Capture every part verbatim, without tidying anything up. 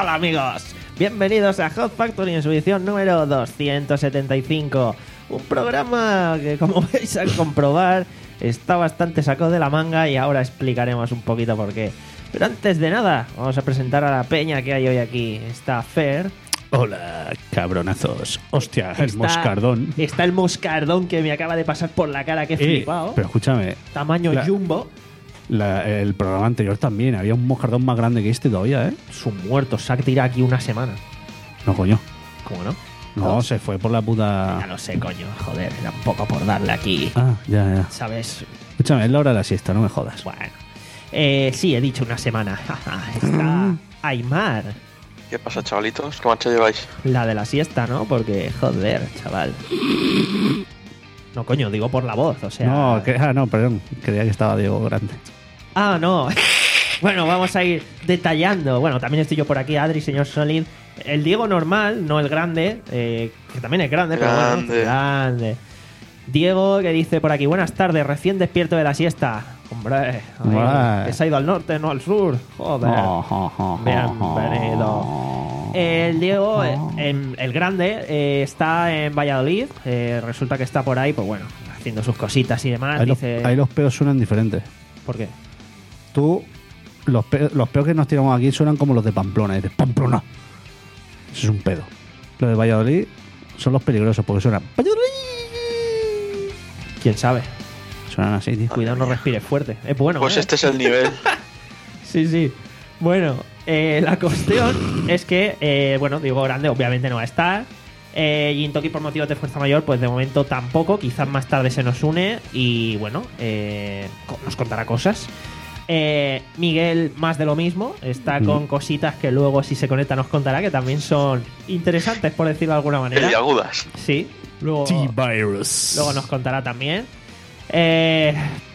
Hola amigos, bienvenidos a Hot Factory en su edición número doscientos setenta y cinco. Un programa que, como vais a comprobar, está bastante sacado de la manga y ahora explicaremos un poquito por qué. Pero antes de nada, vamos a presentar a la peña que hay hoy aquí. Está Fer. Hola, cabronazos. Hostia, el Está- moscardón. Está el moscardón que me acaba de pasar por la cara, que he Eh, flipado. pero escúchame, Tamaño la- jumbo. la- el programa anterior también había un moscardón más grande que este todavía, ¿eh? Su muerto, se ha tirado aquí una semana. No, coño. ¿Cómo no? No, se fue por la Ya puta... lo sé, coño. Joder, era un poco por darle aquí. Ah, ya, ya. ¿Sabes? Escúchame, es la hora de la siesta, no me jodas. Bueno. Eh, sí, he dicho una semana. Está Aymar, ¿Qué pasa, chavalitos? ¿Qué marcha lleváis? la de la siesta, ¿no? Porque, joder, chaval. No, coño, digo por la voz, o sea... No, que, ah, no, perdón. Creía que estaba Diego grande. Ah, no. Bueno, vamos a ir detallando. Bueno, también estoy yo por aquí, Adri, señor Solid. El Diego normal, no el grande, eh, que también es grande, pero Grande. bueno, grande. Diego, que dice por aquí, buenas tardes, recién despierto de la siesta. Hombre, ay, Hombre. que se ha ido al norte, no al sur. Joder. Oh, oh, oh, Bienvenido. oh. El Diego, eh, en- el grande, eh, está en Valladolid. Eh, resulta que está por ahí, pues bueno, haciendo sus cositas y demás. Ahí los, Dice, ahí los peos suenan diferentes. ¿por qué? Tú, los, pe- los peos que nos tiramos aquí suenan como los de Pamplona. Dices, Pamplona. Eso es un pedo. Los de Valladolid son los peligrosos porque suenan... Valladolid. ¿Quién sabe? Suenan así, tío. Cuidado, no respires fuerte. Es bueno, Pues ¿eh? este es el nivel. Sí, sí. Bueno, eh, la cuestión es que, eh, bueno, Diego Grande obviamente no va a estar. Eh, Gintoki por motivos de fuerza mayor, pues de momento tampoco. Quizás más tarde se nos une y, bueno, eh, co- nos contará cosas. Eh, Miguel, más de lo mismo. Está Mm. con cositas que luego, si se conecta, nos contará, que también son interesantes, por decirlo de alguna manera. Peliagudas. Sí. Luego, T-Virus. luego nos contará también. Eh,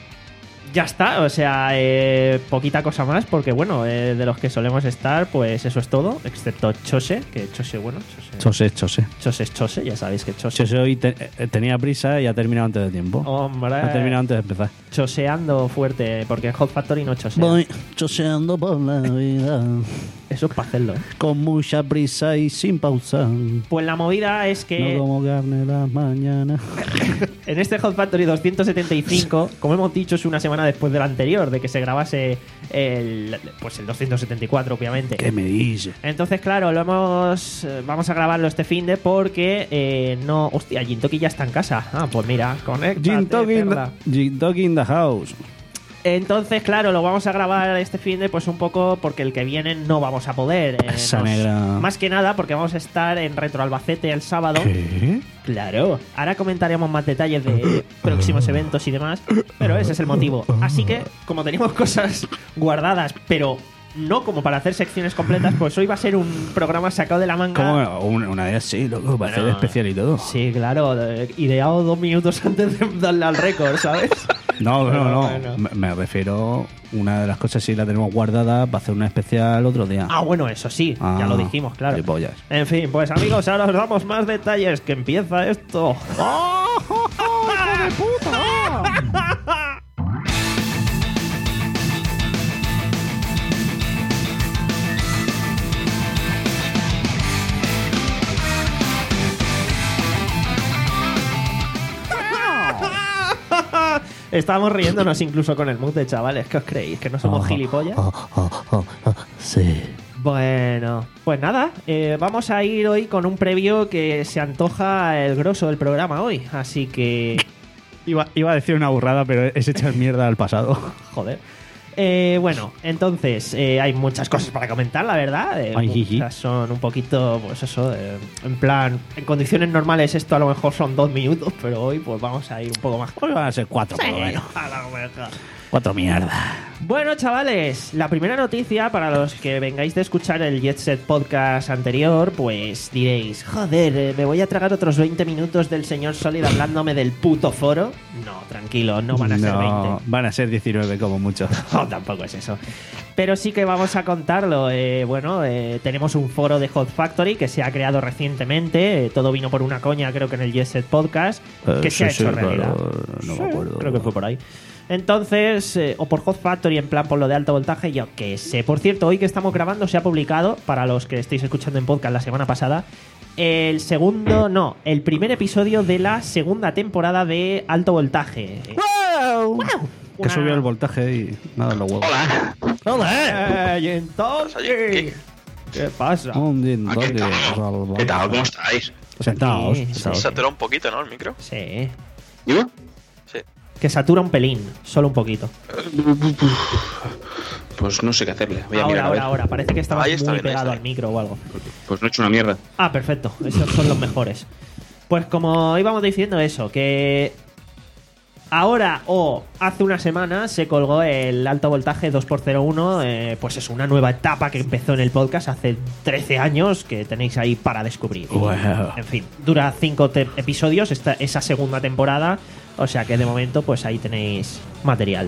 ya está, o sea, eh, poquita cosa más, porque bueno, eh, de los que solemos estar, pues eso es todo, excepto Chose, que Chose, bueno, Chose, Chose, chose. Chose es Chose, ya sabéis que Chose. Chose hoy te- eh, tenía prisa y ha terminado antes de tiempo. Hombre, Ha terminado antes de empezar. choseando fuerte, porque en Hot Factory no chosea. Voy choseando por la vida Eso es para hacerlo, ¿eh? con mucha prisa y sin pausa. Pues la movida es que No como carne las mañanas. en este Hot Factory doscientos setenta y cinco, como hemos dicho, es una semana después del anterior, de que se grabase el, pues el doscientos setenta y cuatro, obviamente. ¿Qué me dice? Entonces, claro, lo hemos eh, vamos a grabarlo este finde porque eh, no... Hostia, Gintoki ya está en casa. Ah, pues mira, conéctate, Gin Talking in, perla. the- Gin Talking in the house. Entonces, claro, lo vamos a grabar este finde pues un poco porque el que viene no vamos a poder. eh, Esa negra. Más que nada porque vamos a estar en Retro Albacete el sábado. ¿Qué? Claro, ahora comentaremos más detalles de próximos eventos y demás, pero ese es el motivo. Así que, como teníamos cosas guardadas, pero no como para hacer secciones completas, pues hoy va a ser un programa sacado de la manga. ¿Cómo? Una, una de sí, loco, para Bueno, hacer especial y todo. Sí, claro, eh, ideado dos minutos antes de darle al récord, ¿sabes? No, Pero no, no. bueno. Me, me refiero. Una de las cosas sí la tenemos guardada para hacer una especial otro día. Ah, bueno, eso sí, ya Ah, lo dijimos, claro. gilipollas. En fin, pues amigos, ahora os damos más detalles, que empieza esto. Estábamos riéndonos incluso con el mute, chavales. ¿Qué os creéis? ¿Que no somos gilipollas? Oh, oh, oh, oh, sí. Bueno, pues nada, eh, vamos a ir hoy con un previo que se antoja el grosso del programa hoy. Así que, Iba, iba a decir una burrada, pero es echar mierda al pasado. joder. Eh, bueno, entonces eh, hay muchas cosas para comentar, la verdad. Eh, Ay, jiji. muchas son un poquito, pues eso, eh, en plan, en condiciones normales esto a lo mejor son dos minutos, pero hoy pues vamos a ir un poco más. Hoy van a ser cuatro, por lo menos. a la mejor. Cuatro mierda. Bueno, chavales, la primera noticia para los que vengáis de escuchar el Jet Set Podcast anterior, pues diréis, joder, eh, me voy a tragar otros veinte minutos del señor Solid hablándome del puto foro. No, tranquilo, no van a ser No, veinte. van a ser diecinueve como mucho. No, tampoco es eso. Pero sí que vamos a contarlo. Eh, bueno, eh, tenemos un foro de Hot Factory que se ha creado recientemente. Eh, todo vino por una coña, creo que en el Jet Set Podcast, Eh, que se ha sí, hecho sí, realidad. claro, no me Sí, acuerdo. Creo que fue por ahí. Entonces, eh, o por Hot Factory, en plan por lo de alto voltaje, yo qué sé. Por cierto, hoy que estamos grabando se ha publicado, para los que estéis escuchando en podcast la semana pasada, el segundo, no, el primer episodio de la segunda temporada de Alto Voltaje. ¡Wow! ¡Wow! Que subió el voltaje y nada, los huevos. Hola. ¡Hola! Y entonces, ¿Qué? ¿qué pasa? Un gin Ah, ¿qué tonic, tal? salva- ¿Qué tal? ¿Cómo estáis? Sentados. Sí, sentados. Se atoró un poquito, ¿no? El micro. Sí, ¿Digo? Sí. que satura un pelín, solo un poquito. Pues no sé qué hacerle. Voy a Ahora, mirar a ver. ahora, ahora. Parece que estabas Ahí está muy bien, ahí pegado está al micro o algo. Pues no he hecho una mierda. Ah, perfecto. Esos son los mejores. Pues como íbamos diciendo eso, que ahora o hace una semana se colgó el alto voltaje dos por cero uno, eh, pues es una nueva etapa que empezó en el podcast hace trece años que tenéis ahí para descubrir. Wow. En fin, dura cinco te- episodios esta, esa segunda temporada, o sea que de momento pues ahí tenéis material.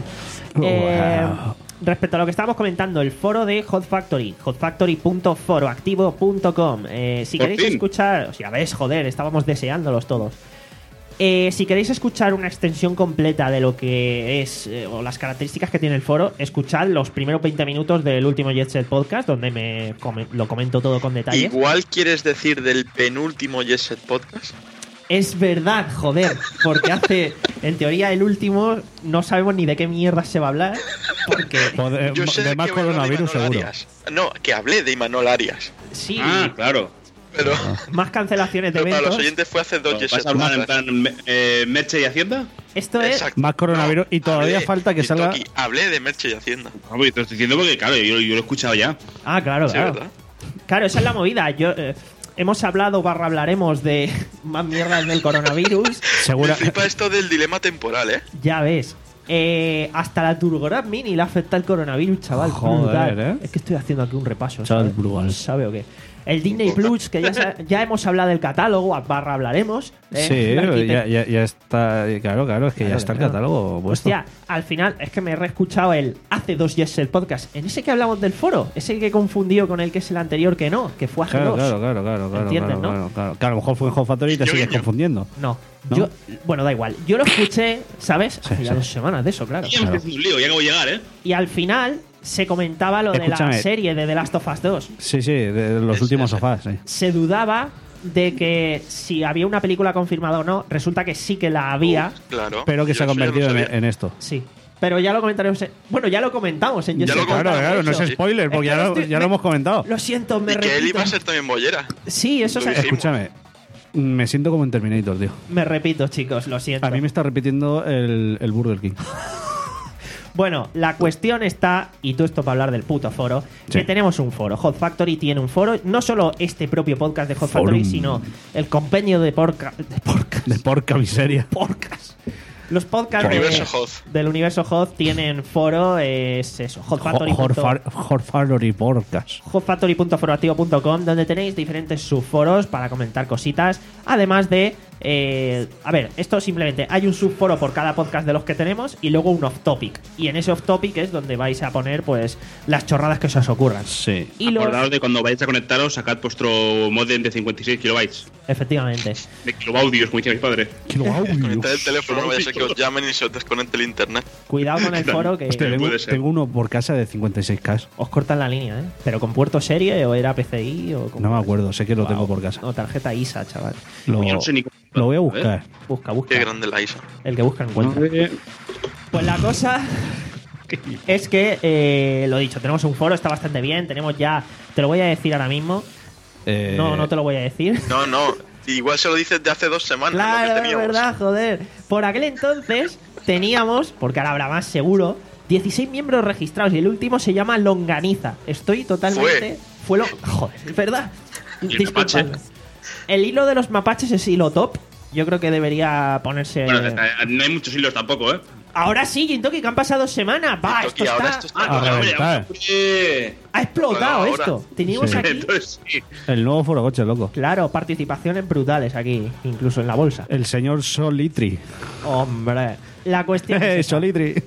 Eh, Wow. respecto a lo que estábamos comentando, el foro de Hot Factory, hot factory punto foroactivo punto com. Eh, si Por queréis fin. escuchar, o sea, ves, joder, estábamos deseándolos todos. Eh, si queréis escuchar una extensión completa de lo que es eh, o las características que tiene el foro, escuchad los primeros veinte minutos del último Jet Set Podcast, donde me come- lo comento todo con detalle. Igual quieres decir del penúltimo Yes Set Podcast. Es verdad, joder, porque hace, en teoría, el último no sabemos ni de qué mierda se va a hablar, porque Joder, Yo sé de de más que voy a hablar de coronavirus Imanol seguro. Arias. No, que hablé de Imanol Arias. sí, Ah, claro. Pero, más cancelaciones de pero para los eventos. oyentes fue hace dos Yes ¿Vas Set a hablar en Podcast. plan me- eh, Merche y Hacienda? Esto es... Exacto. Más coronavirus y todavía hablé- falta que y salga. Toki, hablé de Merche y Hacienda. No, pues te lo estoy diciendo porque, claro, yo, yo lo he escuchado ya. Ah, claro, Sí, claro. ¿verdad? Claro, esa es la movida. Yo, eh, hemos hablado, barra hablaremos de más mierdas del coronavirus. Segura. Me flipa esto del dilema temporal, ¿eh? Ya ves. Eh, hasta la Turgorad Mini le afecta el coronavirus, chaval. Joder, brutal. ¿eh? Es que estoy haciendo aquí un repaso. Chaval, ¿sabes? brutal. ¿Sabe o qué? El Disney Plus, que ya, sa- ya hemos hablado del catálogo, barra hablaremos. eh, Sí, la arquitect- ya, ya, ya está. Claro, claro, es que Claro, ya está el claro. catálogo puesto. Hostia, al final es que me he reescuchado el hace dos Yes el podcast. En ese que hablamos del foro, ese que he confundido con el que es el anterior que no, que fue hace Claro, dos. claro, claro, claro, claro, ¿Entiendes, claro, no? claro, claro. Que a lo mejor fue en Hot Factory y te Guiño, sigues guiño. confundiendo. No. ¿No? Yo, bueno, da igual. Yo lo escuché, ¿sabes? Hace ya sí. dos semanas de eso, claro. Ya me estoy haciendo un lío, ya acabo de llegar, ¿eh? Y al final se comentaba lo de la Escúchame. serie de The Last of Us dos. Sí, sí, de los Es- últimos es- sofás, sí. Se dudaba de que si había una película confirmada o no. Resulta que sí que la había. Claro. Pero que Yo se ha eso ya lo convertido en, sabía. en esto. Sí. Pero ya lo comentaremos. en- Bueno, ya lo comentamos en Yes Ya lo Set. Claro, comentamos, claro, no es sí. spoiler, porque Es que ya, lo lo, estoy- ya lo me- hemos comentado. Lo siento, me Y que él repito. iba a ser también bollera. Sí, eso Lo se... dijimos. Escúchame, me siento como en Terminator, tío. Me repito, chicos, lo siento. A mí me está repitiendo el, el Burger King. Bueno, la cuestión está, y todo esto para hablar del puto foro, Sí. que tenemos un foro. Hot Factory tiene un foro, no solo este propio podcast de Hot Factory, Forum. sino el compendio de porca, de porcas. De porca miseria. porcas. Los podcasts de- Universo Hot. del universo Hot tienen foro, es eso, Hot Factory. Hot Factory Podcast. hotfactory punto foroactivo punto com, donde tenéis diferentes subforos para comentar cositas, además de eh, a ver, esto simplemente hay un subforo por cada podcast de los que tenemos y luego un off topic, y en ese off topic es donde vais a poner pues las chorradas que se os ocurran. Sí. Y los, Acordaos de cuando vayáis a conectaros, sacad vuestro modem de cincuenta y seis kilobytes. efectivamente, De kilobaudios, como decía mi padre. Conectad el teléfono, no vaya a ser que os llamen y se os desconecte el internet. cuidado con el foro que Hostia, tengo, puede ser. tengo uno por casa de cincuenta y seis K. os cortan la línea, ¿eh? Pero con puerto serie o era P C I o como No me acuerdo, sé que lo tengo por casa. o tarjeta I S A, chaval. Lo, Yo no sé ni cómo- lo voy a buscar. Busca, Qué busca. grande la I S A. El que busca encuentra. Madre- Pues la cosa es que, eh, lo dicho, tenemos un foro, está bastante bien. Tenemos ya, te lo voy a decir ahora mismo. Eh, No, no te lo voy a decir. No, no. Igual se lo dices de hace dos semanas. lo Claro, que es teníamos. verdad, joder. Por aquel entonces teníamos, porque ahora habrá más seguro, dieciséis miembros registrados y el último se llama Longaniza. Estoy totalmente... Fue, lo... Joder, es verdad. ¿Y el Disculpadme. mapache? El hilo de los mapaches es hilo top. Yo creo que debería ponerse... Bueno, eh, no hay muchos hilos tampoco, ¿eh? Ahora sí, Gintoki, que han pasado semanas. Va, Gintoki, esto ahora está... esto está- Ah, pues, A hombre, reventar. hombre. Ha explotado Ahora. esto. Teníamos Sí. aquí... Entonces sí. El nuevo foro coche, loco. Claro, participaciones brutales aquí, incluso en la bolsa. El señor Solitri. Hombre, la cuestión Eh, es esa. Solitri.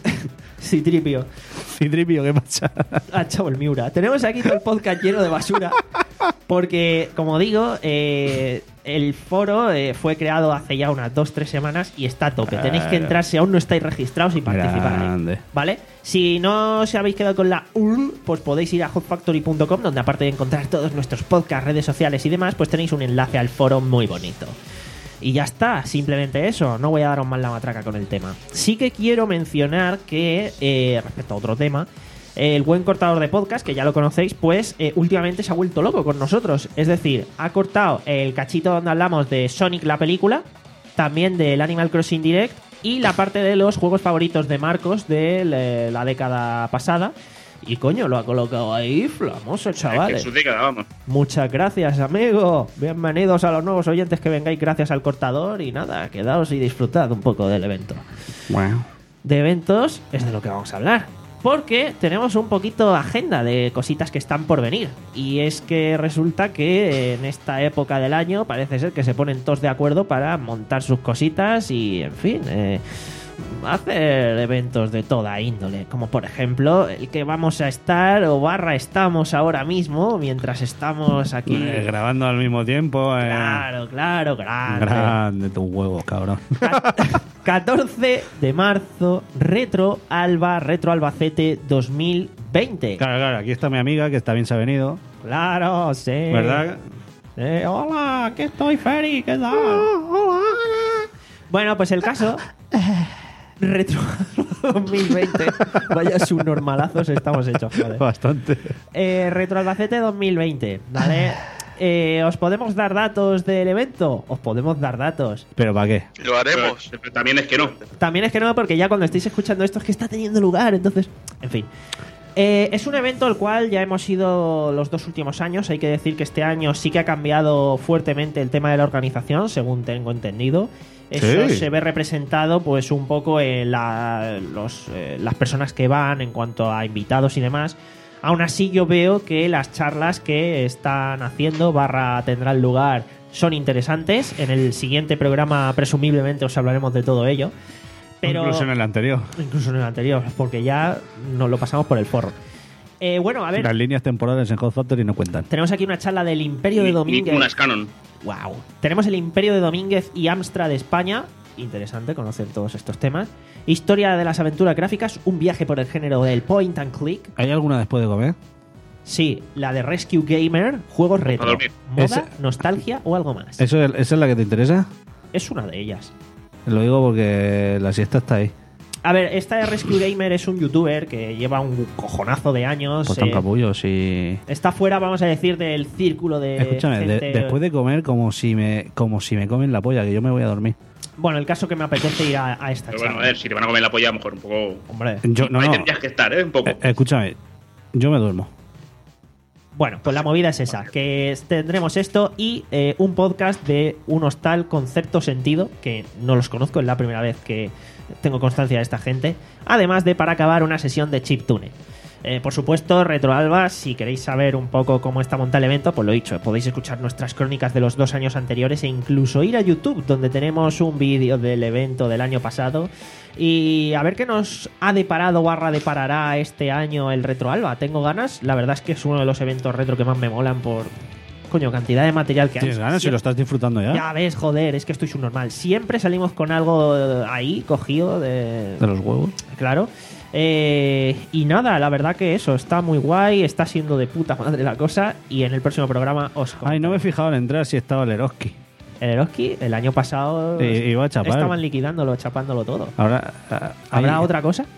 Citripio. Citripio, ¿qué pasa? Ha echado el Miura. Tenemos aquí todo el podcast lleno de basura. Porque, como digo, eh, el foro eh, fue creado hace ya unas dos tres semanas y está a tope. Tenéis que entrar si aún no estáis registrados y participar ahí, Grande. ¿vale? Si no os habéis quedado con la U R L, pues podéis ir a hot factory punto com, donde aparte de encontrar todos nuestros podcasts, redes sociales y demás, pues tenéis un enlace al foro muy bonito. Y ya está, simplemente eso. No voy a daros más la matraca con el tema. Sí que quiero mencionar que, eh, respecto a otro tema, el buen cortador de podcast, que ya lo conocéis, pues eh, últimamente se ha vuelto loco con nosotros. Es decir, ha cortado el cachito donde hablamos de Sonic la película, también del Animal Crossing Direct y la parte de los juegos favoritos de Marcos de le- la década pasada. Y coño, lo ha colocado ahí flamoso, Es chavales. que su década, vamos. Muchas gracias, amigo. Bienvenidos a los nuevos oyentes que vengáis gracias al cortador. Y nada, quedaos y disfrutad un poco del evento. Bueno. De eventos es de lo que vamos a hablar. Porque tenemos un poquito agenda de cositas que están por venir. Y es que resulta que en esta época del año parece ser que se ponen todos de acuerdo para montar sus cositas y, en fin, eh, hacer eventos de toda índole. Como por ejemplo el que vamos a estar o barra estamos ahora mismo mientras estamos aquí. Eh, grabando al mismo tiempo. Eh. Claro, claro, grande. Grande tus huevos, cabrón. catorce de marzo, Retro Alba, Retro Albacete dos mil veinte. Claro, claro, aquí está mi amiga que también se ha venido. Claro, sí. ¿Verdad? Sí, hola, aquí estoy, Feri, ¿qué tal? Bueno, pues el caso. Retro dos mil veinte. Vaya subnormalazos estamos hechos, joder. Bastante. Eh, Retro Albacete dos mil veinte, ¿vale? Eh, ¿Os podemos dar datos del evento? Os podemos dar datos. ¿Pero para qué? Lo haremos. Pero, pero también es que no. También es que no, porque ya cuando estéis escuchando esto es que está teniendo lugar, entonces, en fin. Eh, es un evento al cual ya hemos ido los dos últimos años. Hay que decir que este año sí que ha cambiado fuertemente el tema de la organización, según tengo entendido. Eso Sí. se ve representado pues un poco en la- los, eh, las personas que van en cuanto a invitados y demás. Aún así yo veo que las charlas que están haciendo barra tendrán lugar son interesantes. En el siguiente programa presumiblemente os hablaremos de todo ello. Pero, Incluso en el anterior. incluso en el anterior, porque ya nos lo pasamos por el forro. Eh, bueno, a ver, Las líneas temporales en Hot Factory no cuentan. tenemos aquí una charla del Imperio de Ni- Domínguez. Ninguna es canon. Wow. Tenemos el Imperio de Domínguez y Amstrad de España. Interesante conocer todos estos temas. Historia de las aventuras gráficas, un viaje por el género del point and click. ¿Hay alguna después de comer? Sí, la de Rescue Gamer, juegos retro, dormir. moda, Ese- nostalgia o algo más. ¿Eso es, ¿Esa es la que te interesa? Es una de ellas. Lo digo porque la siesta está ahí. A ver, esta de Rescue Gamer es un youtuber que lleva un cojonazo de años. Pues tan eh, capullos y... está fuera, vamos a decir, del círculo de Escúchame, de- gente- después de comer como si me como si me comen la polla, que yo me voy a dormir. Bueno, el caso que me apetece ir a, a esta Pero bueno, a charla. ver, si te van a comer la polla, a lo mejor un poco. Hombre. Yo, no, Ahí no. tendrías que estar, ¿eh? Un poco. Eh, escúchame, yo me duermo. Bueno, pues la movida es esa, que tendremos esto y eh, un podcast de un hostal Concepto Sentido, que no los conozco, es la primera vez que tengo constancia de esta gente, además de para acabar una sesión de chiptune. Eh, por supuesto, RetroAlba, si queréis saber un poco cómo está montado el evento, pues lo dicho, podéis escuchar nuestras crónicas de los dos años anteriores e incluso ir a YouTube, donde tenemos un vídeo del evento del año pasado. Y a ver qué nos ha deparado barra deparará este año el RetroAlba. Tengo ganas, la verdad es que es uno de los eventos retro que más me molan por, coño, cantidad de material que hay. ¿Tienes ganas si lo estás disfrutando ya? Ya ves, joder, es que estoy subnormal. Siempre salimos con algo eh, ahí cogido de... De los huevos. Claro. Eh, y nada, la verdad que eso, está muy guay, está siendo de puta madre la cosa. Y en el próximo programa os comento. Ay, no me he fijado en entrar si estaba el Eroski. El Eroski, el año pasado I- iba a chapar. estaban liquidándolo, chapándolo todo. Ahora, ah, ¿Habrá ahí- otra cosa?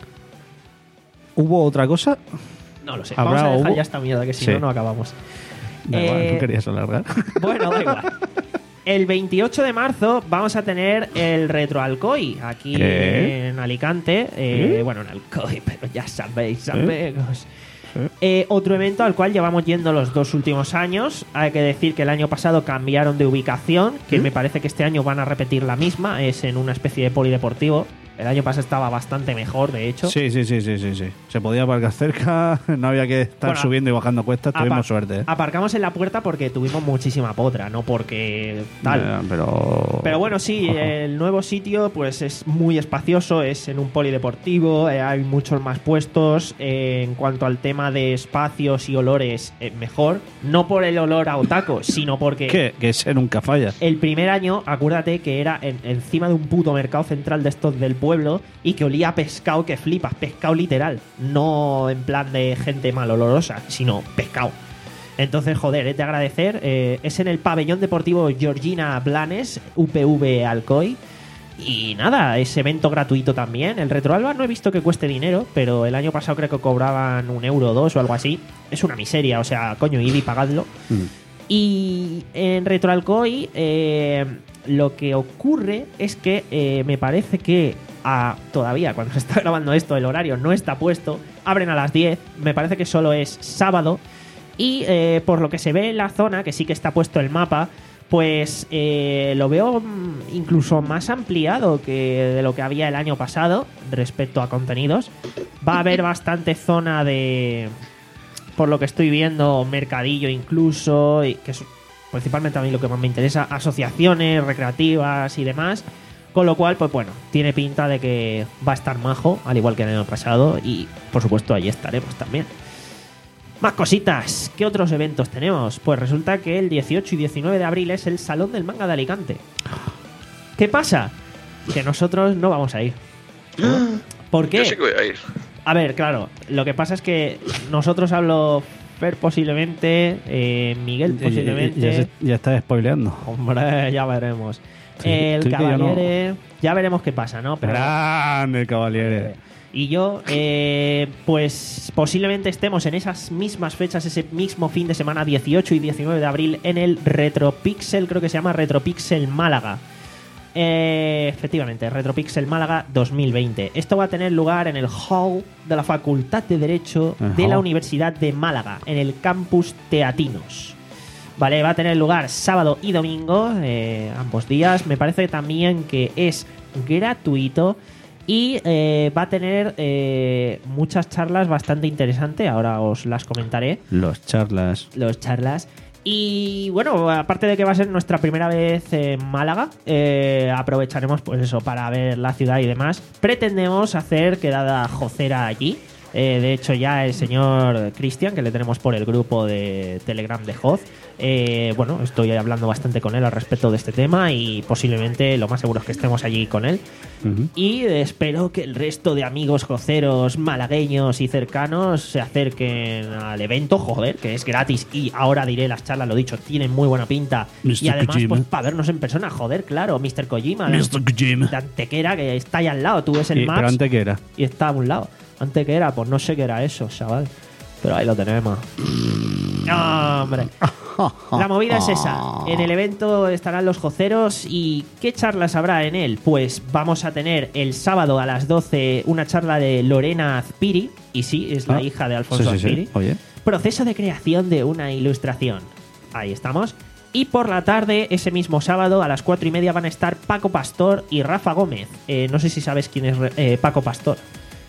¿Hubo otra cosa? No lo sé. ¿Habrá Vamos a dejar hubo? ya esta mierda que si Sí. no, no acabamos. Da igual, Eh, no querías alargar. Bueno, da igual. El veintiocho de marzo vamos a tener el Retro Alcoy aquí ¿Qué? en Alicante. Eh, ¿Eh? Bueno, en Alcoy, pero ya sabéis, ¿Eh? amigos. ¿Eh? Eh, otro evento al cual llevamos yendo los dos últimos años. Hay que decir que el año pasado cambiaron de ubicación, que me parece que este año van a repetir la misma. Es en una especie de polideportivo. El año pasado estaba bastante mejor, de hecho. Sí, sí, sí, sí, sí, sí. Se podía aparcar cerca, no había que estar Bueno, subiendo y bajando cuestas, tuvimos Apa- suerte. ¿eh? Aparcamos en la puerta porque tuvimos muchísima potra, no porque tal. Eh, pero... Pero bueno, sí, el nuevo sitio pues es muy espacioso, es en un polideportivo, eh, hay muchos más puestos. Eh, en cuanto al tema de espacios y olores, eh, mejor. No por el olor a otaco, sino porque ¿Qué? Que ese nunca falla. el primer año, acuérdate que era en- encima de un puto mercado central de estos del pueblo y que olía a pescado que flipas, pescado literal. No en plan de gente mal olorosa, sino pescado. Entonces, joder, es de agradecer. Eh, es en el pabellón deportivo Georgina Blanes, U P V Alcoy. Y nada, es evento gratuito también. El RetroAlba no he visto que cueste dinero, pero el año pasado creo que cobraban un euro o dos o algo así. Es una miseria, o sea, coño, id y pagadlo. Mm. Y en RetroAlcoy eh, lo que ocurre es que eh, me parece que a- todavía cuando se está grabando esto el horario no está puesto. Abren a las diez, me parece que solo es sábado. Y eh, por lo que se ve en la zona, que sí que está puesto el mapa, pues eh, lo veo mm, incluso más ampliado que de lo que había el año pasado respecto a contenidos. Va a haber bastante zona de, por lo que estoy viendo, mercadillo incluso, y que es principalmente a mí lo que más me interesa, asociaciones recreativas y demás. Con lo cual, pues bueno, tiene pinta de que va a estar majo, al igual que el año pasado, y por supuesto allí estaremos también. Más cositas. ¿Qué otros eventos tenemos? Pues resulta que el dieciocho y diecinueve de abril es el Salón del Manga de Alicante. ¿Qué pasa? Que nosotros no vamos a ir. ¿Por qué? Yo sí que voy a ir. A ver, claro, lo que pasa es que nosotros hablo Fer posiblemente, eh, Miguel Ya, ya, posiblemente. ya se- ya estás spoileando. Hombre, ya veremos. Sí, el tú y que yo no. Cavaliere, ya veremos qué pasa, ¿no? Pero Grande el Cavaliere. y yo, eh, pues posiblemente estemos en esas mismas fechas, ese mismo fin de semana, dieciocho y diecinueve de abril, en el Retropixel, creo que se llama Retropixel Málaga. Eh, efectivamente, Retropixel Málaga dos mil veinte. Esto va a tener lugar en el hall de la Facultad de Derecho El de la hall. Universidad de Málaga, en el campus Teatinos. Vale, va a tener lugar sábado y domingo, eh, ambos días. Me parece también que es gratuito. Y eh, va a tener eh, muchas charlas bastante interesantes. Ahora os las comentaré. Los charlas. Los charlas. Y bueno, aparte de que va a ser nuestra primera vez en Málaga, eh, aprovecharemos pues eso para ver la ciudad y demás. Pretendemos hacer quedada jocera allí. Eh, de hecho, ya el señor Cristian, que le tenemos por el grupo de Telegram de Joz, eh, bueno, estoy hablando bastante con él al respecto de este tema y posiblemente lo más seguro es que estemos allí con él. Ujú. Y espero que el resto de amigos joceros malagueños y cercanos se acerquen al evento, joder, que es gratis. Y ahora diré las charlas, lo dicho, tienen muy buena pinta. mister Y además, Kojima. pues para vernos en persona, joder, claro, mister Kojima. mister Kojima. De Antequera, que está ahí al lado, tú ves el Y- Maps pero antes que era. y está a un lado. Antequera, pues no sé qué era eso, chaval. Pero ahí lo tenemos. ¡No, hombre! La movida es esa. En el evento estarán los joceros. ¿Y qué charlas habrá en él? Pues vamos a tener el sábado a las doce una charla de Lorena Azpiri. Y sí, es la Ah, hija de Alfonso sí, sí, sí. Azpiri. Oye. Proceso de creación de una ilustración. Ahí estamos. Y por la tarde, ese mismo sábado, a las cuatro y media van a estar Paco Pastor y Rafa Gómez. Eh, no sé si sabes quién es eh, Paco Pastor.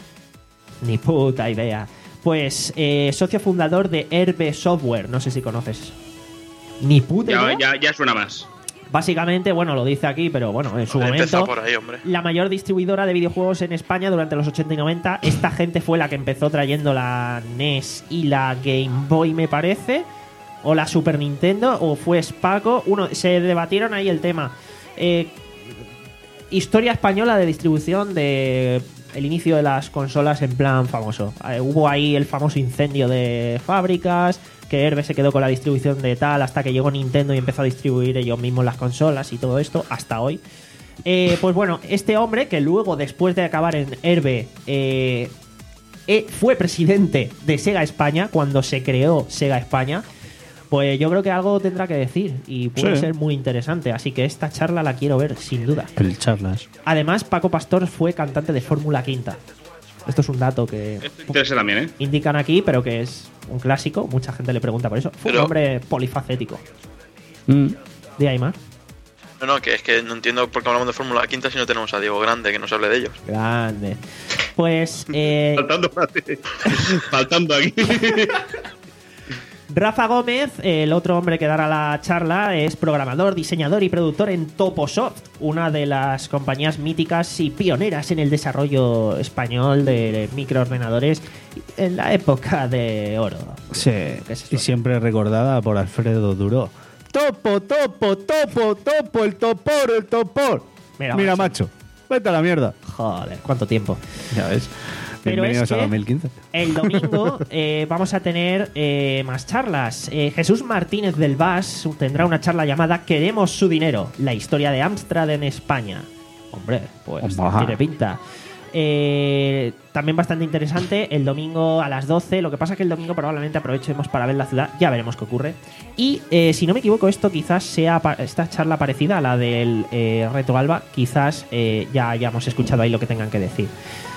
Ni puta idea. Pues eh, socio fundador de Herbe Software. No sé si conoces. Ni puta Ya, idea. ya, ya suena más. Básicamente, bueno, lo dice aquí, pero bueno, en su He empezado momento, por ahí, hombre. la mayor distribuidora de videojuegos en España durante los ochenta y noventa. Esta gente fue la que empezó trayendo la N E S y la Game Boy, me parece. O la Super Nintendo, o fue Spaco. Uno, se debatieron ahí el tema. Eh, historia española de distribución de el inicio de las consolas en plan famoso. Eh, hubo ahí el famoso incendio de fábricas, que Herbe se quedó con la distribución de tal hasta que llegó Nintendo y empezó a distribuir ellos mismos las consolas y todo esto hasta hoy. Eh, pues bueno, este hombre que luego, después de acabar en Herbe, eh, eh, fue presidente de Sega España cuando se creó Sega España. Pues yo creo que algo tendrá que decir y puede Sí. ser muy interesante. Así que esta charla la quiero ver, sin duda. El charlas. Además, Paco Pastor fue cantante de Fórmula Quinta. Esto es un dato que Esto interesa también, ¿eh? indican aquí, pero que es un clásico. Mucha gente le pregunta por eso. Fue un Pero- hombre polifacético. Mm. ¿De ahí más? No, no, que es que no entiendo por qué hablamos de Fórmula Quinta si no tenemos a Diego Grande que nos hable de ellos. Grande. Pues eh, Faltando, faltando aquí. Rafa Gómez, el otro hombre que dará la charla, es programador, diseñador y productor en Toposoft, una de las compañías míticas y pioneras en el desarrollo español de microordenadores en la época de oro. Sí, y siempre recordada por Alfredo Duró. Topo, topo, topo, topo, el topor, el topor. Mira, Mira, macho. macho, vete a la mierda. Joder, cuánto tiempo. Ya ves. Pero Bienvenidos es que a dos mil quince. el domingo eh, vamos a tener eh, más charlas. Eh, Jesús Martínez del V A S tendrá una charla llamada Queremos su dinero, la historia de Amstrad en España. Hombre, pues Omaha. tiene pinta. Eh, también bastante interesante el domingo a las doce. Lo que pasa es que el domingo probablemente aprovechemos para ver la ciudad. Ya veremos qué ocurre. Y eh, si no me equivoco, esto quizás sea pa- esta charla parecida a la del eh, Reto Alba. Quizás eh, ya hayamos escuchado ahí lo que tengan que decir.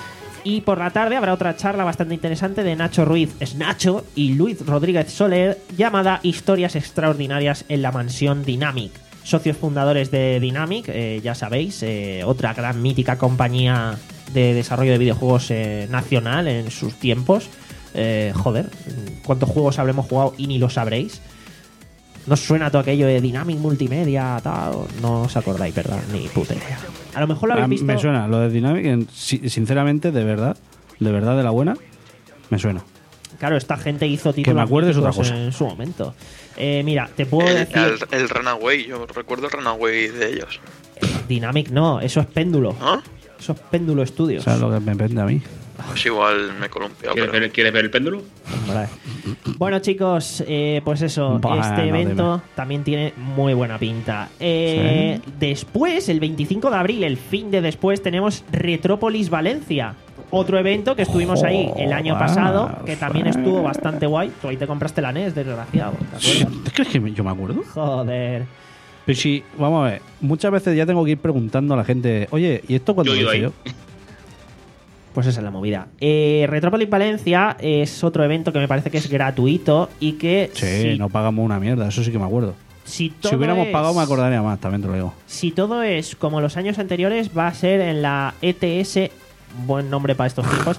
Y por la tarde habrá otra charla bastante interesante de Nacho Ruiz, es Nacho, y Luis Rodríguez Soler, llamada Historias extraordinarias en la mansión Dynamic. Socios fundadores de Dynamic, eh, ya sabéis, eh, otra gran mítica compañía de desarrollo de videojuegos eh, nacional en sus tiempos. Eh, joder, ¿cuántos juegos habremos jugado y ni lo sabréis? ¿No os suena todo aquello de Dynamic Multimedia, tal? No os acordáis, ¿verdad? Ni puta idea. A lo mejor lo habéis Ah, visto... Me suena, lo de Dynamic, en- si- sinceramente, de verdad, de verdad, de la buena, me suena. Claro, esta gente hizo títulos me acuerdes otra míticos cosa. en su momento. Eh, mira, te puedo El, decir... el, el Runaway, yo recuerdo el Runaway de ellos. Dynamic no, eso es Péndulo. ¿No? Eso es Péndulo Studios. ¿Sabes lo que me vende a mí? Pues igual me he columpiado, ¿Quieres pero... ver, ¿Quieres ver el péndulo? Vale. Bueno, chicos, eh, pues eso, Bueno, este evento dime. también tiene muy buena pinta. Eh, Después, el veinticinco de abril, el fin de después, tenemos Retrópolis Valencia. Otro evento que estuvimos ahí el año Joder, pasado, que también Fran. estuvo bastante guay. Tú ahí te compraste la N E S, desgraciado. ¿Te acuerdas? ¿Te crees que me- yo me acuerdo? Joder. Pero sí, vamos a ver, muchas veces ya tengo que ir preguntando a la gente, oye, ¿y esto cuándo Yo he lo ido hice ahí. yo? Pues esa es la movida. Eh, Retrópolis Valencia es otro evento que me parece que es gratuito y que Sí, si, no pagamos una mierda, eso sí que me acuerdo. si Si todo hubiéramos es- pagado me acordaría más, también te lo digo. Si todo es como los años anteriores, va a ser en la E T S, buen nombre para estos tipos,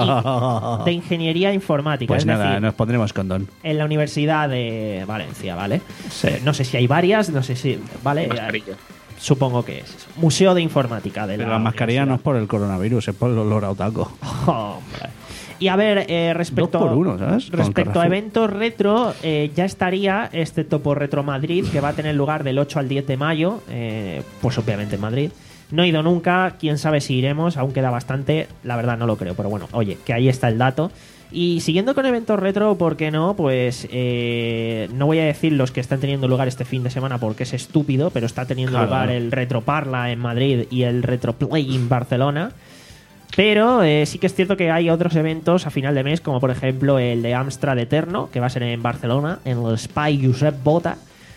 y- de Ingeniería Informática. Pues es nada, decir, nos pondremos condón. en la Universidad de Valencia, ¿vale? Eh, no sé si hay varias, no sé si... ¿Vale? Mascarilla. Supongo que es eso. Museo de Informática de Pero la la mascarilla no es universidad. por el coronavirus, es por el olor a otaco. Hombre. Y a ver, eh, respecto, Dos por uno, ¿sabes? Con respecto a Carrefour. eventos retro, eh, ya estaría este Topo Retro Madrid, que va a tener lugar del ocho al diez de mayo, eh, pues obviamente en Madrid. No he ido nunca, quién sabe si iremos, aún queda bastante, la verdad no lo creo, pero bueno, oye, que ahí está el dato. Y siguiendo con eventos retro, ¿por qué no? Pues eh, no voy a decir los que están teniendo lugar este fin de semana porque es estúpido, pero está teniendo Claro. lugar el Retro Parla en Madrid y el Retro Play en Barcelona. Pero eh, sí que es cierto que hay otros eventos a final de mes, como por ejemplo el de Amstrad Eterno, que va a ser en Barcelona, en el Spy Josep Bota.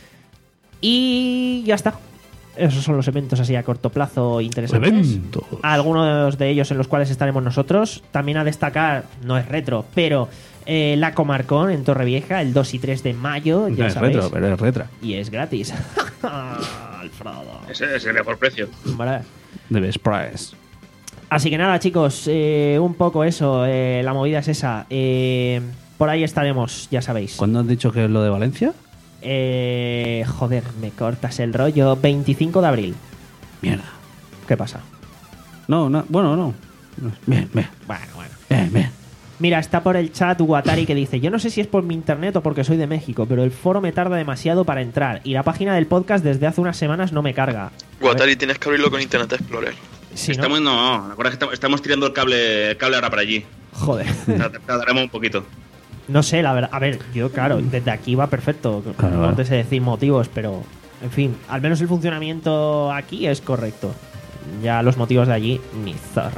Y ya está. Esos son los eventos así a corto plazo interesantes. Eventos. Algunos de ellos en los cuales estaremos nosotros. También a destacar, no es retro, pero eh, la Comarcon en Torrevieja, el dos y tres de mayo, ya No es sabéis. retro, pero es retra. Y es gratis. Alfredo. Ese es el mejor precio. Vale. The best price. Así que nada, chicos, eh, un poco eso. eh, la movida es esa. Eh, por ahí estaremos, ya sabéis. ¿Cuándo has dicho que es lo de Valencia? Eh, joder, me cortas el rollo. veinticinco de abril. Mierda. ¿Qué pasa? No, no, bueno, no. Bien, bien, Bueno, bueno. bien, bien. Mira, está por el chat Guatari que dice: yo no sé si es por mi internet o porque soy de México, pero el foro me tarda demasiado para entrar y la página del podcast desde hace unas semanas no me carga. A Guatari, tienes que abrirlo con Internet Explorer. ver, si no- Estamos, no, la verdad es que estamos, estamos tirando el cable, el cable ahora para allí. Joder. Tar- Tardaremos un poquito. No sé, la verdad. A ver, yo, claro, desde aquí va perfecto. Claro, no claro. te sé decir motivos, pero. En fin, al menos el funcionamiento aquí es correcto. Ya los motivos de allí, ni zorra.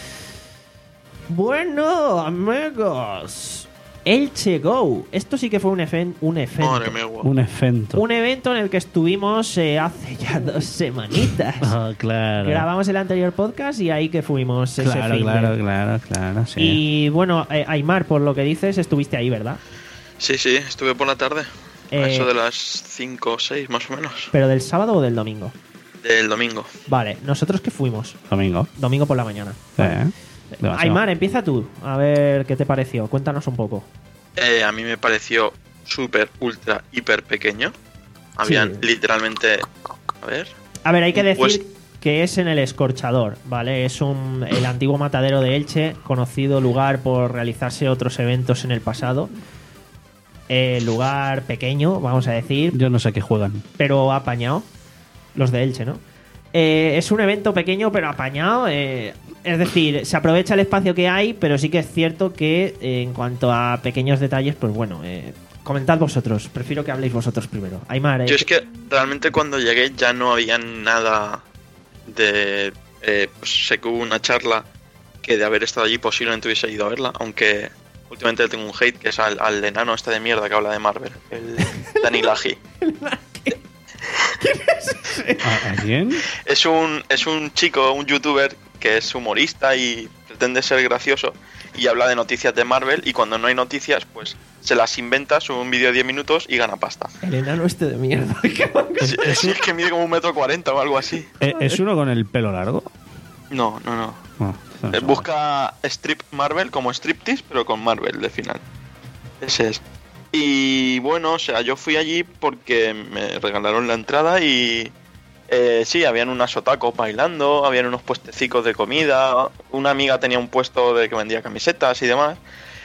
Bueno, amigos. Elche Go. Esto sí que fue un, efen- un evento. Madre mía, guau. Un evento. Un evento en el que estuvimos eh, hace ya dos semanitas. Ah, claro. Grabamos el anterior podcast y ahí que fuimos ese Claro, fin de- claro, claro, claro, sí. Y bueno, eh, Aymar, por lo que dices, estuviste ahí, ¿verdad? Sí, sí, estuve por la tarde. A Eh, eso de las cinco o seis, más o menos. ¿Pero del sábado o del domingo? Del domingo. Vale, ¿nosotros qué fuimos? Domingo. Domingo por la mañana. Eh, demasiado. Aymar, empieza tú. A ver qué te pareció. Cuéntanos un poco. Eh, a mí me pareció súper, ultra, hiper pequeño. Habían Sí. literalmente... A ver... A ver, hay que decir Pues- que es en el Escorchador, ¿vale? Es un, el antiguo matadero de Elche, conocido lugar por realizarse otros eventos en el pasado. Eh, lugar pequeño, vamos a decir, Yo no sé qué juegan. pero apañado. Los de Elche, ¿no? Eh, es un evento pequeño, pero apañado. eh, es decir, se aprovecha el espacio que hay, pero sí que es cierto que eh, en cuanto a pequeños detalles, pues bueno, eh, comentad vosotros. Prefiero que habléis vosotros primero. Aymar, eh, Yo es que realmente cuando llegué ya no había nada de... eh, pues sé que hubo una charla que de haber estado allí posiblemente hubiese ido a verla, aunque últimamente le tengo un hate que es al, al enano este de mierda que habla de Marvel, el Dani Laji. ¿A, a quién? Es un, es un chico, un youtuber que es humorista y pretende ser gracioso y habla de noticias de Marvel y cuando no hay noticias pues se las inventa, sube un vídeo de diez minutos y gana pasta. el enano este de mierda. Sí, sí, es que mide como un metro cuarenta o algo así. ¿E- ¿Es uno con el pelo largo? No, no, no. No, no Eh, sé. Busca Strip Marvel como striptease, pero con Marvel de final. Ese es. Y bueno, o sea, yo fui allí porque me regalaron la entrada y eh, sí, habían unas otacos bailando, habían unos puestecicos de comida, una amiga tenía un puesto de que vendía camisetas y demás.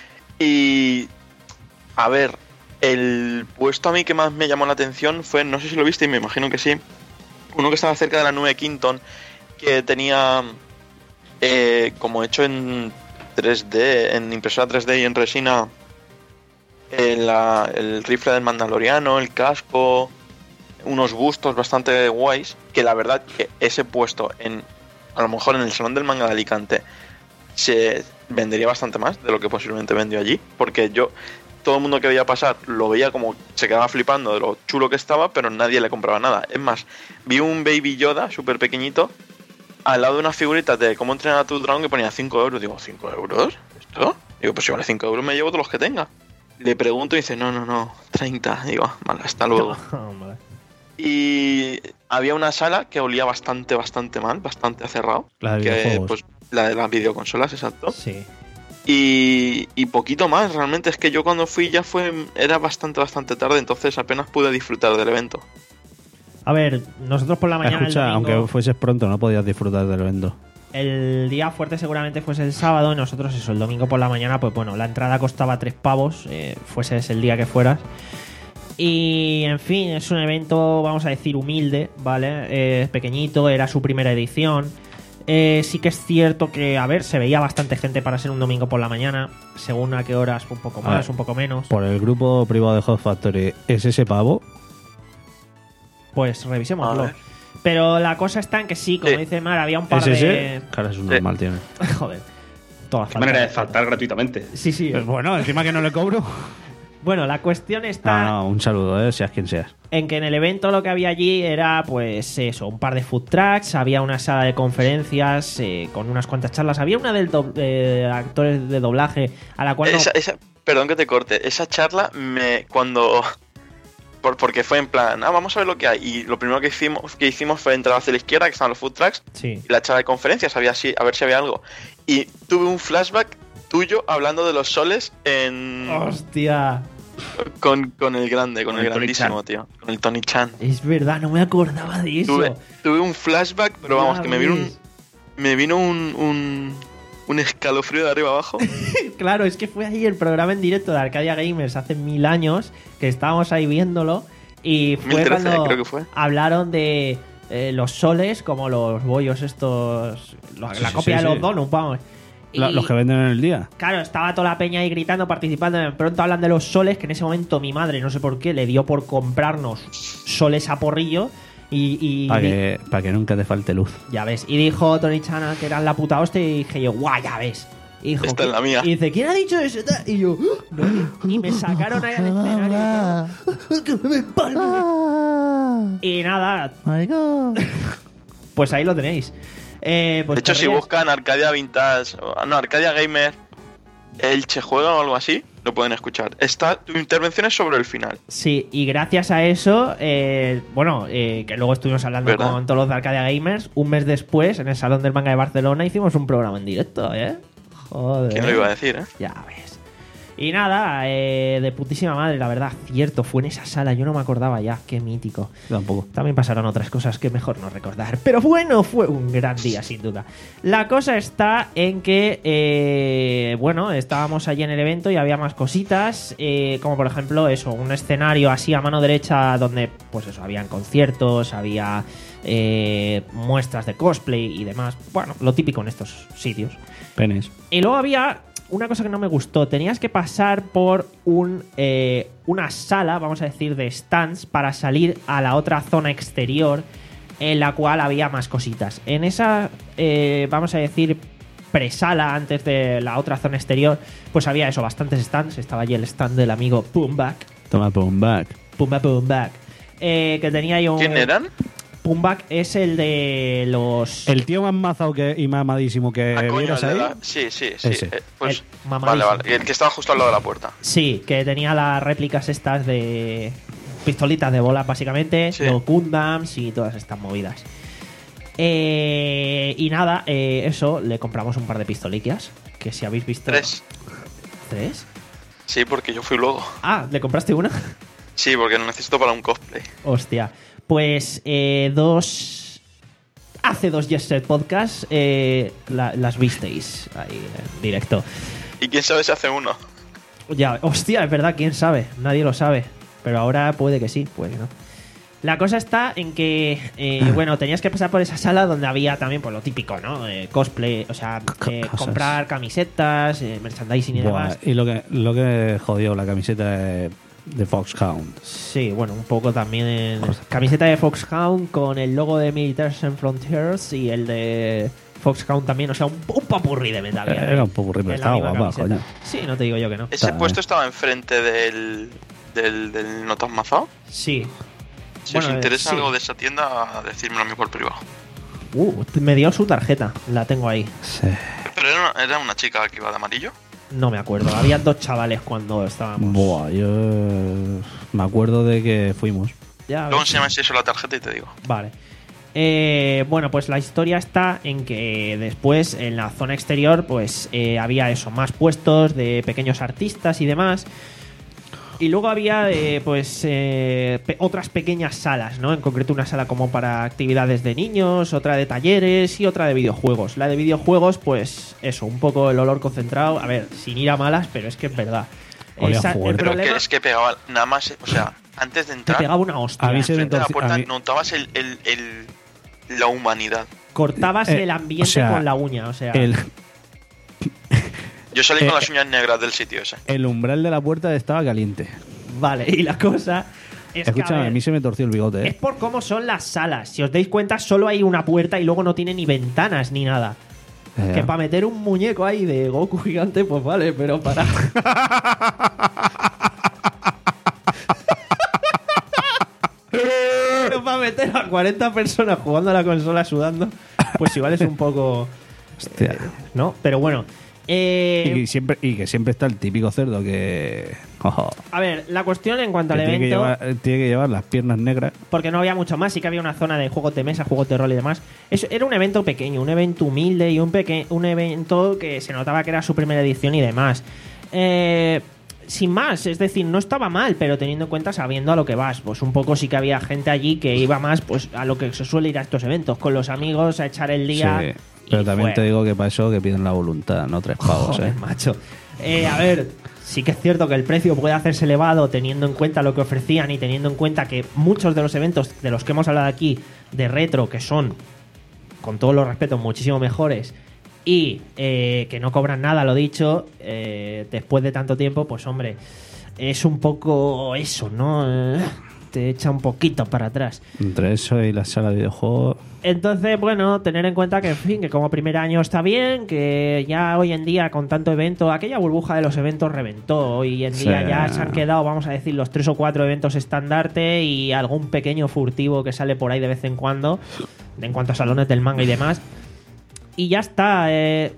Y a ver, el puesto a mí que más me llamó la atención fue, no sé si lo viste y me imagino que sí, uno que estaba cerca de la nube Quinton, que tenía eh, como hecho en tres D, en impresora tres D y en resina, eh, la- el rifle del Mandaloriano, el casco, unos bustos bastante guays, que la verdad que ese puesto en a lo mejor en el Salón del Manga de Alicante se vendería bastante más de lo que posiblemente vendió allí, porque yo todo el mundo que veía pasar lo veía como se quedaba flipando de lo chulo que estaba, pero nadie le compraba nada. Es más, vi un Baby Yoda súper pequeñito al lado de unas figuritas de cómo entrenar a tu dragón que ponía cinco euros. Digo, ¿cinco euros? ¿Esto? Digo, pues si vale cinco euros me llevo todos los que tenga. Le pregunto y dice, no, no, no, treinta. Digo, vale, hasta luego. Hombre. Y había una sala que olía bastante, bastante mal, bastante a cerrado. La de que, videojuegos. pues, la de las videoconsolas, exacto. Sí. Y, y poquito más, realmente es que yo cuando fui ya fue era bastante, bastante tarde, entonces apenas pude disfrutar del evento. A ver, nosotros por la mañana el Escucha, domingo, aunque fueses pronto, no podías disfrutar del evento. el día fuerte seguramente fuese el sábado y nosotros eso, el domingo por la mañana, pues bueno, la entrada costaba tres pavos, eh, fuese ese el día que fueras. Y en fin, es un evento, vamos a decir, humilde, ¿vale? Eh, es pequeñito, era su primera edición. Eh, sí que es cierto que, a ver, se veía bastante gente para ser un domingo por la mañana, según a qué horas, un poco A más, ver. un poco menos. Por el grupo privado de Hot Factory, ¿es ese pavo? Pues A revisémoslo. ver. Pero la cosa está en que sí, como Sí. dice Mar, había un par ¿Es de... ese? Cara, es un Sí. normal, tío. Joder. Toda Qué falta manera de respeto. faltar gratuitamente. Sí, sí. Pues bueno, encima que no le cobro. Bueno, la cuestión está No, no, un saludo, eh, seas quien seas. en que en el evento lo que había allí era, pues eso, un par de food trucks, había una sala de conferencias eh, con unas cuantas charlas, había una del do- de actores de doblaje a la cual no- Esa, esa, perdón que te corte, esa charla me cuando por, porque fue en plan, ah, vamos a ver lo que hay, y lo primero que hicimos que hicimos fue entrar hacia la izquierda, que estaban los food trucks, Sí. y la charla de conferencias, había si, a ver si había algo, y tuve un flashback tuyo hablando de los soles en Hostia. con, con el grande, con, Con el, el Tony grandísimo, Chan. tío, con el Tony Chan. Es verdad, no me acordaba de eso. Tuve, tuve un flashback, pero vamos, Ya que me vino ves. un me vino un, un un escalofrío de arriba abajo. Claro, es que fue ahí el programa en directo de Arcadia Gamers hace mil años, que estábamos ahí viéndolo, y fue mil trece cuando creo que fue. hablaron de eh, los soles, como los bollos estos, la, Sí, la sí, copia sí, de los sí. donuts, vamos. La- Y- los que venden en el día. Claro, estaba toda la peña ahí gritando, participando. De pronto hablan de los soles, que en ese momento mi madre, no sé por qué, le dio por comprarnos soles a porrillo. Y, y Para di- que, pa' que nunca te falte luz. ya ves. Y dijo Tony Chana que eran la puta hostia. Y dije yo, guau, ya ves. Y dijo, Esta es ¿qué? la mía. Y dice, ¿quién ha dicho eso? Y yo, "Ah, no". Y me sacaron ahí al escenario. ¡Que me empalme! Y nada, pues ahí lo tenéis. Eh, pues De hecho, te si ríes. buscan Arcadia Vintage, o- no, Arcadia Gamer, Elche Juega o algo así, lo pueden escuchar. Esta, tu intervención es sobre el final. Sí, y gracias a eso, eh, bueno, eh, que luego estuvimos hablando ¿verdad? con todos los de Arcadia Gamers, un mes después, en el Salón del Manga de Barcelona, hicimos un programa en directo, ¿eh? Joder. ¿Quién lo iba a decir, eh? Ya ves. Y nada, eh, de putísima madre, la verdad, cierto, fue en esa sala, yo no me acordaba ya, qué mítico. Tampoco. También pasaron otras cosas que mejor no recordar. Pero bueno, fue un gran día, sin duda. La cosa está en que, eh, bueno, estábamos allí en el evento y había más cositas, eh, como por ejemplo eso, un escenario así a mano derecha donde, pues eso, habían conciertos, había eh, muestras de cosplay y demás. Bueno, lo típico en estos sitios. Penes. Y luego había una cosa que no me gustó. Tenías que pasar por un, eh, una sala, vamos a decir, de stands para salir a la otra zona exterior en la cual había más cositas. En esa, eh, vamos a decir, presala antes de la otra zona exterior, pues había eso, bastantes stands. Estaba allí el stand del amigo Pumbak. Toma, pum, back. Pumba Pumbak. Eh, que tenía ahí un... ¿Quién eran? Pumbak es el de los... El tío más mazado que, y mamadísimo que Ah, coño, vieras el de ahí. la- Sí, sí, sí. Ese. eh, pues, El vale, mamadísimo. vale. El que estaba justo al lado de la puerta. Sí, que tenía las réplicas estas de pistolitas de bolas, básicamente, Sí. los Gundams y todas estas movidas. Eh, y nada, eh, eso, le compramos un par de pistoliquias, que si habéis visto... Tres. ¿Tres? Sí, porque yo fui luego. Ah, ¿le compraste una? Sí, porque lo necesito para un cosplay. Hostia. Pues eh, dos... Hace dos Yes Set Podcast eh, la- las visteis ahí en directo. ¿Y quién sabe si hace uno? Ya, hostia, es verdad, quién sabe, nadie lo sabe. Pero ahora puede que sí, puede que no. La cosa está en que, eh, bueno, tenías que pasar por esa sala donde había también, pues lo típico, ¿no? Eh, cosplay, o sea, eh, Cosas. comprar camisetas, eh, merchandising y Buah, demás. y lo que, lo que jodió la camiseta de, de Foxhound. Sí, bueno, un poco también en camiseta de Foxhound con el logo de Militaries Sans Frontiers y el de Foxhound también, o sea, un, un papurri de metal. Era un popurrí, pero En la estaba misma guapa, camiseta. coño. Sí, no te digo yo que no. ¿Ese Está, puesto eh. estaba enfrente del, del, del no tan mazado? Sí. Si Bueno, os eh, interesa sí. algo de esa tienda, decídmelo a mí por privado. Uh, me dio su tarjeta, la tengo ahí. Sí. Pero era una, era una chica que iba de amarillo. No me acuerdo. Había dos chavales cuando estábamos. Buah, yo me acuerdo de que fuimos. Ya, Luego ves. enséñame si eso la tarjeta y te digo. Vale. Eh, bueno, pues la historia está en que después en la zona exterior pues eh, había eso, más puestos de pequeños artistas y demás. Y luego había eh, pues eh, pe- otras pequeñas salas, ¿no? En concreto una sala como para actividades de niños, otra de talleres y otra de videojuegos. La de videojuegos, pues eso, un poco el olor concentrado. A ver, sin ir a malas, pero es que es verdad. Olía Esa- el fuerte. Pero problema que es que pegaba nada más, o sea, antes de te entrar, pegaba una hostia. A mí se me frente a la torci- puerta a mí- notabas el, el, el- la humanidad. Cortabas Eh, el ambiente o sea, con la uña, o sea... El, Yo salí Eh, con las uñas negras del sitio ese. el umbral de la puerta estaba caliente. Vale, y la cosa es que, a Escúchame, a, ver, mí se me torció el bigote, es ¿eh? por cómo son las salas. Si os dais cuenta, solo hay una puerta y luego no tiene ni ventanas ni nada. Eh, Que para meter un muñeco ahí de Goku gigante, pues vale, pero para... pero para meter a cuarenta personas jugando a la consola sudando, pues igual es un poco... Hostia. ¿No? Pero bueno... eh, Y, que siempre, y que siempre está el típico cerdo que, ojo, a ver, la cuestión en cuanto que al tiene, que evento... llevar, tiene que llevar las piernas negras. Porque no había mucho más, sí que había una zona de juegos de mesa, juegos de rol y demás. Eso era un evento pequeño, un evento humilde y un, peque un evento que se notaba que era su primera edición y demás. Eh, sin más, es decir, no estaba mal, pero teniendo en cuenta sabiendo a lo que vas. Pues un poco sí que había gente allí que iba más pues a lo que se suele ir a estos eventos, con los amigos, a echar el día. Sí, y pero también fuera. te digo que para eso que piden la voluntad, no tres pavos, Joder, ¿eh? macho. Eh, a ver, sí que es cierto que el precio puede hacerse elevado teniendo en cuenta lo que ofrecían y teniendo en cuenta que muchos de los eventos de los que hemos hablado aquí de retro, que son, con todos los respetos, muchísimo mejores y eh, que no cobran nada, lo dicho, eh, después de tanto tiempo, pues hombre, es un poco eso, ¿no? Eh, te echa un poquito para atrás. Entre eso y la sala de videojuegos. Entonces, bueno, tener en cuenta que, en fin, que como primer año está bien, que ya hoy en día con tanto evento, aquella burbuja de los eventos reventó. Hoy en día Sí. ya se han quedado, vamos a decir, los tres o cuatro eventos estandarte y algún pequeño furtivo que sale por ahí de vez en cuando, en cuanto a salones del manga y demás. Y ya está. Eh,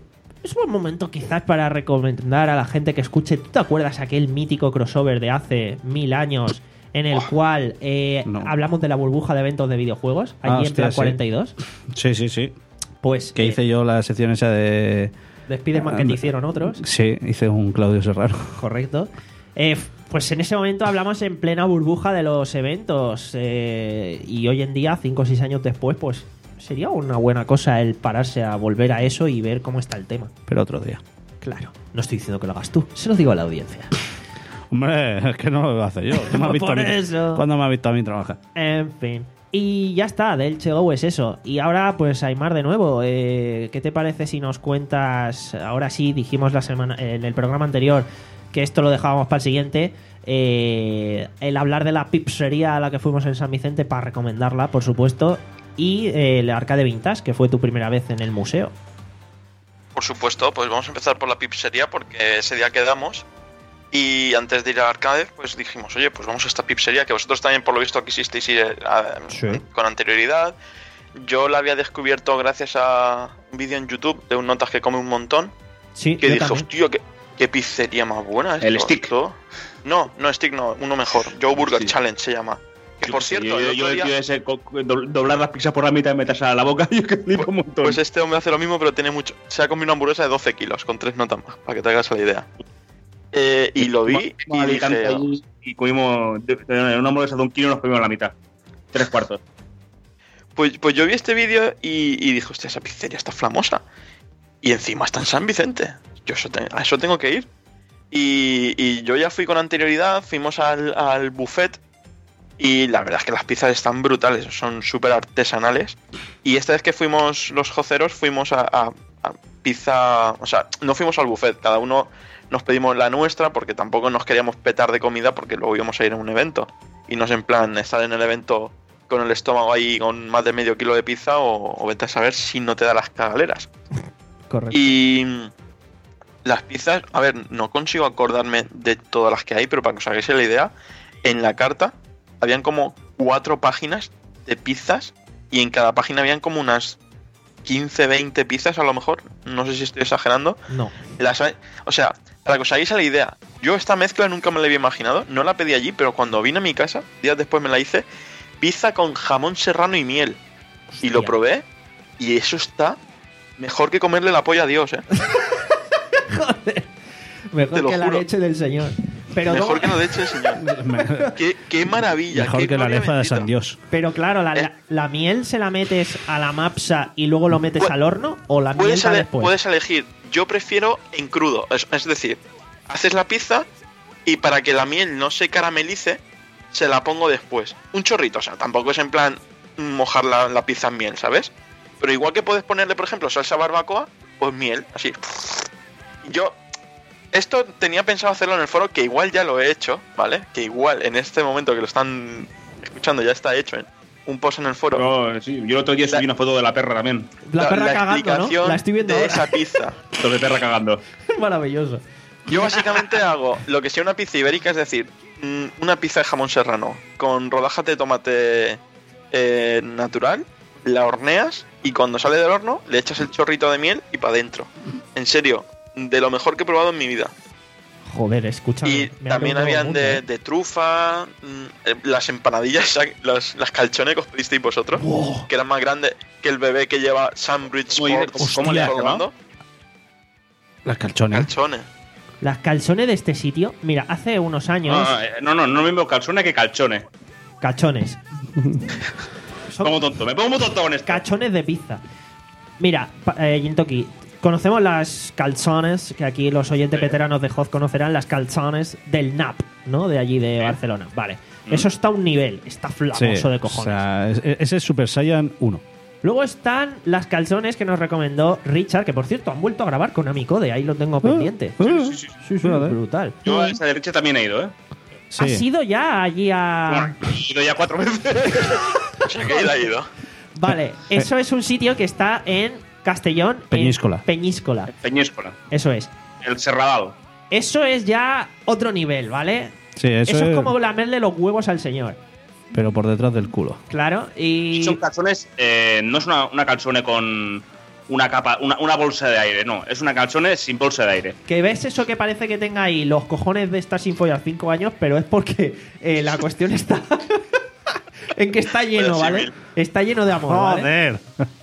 es buen momento quizás para recomendar a la gente que escuche. ¿Tú te acuerdas aquel mítico crossover de hace mil años en el cual eh, No. hablamos de la burbuja de eventos de videojuegos? Allí Ah, en hostia, Plan sí. cuarenta y dos. Sí, sí, sí. Pues Que eh, hice yo la sección esa de... de Spider-Man que te hicieron otros. Sí, hice un Claudio Serrano. Correcto. Eh, pues en ese momento hablamos en plena burbuja de los eventos. eh, y hoy en día, cinco o seis años después, pues sería una buena cosa el pararse a volver a eso y ver cómo está el tema. Pero otro día. Claro, no estoy diciendo que lo hagas tú, se lo digo a la audiencia. Hombre, es que no lo hace yo. ¿Tú me has visto Por a mí- eso. ¿Cuándo me has visto a mí trabajar? En fin. Y ya está, del Elche Go es eso. Y ahora, pues Aimar de nuevo. Eh, ¿Qué te parece si nos cuentas? Ahora sí, dijimos la semana en el programa anterior que esto lo dejábamos para el siguiente. eh, el hablar de la pizzería a la que fuimos en San Vicente para recomendarla, por supuesto. Y eh, el Arcade Vintage, que fue tu primera vez en el museo. Por supuesto, pues vamos a empezar por la pizzería porque ese día quedamos. Y antes de ir al arcade, pues dijimos, oye, pues vamos a esta pizzería que vosotros también por lo visto quisisteis ir a- Sí. con anterioridad. Yo la había descubierto gracias a un vídeo en YouTube de un notas que come un montón. Sí, Que yo dije, también. hostia, qué, qué pizzería más buena. El esto, Stick. esto". No, no Stick, no, uno mejor. Joe Burger Sí. Challenge se llama. Que por cierto, yo, el yo, otro yo el día- tío ese co- co- do- doblar las pizzas por la mitad y meterse a la boca, yo que flipo un montón. pues este hombre hace lo mismo, pero tiene mucho. Se ha comido una hamburguesa de doce kilos, con tres notas más, para que te hagas la idea. Eh, y lo vi y Fuimos a Alicante dije, allí y comimos de- de- en una hamburguesa de un kilo nos comimos la mitad. Tres cuartos. Pues, pues yo vi este vídeo y, y dije, hostia, esa pizzería está flamosa. Y encima está en San Vicente. Yo eso te- a eso tengo que ir. Y, y yo ya fui con anterioridad, fuimos al, al buffet. Y la verdad es que las pizzas están brutales, son súper artesanales. Y esta vez que fuimos los joceros, fuimos a, a- a pizza. O sea, no fuimos al buffet, cada uno nos pedimos la nuestra porque tampoco nos queríamos petar de comida porque luego íbamos a ir a un evento. Y no es en plan estar en el evento con el estómago ahí con más de medio kilo de pizza o, o vete a saber si no te da las cagaleras. Correcto. Y mm, las pizzas, a ver, no consigo acordarme de todas las que hay, pero para que os hagáis la idea, en la carta habían como cuatro páginas de pizzas y en cada página habían como unas quince, veinte pizzas a lo mejor. No sé si estoy exagerando. No. Las hay- o sea, para que os hagáis la idea, yo esta mezcla nunca me la había imaginado, no la pedí allí, pero cuando vine a mi casa, días después me la hice, pizza con jamón serrano y miel. Y lo Hostia. probé y eso está mejor que comerle la polla a Dios, ¿eh? Mejor Te lo que la juro. leche del señor. Pero Mejor ¿cómo- que la leche del señor. qué, qué maravilla. Mejor qué que la gloria lefa de bendita. San Dios. Pero claro, la, Eh. la- la miel se la metes a la mapsa y luego lo metes Pu- al horno o la miel Puedes, va ele- después. puedes elegir. Yo prefiero en crudo. Es, es decir, haces la pizza y para que la miel no se caramelice, se la pongo después. Un chorrito, o sea, tampoco es en plan mojar la, la pizza en miel, ¿sabes? Pero igual que puedes ponerle, por ejemplo, salsa barbacoa, pues miel, así. Yo, esto tenía pensado hacerlo en el foro, que igual ya lo he hecho, ¿vale? Que igual en este momento que lo están escuchando ya está hecho en un post en el foro. Pero, sí, yo el otro día subí una foto de la perra también. La perra cagando, ¿no? explicación La estoy viendo de ahora. esa pizza. Foto de perra cagando. Maravilloso. Yo básicamente hago lo que sea una pizza ibérica, es decir, mm, una pizza de jamón serrano con rodajas de tomate eh, natural, la horneas y cuando sale del horno le echas el chorrito de miel y para adentro. En serio, de lo mejor que he probado en mi vida. Joder, escúchame. Y me ha también preguntado habían mucho, de, ¿eh? de trufa, mm, eh, las empanadillas, las, las calchones que os pedisteis vosotros, que eran más grandes que el bebé que lleva Sunbridge ¿Cómo dice? Sports ¿Cómo le has colgando. Las calchones. Calzones. Las calzones de este sitio, mira, hace unos años. Ah, eh, no, no, no mismo calzones que calchones. Calzones. Son Como tonto, me pongo muy tonto con esto. cachones de pizza. Mira, pa- eh, Gintoki, conocemos las calzones, que aquí los oyentes Sí. veteranos de Hoz conocerán, las calzones del N A P, ¿no? De allí de Barcelona. Vale. Mm. Eso está a un nivel, está flamoso Sí, de cojones. O sea, es- ese es Super Saiyan uno. Luego están las calzones que nos recomendó Richard, que por cierto han vuelto a grabar con Amicode, ahí lo tengo pendiente. Sí, sí, sí. Sí, sí, Joder. brutal. Yo a esa derecha también he ido, ¿eh? ¿Has ido ya allí a...? He ido ya cuatro veces. O sea, que ha ido. Vale, eso es un sitio que está en Castellón. en Peñíscola. Peñíscola, Peñíscola. eso es. El Serradal. Eso es ya otro nivel, ¿vale? Sí, eso, Eso, es como lamerle los huevos al señor. Pero por detrás del culo. Claro, y... Son calzones, eh, no es una, una calzone con, una capa, una, una bolsa de aire, no, es una calzones sin bolsa de aire. Que ves eso que parece que tenga ahí los cojones de estar sin follar cinco años, pero es porque eh, la cuestión está en que está lleno, ¿vale? Está lleno de amor, ¿vale? Joder.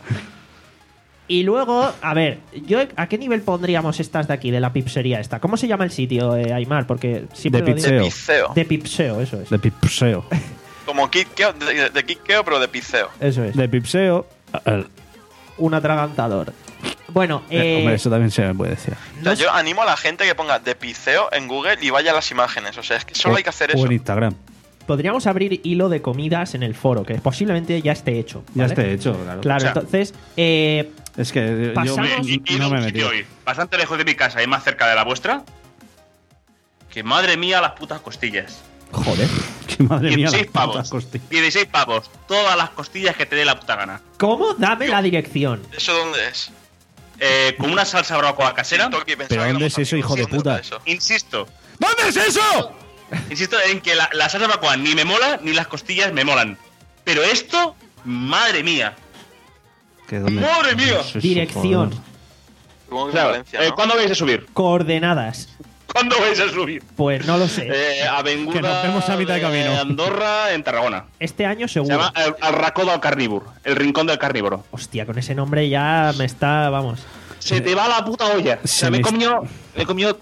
Y luego, a ver, yo ¿a qué nivel pondríamos estas de aquí, de la pipsería esta? ¿Cómo se llama el sitio, eh, Aymar? Porque siempre De lo digo- pipseo. De piceo. De pipseo, eso es. De pipseo. Como kickeo, de, de kickeo, pero de piceo. Eso es. De pipseo. eh, Un atragantador. Bueno, eh, eh, hombre, eso también se me puede decir. O sea, yo animo a la gente que ponga de piceo en Google y vaya a las imágenes. O sea, es que solo O- hay que hacer O eso. en Instagram. podríamos abrir hilo de comidas en el foro, que posiblemente ya esté hecho. Ya ¿vale? esté hecho, claro. Claro, O sea, entonces, eh, Es que yo Pasamos- me- Y, y no de me un he sitio metido. hoy, bastante lejos de mi casa y más cerca de la vuestra, que madre mía las putas costillas. joder. Que madre mía, las dieciséis putas pavos. costillas. dieciséis pavos. Todas las costillas que te dé la puta gana. ¿Cómo? Dame la dirección. ¿Eso dónde es? Eh, con una salsa barbacoa casera. Sí, Toki, pensaba ¿Pero que dónde éramos es eso, amigos. hijo de ¿Dónde puta? está eso? Insisto. ¿Dónde es eso? Insisto en que la, la salsa barbacoa ni me mola, ni las costillas me molan. Pero esto, madre mía. ¿Que dónde? ¡Madre mía! ¿Qué es eso, Dirección. joder? Supongo que en Claro, Valencia, eh, ¿no? ¿cuándo vais a subir? Coordenadas. ¿Cuándo vais a subir? Pues no lo sé. Eh, Avenguda Que nos vemos a mitad de camino. Andorra, en Tarragona. Este año Se seguro. llama el, el Racó del Carnívoro. El rincón del carnívoro. Hostia, con ese nombre ya me está, vamos. Se te va la puta olla. O Se sea, me he me- comido, me he comido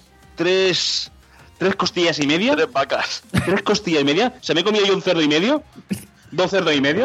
tres, tres costillas y media. Tres vacas. Tres costillas y media. O sea, me he comido yo un cerdo y medio. Dos cerdos y medio.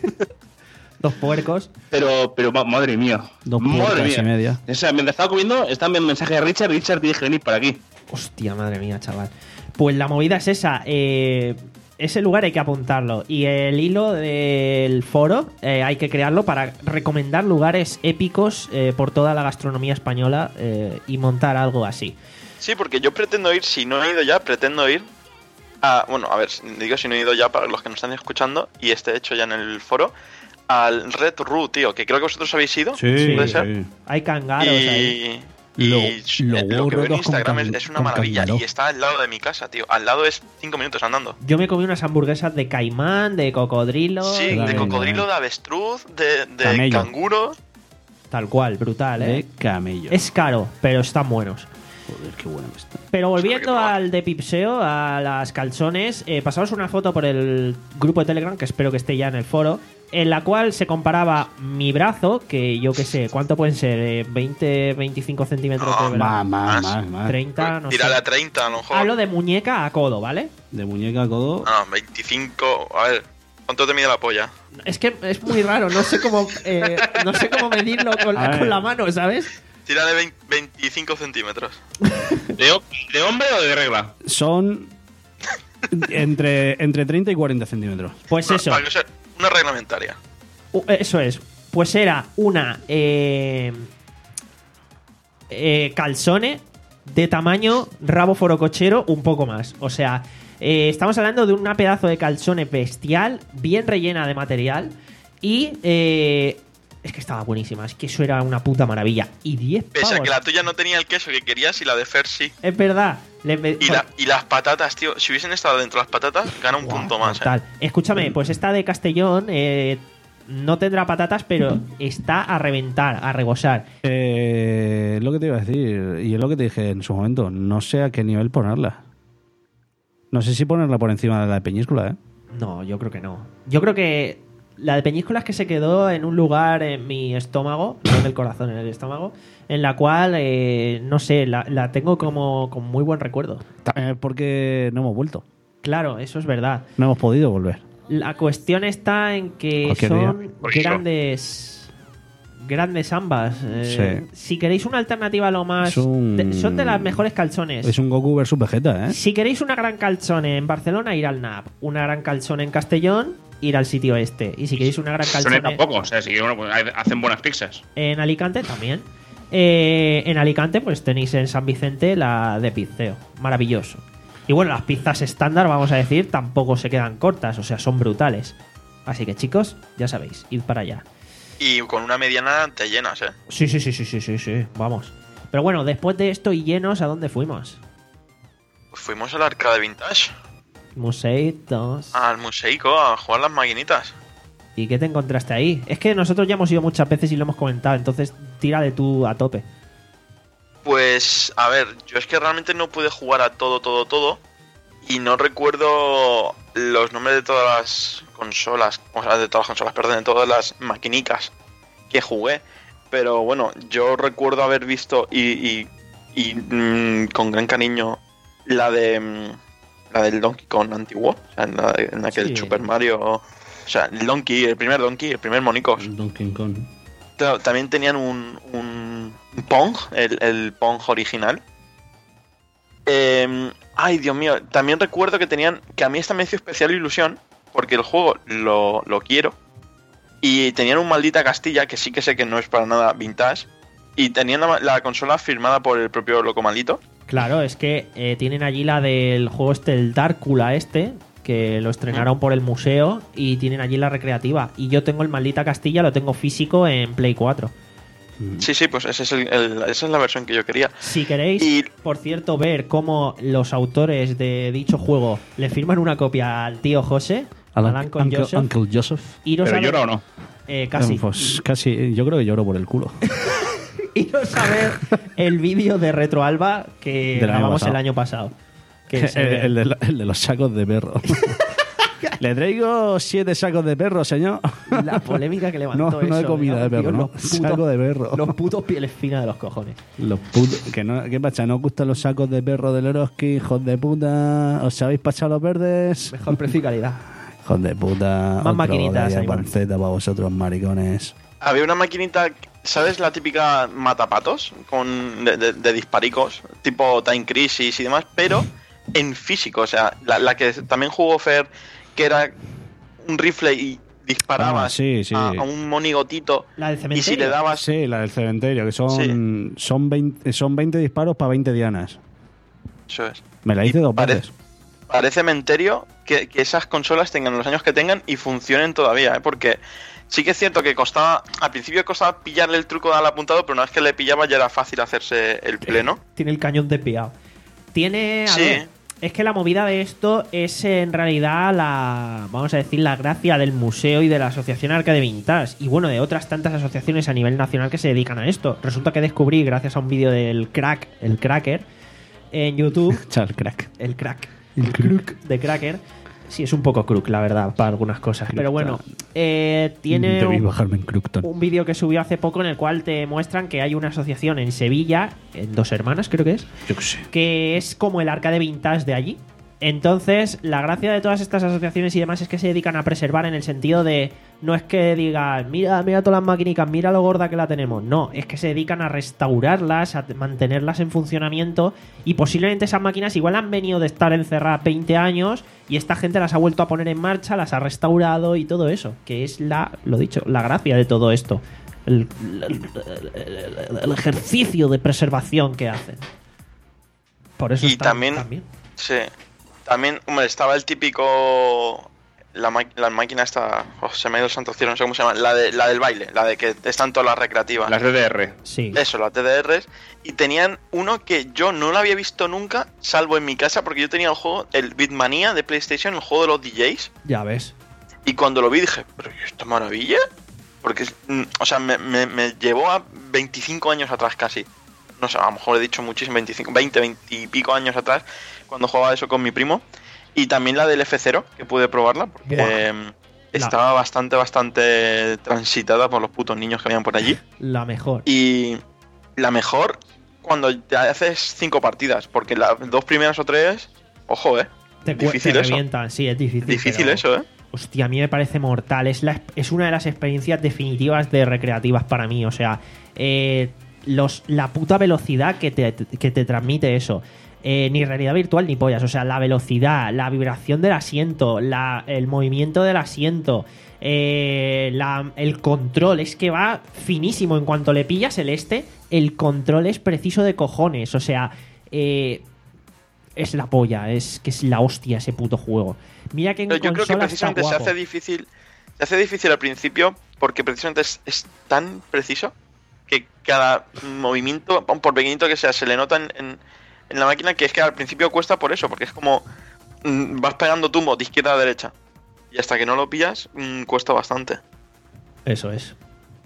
Dos puercos. Pero, pero ma- madre mía. Dos madre puertas mía. y media. O sea, mientras estaba comiendo, estaba enviando un mensaje a Richard. Richard, tienes que venir para aquí. Hostia, madre mía, chaval. Pues la movida es esa. eh, ese lugar hay que apuntarlo. Y el hilo del foro eh, hay que crearlo para recomendar lugares épicos eh, por toda la gastronomía española eh, y montar algo así. Sí, porque yo pretendo ir, si no he ido ya, pretendo ir a... Bueno, a ver, digo si no he ido ya para los que nos están escuchando y esté hecho ya en el foro, al Red Roo, tío, que creo que vosotros habéis ido. Sí, ¿Puede ser? sí. Hay cangaros ahí. Y, y Lo- eh, lo lo, que veo en gordos con Instagram can- es, es una con maravilla. cángaro. Y está al lado de mi casa, tío. Al lado es cinco minutos andando. Yo me comí unas hamburguesas de caimán, de cocodrilo. Sí, Venga, de venga, cocodrilo, venga. de avestruz, de, de Camello. canguro. Tal cual, brutal, ¿eh? De camello. Es caro, pero están buenos. Joder, qué bueno que está. Pero Habrá que volviendo probar. al de Pipseo, a las calzones, eh, pasamos una foto por el grupo de Telegram, que espero que esté ya en el foro, en la cual se comparaba mi brazo, que yo qué sé, ¿cuánto pueden ser? Eh, veinte, veinticinco centímetros No, de brazo. Más, más, Más. más, más. treinta, no sé. Tírale a treinta, a lo mejor. Hablo de muñeca a codo, ¿vale? De muñeca a codo. Ah, veinticinco. A ver, ¿cuánto te mide la polla? Es que es muy raro, no sé cómo, eh, no sé cómo medirlo con, A la- ver. con la mano, ¿sabes? Tírale veinte veinticinco centímetros. ¿De, ho- de hombre o de regla? Son entre, entre treinta y cuarenta centímetros. Pues Una- eso. para que sea una reglamentaria. U- Eso es. Pues era una eh, eh, calzone de tamaño rabo forocochero un poco más. O sea, eh, estamos hablando de una pedazo de calzone bestial, bien rellena de material y eh, es que estaba buenísima. Es que eso era una puta maravilla. Y diez Pese a pavos. que la tuya no tenía el queso que querías y la de Fer sí. Es verdad. Le me- Y, la- y las patatas, tío. Si hubiesen estado dentro de las patatas, gana un Guau, punto más. brutal. ¿eh? Escúchame, pues esta de Castellón eh, no tendrá patatas, pero está a reventar, a rebosar. Eh, es lo que te iba a decir, y es lo que te dije en su momento. No sé a qué nivel ponerla. No sé si ponerla por encima de la de Peñíscola, ¿eh? No, yo creo que no. Yo creo que la de Peñíscola es que se quedó en un lugar en mi estómago, no en el corazón, en el estómago, en la cual, eh, no sé, la, la tengo como con muy buen recuerdo. También es porque no hemos vuelto. Claro, eso es verdad. No hemos podido volver. La cuestión está en que Cualquier son día. Por eso. grandes grandes ambas. Eh, Sí. Si queréis una alternativa a lo más... Es un- de- son de las mejores calzones. Es un Goku versus Vegeta, ¿eh? Si queréis una gran calzone en Barcelona, ir al N A P. Una gran calzone en Castellón, ir al sitio este. Y si queréis una gran Sone calzone tampoco. O sea, sí, bueno, pues hacen buenas pizzas. en Alicante, también. Eh, en Alicante, pues tenéis en San Vicente la de Pizzeo. Maravilloso. Y bueno, las pizzas estándar, vamos a decir, tampoco se quedan cortas. O sea, son brutales. Así que chicos, ya sabéis, id para allá. Y con una mediana te llenas, ¿eh? Sí, sí, sí, sí, sí, sí, sí, vamos. Pero bueno, después de esto y llenos, ¿a dónde fuimos? Pues fuimos al arcade vintage. Museitos. Al museico a jugar las maquinitas. ¿Y qué te encontraste ahí? Es que nosotros ya hemos ido muchas veces y lo hemos comentado, entonces tira de tú a tope. Pues, a ver, yo es que realmente no pude jugar a todo, todo, todo. Y no recuerdo los nombres de todas las consolas, o sea, de todas las consolas, perdón, de todas las maquinicas que jugué. Pero bueno, yo recuerdo haber visto y, y, y mmm, con gran cariño la de mmm, la del Donkey Kong antiguo, o sea, en, la, en aquel Sí. Super Mario, o sea, el Donkey, el primer Donkey, el primer Monicos. Donkey Kong. Claro, también tenían un, un Pong, el, el Pong original. Eh, ay, Dios mío, también recuerdo que tenían, que a mí esta me hizo especial ilusión, porque el juego lo, lo quiero, y tenían un Maldita Castilla, que sí que sé que no es para nada vintage, y tenían la, la consola firmada por el propio Loco Maldito. Claro, es que eh, tienen allí la del juego este, el Dárcula este, que lo estrenaron por el museo, y tienen allí la recreativa. Y yo tengo el Maldita Castilla, lo tengo físico en Play cuatro. Sí, sí, pues ese es el, el- esa es la versión que yo quería. Si queréis, Y- por cierto, ver cómo los autores de dicho juego le firman una copia al tío José, al Al Uncle Uncle, Joseph, Uncle Joseph. iros ¿Pero a ver- llora o no? Eh, casi. Eh, Pues casi, yo creo que lloro por el culo. Iros a ver el vídeo de Retro Alba que Del año grabamos pasado. el año pasado. Que el, se ve- el de, lo- el de los sacos de perro. Le traigo siete sacos de perro, señor. la polémica que levantó No, no eso, de comida de perro, Dios, no. los putos- Saco de perro. Los putos pieles finas de los cojones. Los putos. Que no, ¿Qué pasa? ¿No os gustan los sacos de perro del Eroski? Hijos de puta. ¿Os habéis pasado los verdes? Mejor precio y calidad. Hijos de puta. Más maquinitas, de animal. panceta para vosotros, maricones. Había una maquinita, ¿sabes? La típica matapatos con de, de- de disparicos, tipo Time Crisis y demás, pero en físico. O sea, la, la que también jugó Fer, que era un rifle y disparabas Ah, sí, sí. A, a un monigotito. La del Y cementerio. si le dabas. Sí, la del cementerio, que son, son, veinte, son veinte disparos para veinte dianas. Eso es. Me la hice Y dos pare- veces. Parece menterio que, que esas consolas tengan los años que tengan y funcionen todavía, ¿eh? Porque sí que es cierto que costaba, al principio costaba pillarle el truco al apuntado, pero una vez que le pillaba ya era fácil hacerse el pleno. Tiene el cañón desviado. Tiene. A Sí. ver, es que la movida de esto es en realidad la. Vamos a decir, la gracia del museo y de la Asociación Arcade Vintage. Y bueno, de otras tantas asociaciones a nivel nacional que se dedican a esto. Resulta que descubrí, gracias a un vídeo del crack, el cracker, en YouTube. Chal, crack. El crack. El crook de cracker. Sí, es un poco crook, la verdad, para algunas cosas. Pero bueno, eh, tiene Debí un, bajarme en Crookton. un vídeo que subió hace poco en el cual te muestran que hay una asociación en Sevilla, en Dos Hermanas creo que es, Yo qué sé. que es como el arcade vintage de allí. Entonces, la gracia de todas estas asociaciones y demás es que se dedican a preservar en el sentido de no es que digan, mira, mira todas las maquinicas, mira lo gorda que la tenemos. No, es que se dedican a restaurarlas, a t- mantenerlas en funcionamiento y posiblemente esas máquinas igual han venido de estar encerradas veinte años y esta gente las ha vuelto a poner en marcha, las ha restaurado y todo eso, que es la, lo dicho, la gracia de todo esto. El, el- el- el ejercicio de preservación que hacen. Por eso Y están también- tan bien. Sí. También, hombre, estaba el típico. La, ma- la máquina esta. Oh, se me ha ido el santo cielo, no sé cómo se llama. La, de, la del baile, la de que están todas las recreativas. Las D D R. Sí. Eso, las T D Rs. Y tenían uno que yo no lo había visto nunca, salvo en mi casa, porque yo tenía el juego, el Beatmania de PlayStation, el juego de los D Js. Ya ves. Y cuando lo vi dije, ¿pero ¿y esta maravilla? Porque, mm, o sea, me, me, me llevó a veinticinco años atrás casi. No sé, a lo mejor he dicho muchísimo, veinticinco, veinte, veinte y pico años atrás, cuando jugaba eso con mi primo. Y también la del F cero, que pude probarla, porque Buah. eh, estaba bastante, bastante transitada por los putos niños que habían por allí. La mejor. Y la mejor cuando te haces cinco partidas, porque las dos primeras o tres, ojo, eh. Te, cu- difícil te eso. revientan, sí, es difícil. Difícil pero- eso, eh. Hostia, a mí me parece mortal. Es, la, es una de las experiencias definitivas de recreativas para mí. O sea, eh, los, la puta velocidad que te, que te transmite eso. Eh, ni realidad virtual ni pollas. O sea, la velocidad, la vibración del asiento, la, el movimiento del asiento, eh, la- el control. Es que va finísimo. En cuanto le pillas el este, el control es preciso de cojones. O sea, eh, es la polla. Es que es la hostia ese puto juego. Mira que en Pero yo creo que consola precisamente está se guapo. hace difícil. Se hace difícil al principio porque precisamente es, es tan preciso que cada movimiento, por pequeñito que sea, se le nota en, en, en la máquina, que es que al principio cuesta por eso, porque es como mm, vas pegando tumbos de izquierda a derecha. y hasta que no lo pillas, mmm, cuesta bastante. Eso es.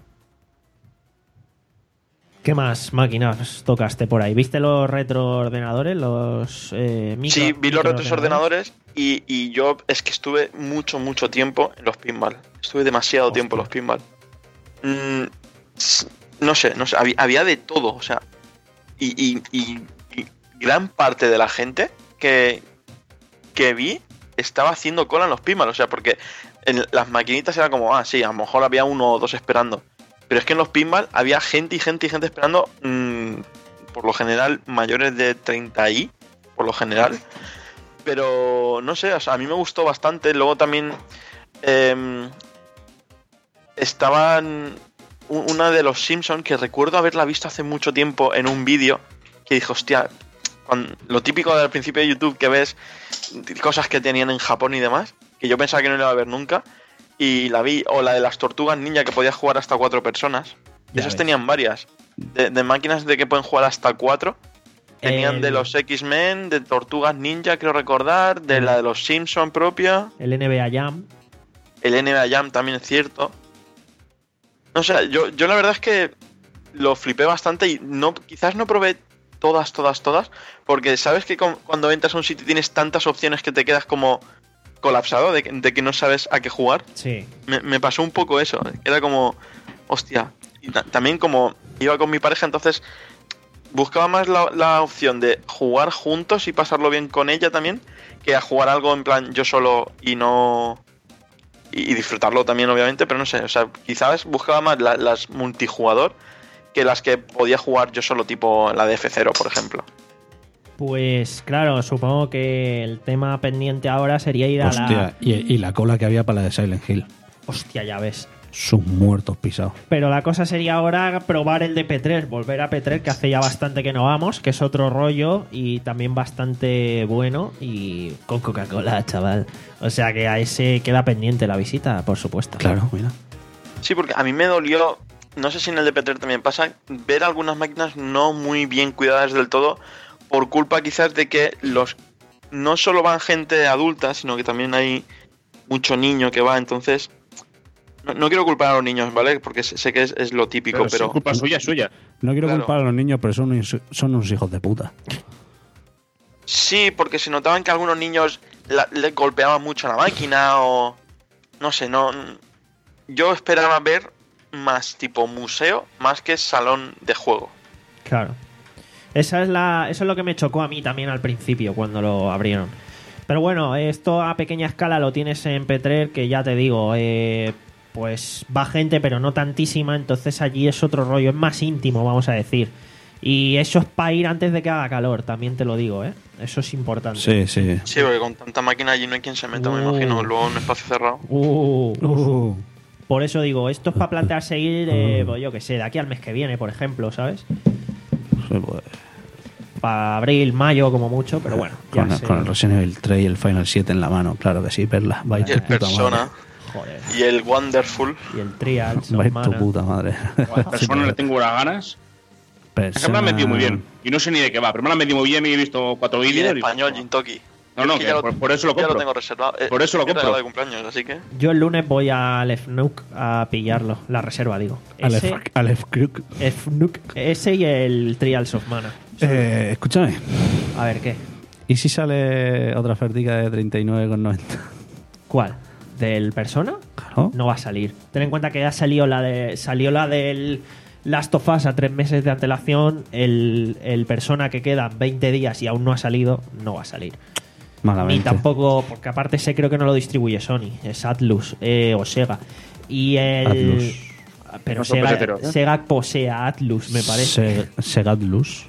¿Qué más máquinas tocaste por ahí? ¿Viste los retroordenadores? Los eh, micro, Sí, vi los microordenadores? retroordenadores y, y yo es que estuve mucho, mucho tiempo en los pinball. Estuve demasiado Hostia. tiempo en los pinball. Mm, no sé, no sé, había, había de todo, o sea, y, y, y, y gran parte de la gente que, que vi estaba haciendo cola en los pinball, o sea, porque en las maquinitas era como, ah, sí, a lo mejor había uno o dos esperando. Pero es que en los pinball había gente y gente y gente esperando, mmm, por lo general mayores de treinta y, por lo general. Pero no sé, o sea, a mí me gustó bastante. Luego también eh, estaban una de los Simpsons que recuerdo haberla visto hace mucho tiempo en un vídeo que dije, hostia, cuando, lo típico del principio de YouTube que ves cosas que tenían en Japón y demás, que yo pensaba que no iba a ver nunca. Y la vi, o la de las tortugas ninja que podías jugar hasta cuatro personas. Ya Esas ves. tenían varias. De, de máquinas de que pueden jugar hasta cuatro. Tenían El- de los X-Men, de tortugas ninja, creo recordar. De Mm. la de los Simpson propia. El N B A Jam. El N B A Jam también es cierto. No sé, yo, yo la verdad es que lo flipé bastante y no, quizás no probé todas, todas, todas. Porque sabes que con- cuando entras a un sitio tienes tantas opciones que te quedas como colapsado de, que- de que no sabes a qué jugar. Sí. Me, me pasó un poco eso. Era como, hostia. Y ta- también como iba con mi pareja, entonces buscaba más la, la opción de jugar juntos y pasarlo bien con ella también, que a jugar algo en plan yo solo y no... Y, y disfrutarlo también, obviamente, pero no sé. O sea, quizás buscaba más la- las multijugador que las que podía jugar yo solo, tipo la de F cero, por ejemplo. Pues claro, supongo que el tema pendiente ahora sería ir a Hostia, la... y, y la cola que había para la de Silent Hill. Hostia, ya ves. Sus muertos pisados. Pero la cosa sería ahora probar el de P tres, volver a P tres, que hace ya bastante que no vamos, que es otro rollo y también bastante bueno y con Coca-Cola, chaval. O sea que a ese queda pendiente la visita, por supuesto. Claro, mira. Sí, porque a mí me dolió, no sé si en el de P tres también pasa, ver algunas máquinas no muy bien cuidadas del todo, por culpa quizás de que los no solo van gente adulta, sino que también hay mucho niño que va, entonces no, no quiero culpar a los niños, ¿vale? Porque sé, sé que es, es lo típico, Pero, pero, es culpa suya, suya. No quiero Claro. culpar a los niños, pero son, unos- son unos hijos de puta. sí, porque se notaban que algunos niños la- le golpeaban mucho a la máquina o no sé, no yo esperaba ver más tipo museo más que salón de juego. Claro. Esa es la, eso es lo que me chocó a mí también al principio cuando lo abrieron. Pero bueno, esto a pequeña escala lo tienes en P tres, que ya te digo, eh, pues va gente, pero no tantísima, entonces allí es otro rollo, es más íntimo, vamos a decir. Y eso es para ir antes de que haga calor, también te lo digo, ¿eh? Eso es importante. Sí, sí. Sí, porque con tanta máquina allí no hay quien se meta, me Uh. imagino, luego en un espacio cerrado. Uh, Uh, por eso digo, esto es para plantearse ir, eh, pues yo que sé, de aquí al mes que viene, por ejemplo, ¿sabes? sí, pues, Para abril, mayo, como mucho, pero bueno. ya con, el, sé. con el Resident Evil tres y el Final siete en la mano, claro que sí, Perla. Vais Y tu el puta Persona madre. Joder. y el Wonderful. Y el Trials, Vais tu Mana. puta madre. A la persona le tengo unas ganas. Es que me la han metido muy bien. Y no sé ni de qué va, pero me la han metido muy bien y he visto cuatro Y en vídeos. y- español, Jintoki. No, no, Es que ya por- por eso lo ya compro. lo tengo reservado. Eh, Por eso lo es mi compro. regalo de cumpleaños, así que... Yo el lunes voy al F N U C a pillarlo, la reserva, digo. Aleph, Ese, Aleph Crook. F N U C, ese y el Trials of Mana. Eh, escúchame. A ver, ¿qué? ¿Y si sale otra ofertica de treinta y nueve con noventa? ¿Cuál? ¿Del Persona? Claro. No va a salir. Ten en cuenta que ya salió la de salió la del Last of Us a tres meses de antelación. El, el Persona que quedan veinte días y aún no ha salido, no va a salir. Malamente. Ni tampoco, porque aparte sé creo que no lo distribuye Sony, es Atlus eh, o Sega. Y el. Atlus. Pero No son Sega, peseteros, ¿eh? Sega posee a Atlus, me parece. Se- Segadlus.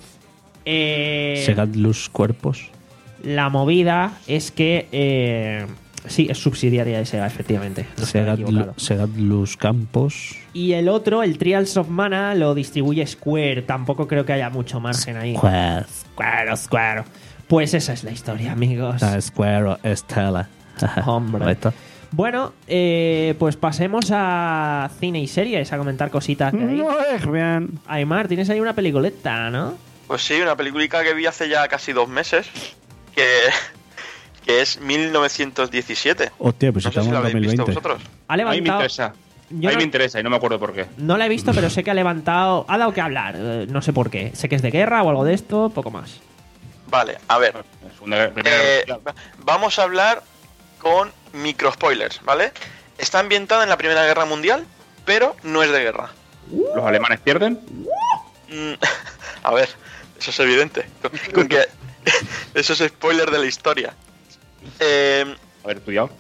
Eh, Segadlus Cuerpos. la movida es que. Eh, sí, es subsidiaria de Sega, efectivamente. No estoy Segadlu- equivocado. Segadlus Campos. Y el otro, el Trials of Mana, lo distribuye Square. Tampoco creo que haya mucho margen ahí. Square. Square, Square. Pues esa es la historia, amigos. Ah, Square Estela. Hombre. Ahí está. Bueno, eh, pues pasemos a cine y series, a comentar cositas que hay. No es bien. Aymar, tienes ahí una peliculeta, ¿no? Pues sí, una peliculita que vi hace ya casi dos meses, que, que es mil novecientos diecisiete. Hostia, pues No sé estamos si en lo habéis visto dos mil veinte. vosotros. Ha A mí me levantado. interesa. Yo a mí no- me interesa y no me acuerdo por qué. No la he visto, pero sé que ha levantado. Ha dado que hablar. eh, No sé por qué. Sé que es de guerra o algo de esto, poco más. Vale, a ver. Es una primera Eh, guerra mundial. vamos a hablar con micro spoilers, ¿vale? Está ambientada en la Primera Guerra Mundial, pero no es de guerra. Los alemanes pierden. Mm, a ver, eso es evidente. Con, con que eso es spoiler de la historia. Eh, Haber estudiado.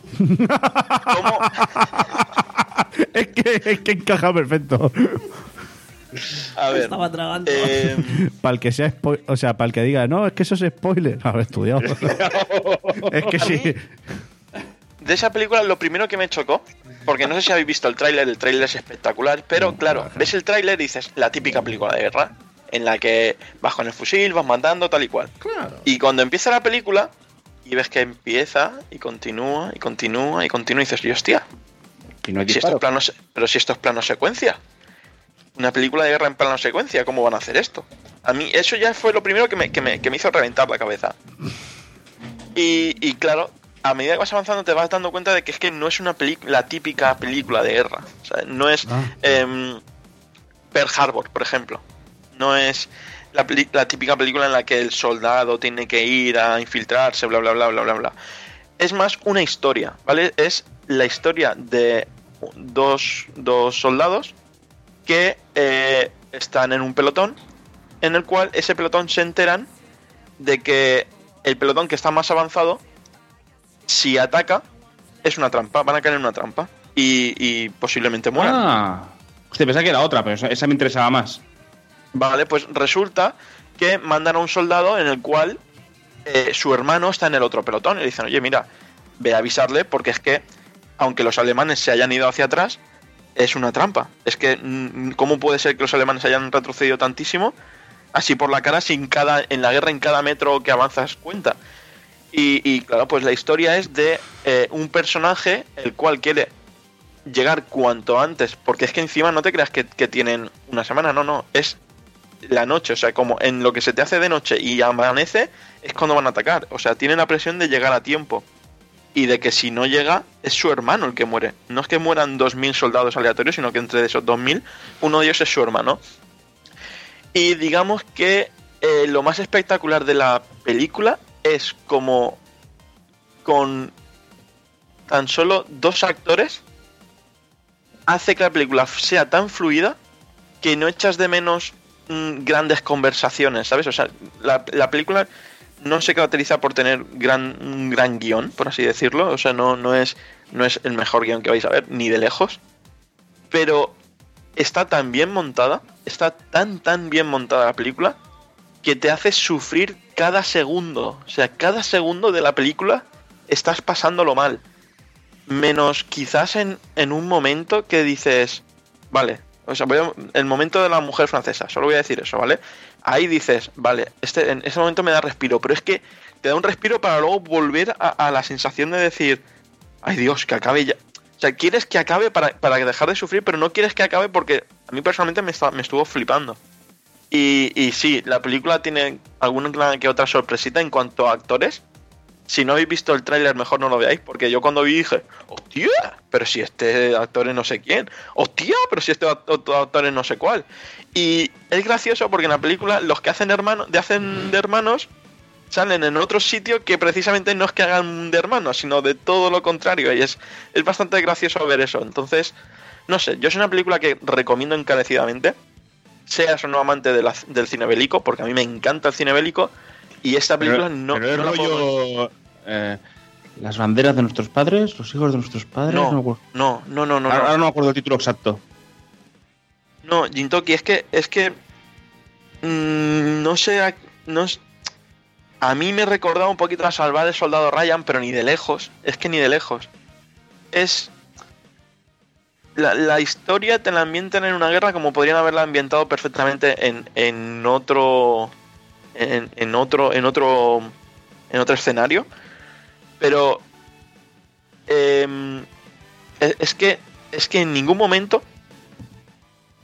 ¿Cómo? es, que, es que encaja perfecto. A ver. Estaba tragando. eh, Para el que sea spoiler, o sea, para el que diga, no, es que eso es spoiler. Haber estudiado. es que A sí. mí- de esa película lo primero que me chocó, porque no sé si habéis visto el tráiler, el tráiler es espectacular, pero claro, ves el tráiler y dices, la típica película de guerra, en la que vas con el fusil, vas mandando, tal y cual. Y cuando empieza la película, y ves que empieza, y continúa, y continúa, y continúa, y dices, y hostia, Y no hay si esto es disparo. plano, se- pero si esto es plano secuencia. Una película de guerra en plano secuencia, ¿cómo van a hacer esto? A mí eso ya fue lo primero que me, que me, que me hizo reventar la cabeza. Y, y claro, a medida que vas avanzando te vas dando cuenta de que es que no es una peli- la típica película de guerra. O sea, no es Ah. em, Pearl Harbor, por ejemplo. No es la, peli- la típica película en la que el soldado tiene que ir a infiltrarse, bla, bla, bla, bla, bla, bla. Es más una historia, ¿vale? Es la historia de dos, dos soldados que eh, están en un pelotón, en el cual ese pelotón se enteran de que el pelotón que está más avanzado, si ataca, es una trampa, van a caer en una trampa y, y posiblemente mueran. Ah. Hostia, pensaba que era otra, pero esa, esa me interesaba más. Vale, pues resulta que mandan a un soldado en el cual eh, su hermano está en el otro pelotón y le dicen, oye, mira, ve a avisarle porque es que, aunque los alemanes se hayan ido hacia atrás, es una trampa. Es que, mm, ¿cómo puede ser que los alemanes hayan retrocedido tantísimo así por la cara sin cada, en la guerra en cada metro que avanzas cuenta? Y, y claro, pues la historia es de eh, un personaje el cual quiere llegar cuanto antes, porque es que encima no te creas que, que tienen una semana, no, no, es la noche, o sea, como en lo que se te hace de noche y amanece es cuando van a atacar, o sea, tienen la presión de llegar a tiempo y de que si no llega es su hermano el que muere, no es que mueran dos mil soldados aleatorios, sino que entre esos dos mil uno de ellos es su hermano. Y digamos que eh, lo más espectacular de la película es como con tan solo dos actores hace que la película sea tan fluida que no echas de menos mm, grandes conversaciones, ¿sabes? O sea, la, la película no se caracteriza por tener gran, un gran guión, por así decirlo. O sea, no, no, es, no es el mejor guión que vais a ver, ni de lejos. Pero está tan bien montada, está tan, tan bien montada la película, que te hace sufrir cada segundo. O sea, cada segundo de la película estás pasándolo mal. Menos quizás en, en un momento que dices, vale, o sea, voy a- el momento de la mujer francesa, solo voy a decir eso, ¿vale? Ahí dices, vale, este, en ese momento me da respiro, pero es que te da un respiro para luego volver a, a la sensación de decir, ay Dios, que acabe ya. O sea, quieres que acabe para, para dejar de sufrir, pero no quieres que acabe porque a mí personalmente me, está, me estuvo flipando. Y, y sí, la película tiene alguna que otra sorpresita en cuanto a actores. Si no habéis visto el tráiler, mejor no lo veáis, porque yo cuando vi dije, hostia, pero si este actor es no sé quién, hostia, pero si este otro actor es no sé cuál. Y es gracioso porque en la película los que hacen hermanos, de hacen de hermanos salen en otro sitio que precisamente no es que hagan de hermanos, sino de todo lo contrario, y es, es bastante gracioso ver eso. Entonces, no sé, yo es una película que recomiendo encarecidamente, seas o no amante de la- del cine bélico, porque a mí me encanta el cine bélico, y esta película Pero, no, pero es no la puedo- rollo. eh, las banderas de nuestros padres, los hijos de nuestros padres. No, me acuerdo. no, no, no, no, ahora, no. ahora no me acuerdo el título exacto. No, Jintoki, es que, es que, mm, no sé, a, no es- a mí me recordaba un poquito a Salvar el Soldado Ryan, pero ni de lejos, es que ni de lejos. Es, la, la historia te la ambientan en una guerra como podrían haberla ambientado perfectamente en, en otro, en, en otro, en otro, en otro escenario, pero em, es, es que, es que en ningún momento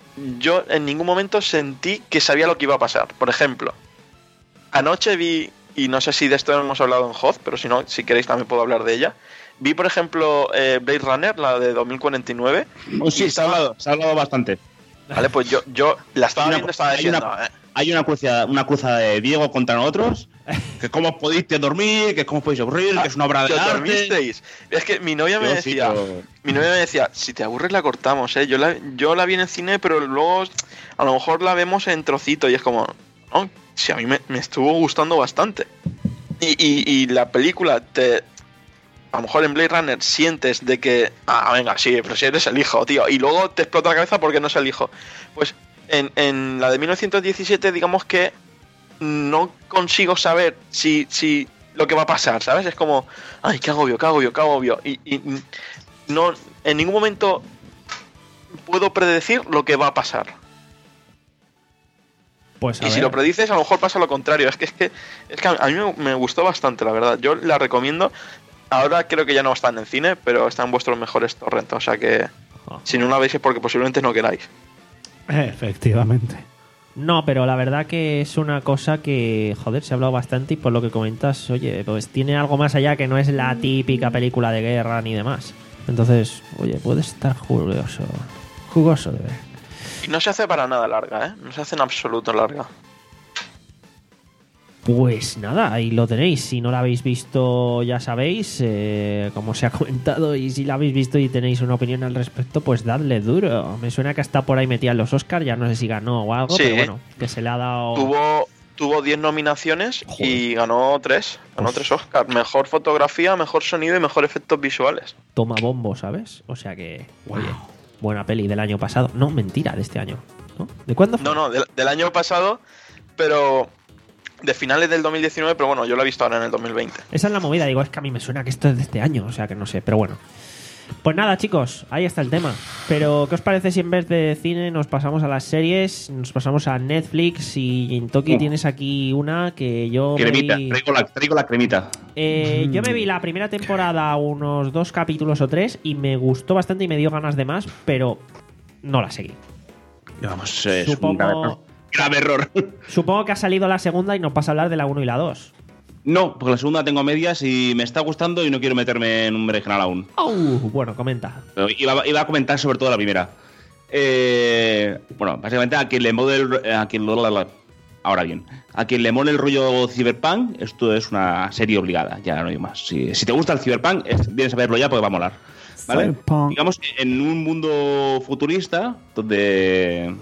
yo en ningún momento sentí que sabía lo que iba a pasar. Por ejemplo, anoche vi y no sé si de esto hemos hablado en Hoth, pero si no, si queréis también puedo hablar de ella. Vi, por ejemplo, eh, Blade Runner, la de dos mil cuarenta y nueve. Oh, sí, se ha hablado, se ha hablado bastante. Vale, pues yo, yo la estaba Hay una- viendo, estaba hay diciendo, una- eh, Hay una cruza, una cruza de Diego contra nosotros, que cómo podéis dormir, que cómo podéis aburrir, que es una obra que de os arte. dormisteis. Es que mi novia me Yo sí, decía, pero- mi novia me decía, si te aburres la cortamos, eh. Yo la, yo la vi en el cine, pero luego a lo mejor la vemos en trocitos y es como, no, si a mí me, me estuvo gustando bastante. Y, y, y la película te, a lo mejor en Blade Runner sientes de que, ah, venga, sí, pero si eres el hijo, tío, y luego te explota la cabeza porque no es el hijo. Pues en, en la de mil novecientos diecisiete, digamos que no consigo saber si, si lo que va a pasar, ¿sabes? Es como, ay, qué agobio, qué agobio, qué agobio. Y, y no, en ningún momento puedo predecir lo que va a pasar. Pues a Y si ver. lo predices, a lo mejor pasa lo contrario. Es que, es que, es que a mí me, me gustó bastante, la verdad. Yo la recomiendo. Ahora creo que ya no está en el cine, pero está en vuestros mejores torrents. O sea que, Ah. si no la veis es porque posiblemente no queráis. Efectivamente. No, pero la verdad que es una cosa que, joder, se ha hablado bastante y por lo que comentas, oye, pues tiene algo más allá que no es la típica película de guerra ni demás. Entonces, oye, puede estar jugoso, jugoso de ver. Y no se hace para nada larga, ¿eh? No se hace en absoluto larga. Pues nada, ahí lo tenéis. Si no la habéis visto, ya sabéis, eh, como se ha comentado, y si la habéis visto y tenéis una opinión al respecto, pues dadle duro. Me suena que está por ahí metida en los Oscars, ya no sé si ganó o algo, Sí. pero bueno, que se le ha dado... Tuvo tuvo diez nominaciones Joder. y ganó tres. Ganó Uf. tres Oscars. Mejor fotografía, mejor sonido y mejor efectos visuales. Toma bombo, ¿sabes? O sea que, oye, buena peli del año pasado. No, mentira, de este año. ¿No? ¿De cuándo fue? No, no, del, del año pasado, pero de finales del dos mil diecinueve, pero bueno, yo la he visto ahora en el dos mil veinte. Esa es la movida, digo, es que a mí me suena que esto es de este año, o sea que no sé, pero bueno. Pues nada, chicos, ahí está el tema. Pero, ¿qué os parece si en vez de cine nos pasamos a las series, nos pasamos a Netflix y en Toki Uh. tienes aquí una que yo me Cremita, vi- traigo la, traigo la cremita. Eh, yo me vi la primera temporada, unos dos capítulos o tres, y me gustó bastante y me dio ganas de más, pero no la seguí. Vamos, es Supongo- un grave error. Grave error. Supongo que ha salido la segunda y nos vas a hablar de la uno y la dos. No, porque la segunda tengo a medias y me está gustando y no quiero meterme en un berenjenal aún. Uh, bueno, comenta. Pero iba, iba a comentar sobre todo la primera. Eh, bueno, básicamente a quien le mole el, a quien, ahora bien, a quien le mole el rollo cyberpunk, esto es una serie obligada, ya no hay más. Si, si te gusta el cyberpunk, es, vienes a verlo ya porque va a molar. ¿Vale? Cyberpunk. Digamos que en un mundo futurista donde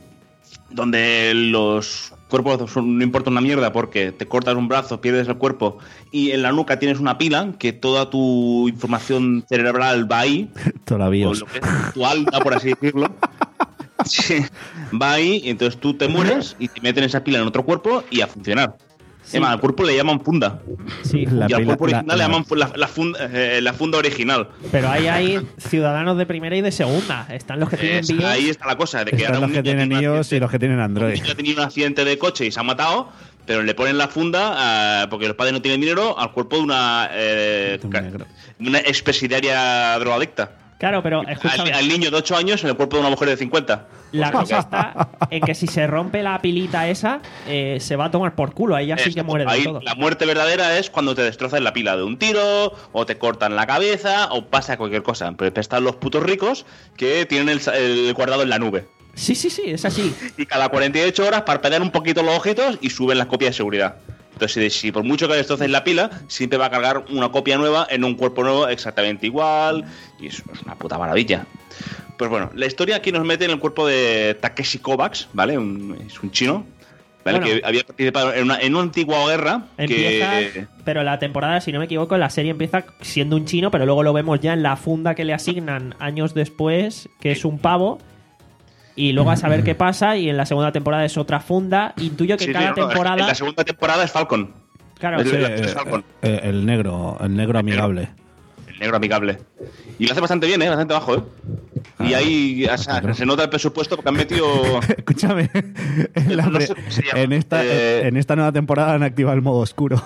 donde los cuerpos son- no importa una mierda porque te cortas un brazo, pierdes el cuerpo y en la nuca tienes una pila que toda tu información cerebral va ahí, Todavía. o lo que es tu alma, por así decirlo. Sí, va ahí y entonces tú te mueres y te meten esa pila en otro cuerpo y a funcionar. Sí. Además, al cuerpo le llaman funda. Sí, La y al pila- cuerpo original la- le la- llaman fu- la, la funda, eh, la funda original. pero ahí hay ciudadanos de primera y de segunda. Están los que tienen Es- BIOS. ahí está la cosa. De que Están ahora los un que niño tienen tiene un iOS y accidente- los que tienen un Android. niño ha tenido un accidente de coche y se ha matado, pero le ponen la funda ah, porque los padres no tienen dinero al cuerpo de una, eh, De un ca- negro. de una expresidiaria drogadicta. Claro, pero Al, escúchame. al niño de ocho años en el cuerpo de una mujer de cincuenta. La cosa está en que si se rompe la pilita esa, eh, se va a tomar por culo. Ahí ya sí que Exacto. muere de Ahí todo. la muerte verdadera es cuando te destrozan la pila de un tiro, o te cortan la cabeza, o pasa cualquier cosa. Pero están los putos ricos que tienen el, sa- el guardado en la nube. Sí, sí, sí, es así. Y cada cuarenta y ocho horas parpadean un poquito los ojitos y suben las copias de seguridad. Entonces, si, si por mucho que destrocen la pila, siempre va a cargar una copia nueva en un cuerpo nuevo exactamente igual. Y eso es una puta maravilla. Pues bueno, la historia aquí nos mete en el cuerpo de Takeshi Kovacs, ¿vale? Un- es un chino, ¿vale? Bueno. Que había participado en una, en una antigua guerra. Empieza, que pero la temporada, si no me equivoco, la serie empieza siendo un chino, pero luego lo vemos ya en la funda que le asignan años después, que es un pavo. Y luego a saber qué pasa, y en la segunda temporada es otra funda. Intuyo que Sí, sí, cada no, no, temporada. en la segunda temporada es Falcon, Claro, es- Sí, es eh, Falcon. eh, el negro, el negro amigable. el negro amigable. Y lo hace bastante bien, ¿eh? Bastante bajo, ¿eh? Y Ah, ahí o sea, negro. se nota el presupuesto porque han metido... Escúchame, en, la No pre- sé cómo se llama. en esta, Eh, en esta nueva temporada han activado el modo oscuro.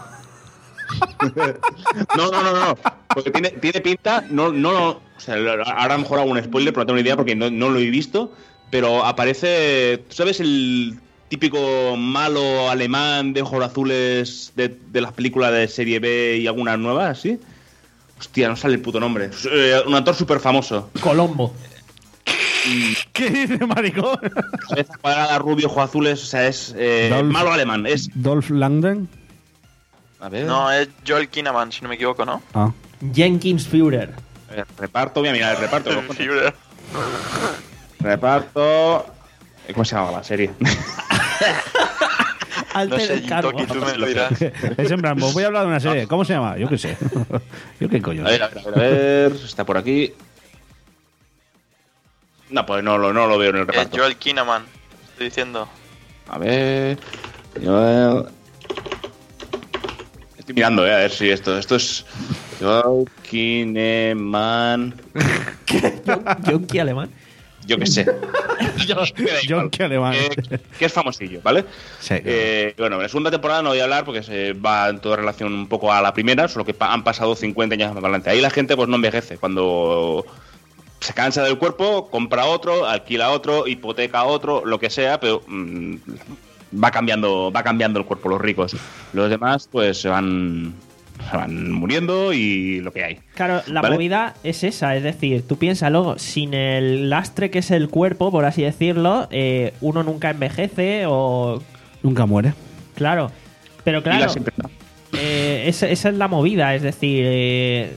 No, no, no, no. Porque tiene, tiene pinta. No, no, no. O sea, ahora a lo mejor hago un spoiler, pero no tengo ni idea porque no, no lo he visto. Pero aparece. ¿Tú sabes el típico malo alemán de ojos azules de, de las películas de serie B y algunas nuevas, ¿sí? Hostia, no sale el puto nombre. Eh, un actor súper famoso. Colombo. ¿Qué dice, maricón? Cabeza cuadrada, rubio, ojos azules, o sea, es eh, Dolph- malo alemán. Es. Dolph Lundgren. A ver. No, es Joel Kinnaman, si no me equivoco, ¿no? Ah. Jenkins Führer. El reparto, voy a mirar el reparto. El cojones. Führer. Reparto. ¿Cómo se llama la serie? No Alter sé, cargo. Toki, tú me lo dirás. Es en plan, pues voy a hablar de una serie. ¿Cómo se llama? Yo qué sé. Yo qué coño. A ver, a ver, a ver, a ver. Está por aquí. No, pues no, lo- no lo veo en el Es reparto. Joel Kinnaman, estoy diciendo. A ver. Joel. Estoy mirando, eh, a ver si esto. Esto es. Joel Kinnaman. Yonki alemán. Yo qué sé. John K. Alemán. Que, que es famosillo, ¿vale? Sí. Eh, bueno, en la segunda temporada no voy a hablar porque se va en toda relación un poco a la primera, solo que pa- han pasado cincuenta años más adelante. Ahí la gente pues no envejece. Cuando se cansa del cuerpo, compra otro, alquila otro, hipoteca otro, lo que sea, pero mm, va cambiando, va cambiando el cuerpo, los ricos. Los demás pues se van, se van muriendo y lo que hay. Claro, la ¿Vale? movida es esa, es decir, tú piénsalo, sin el lastre que es el cuerpo, por así decirlo, eh, uno nunca envejece o... Nunca muere. Claro, pero Y claro, la siempre está. eh, esa, esa es la movida, es decir, eh,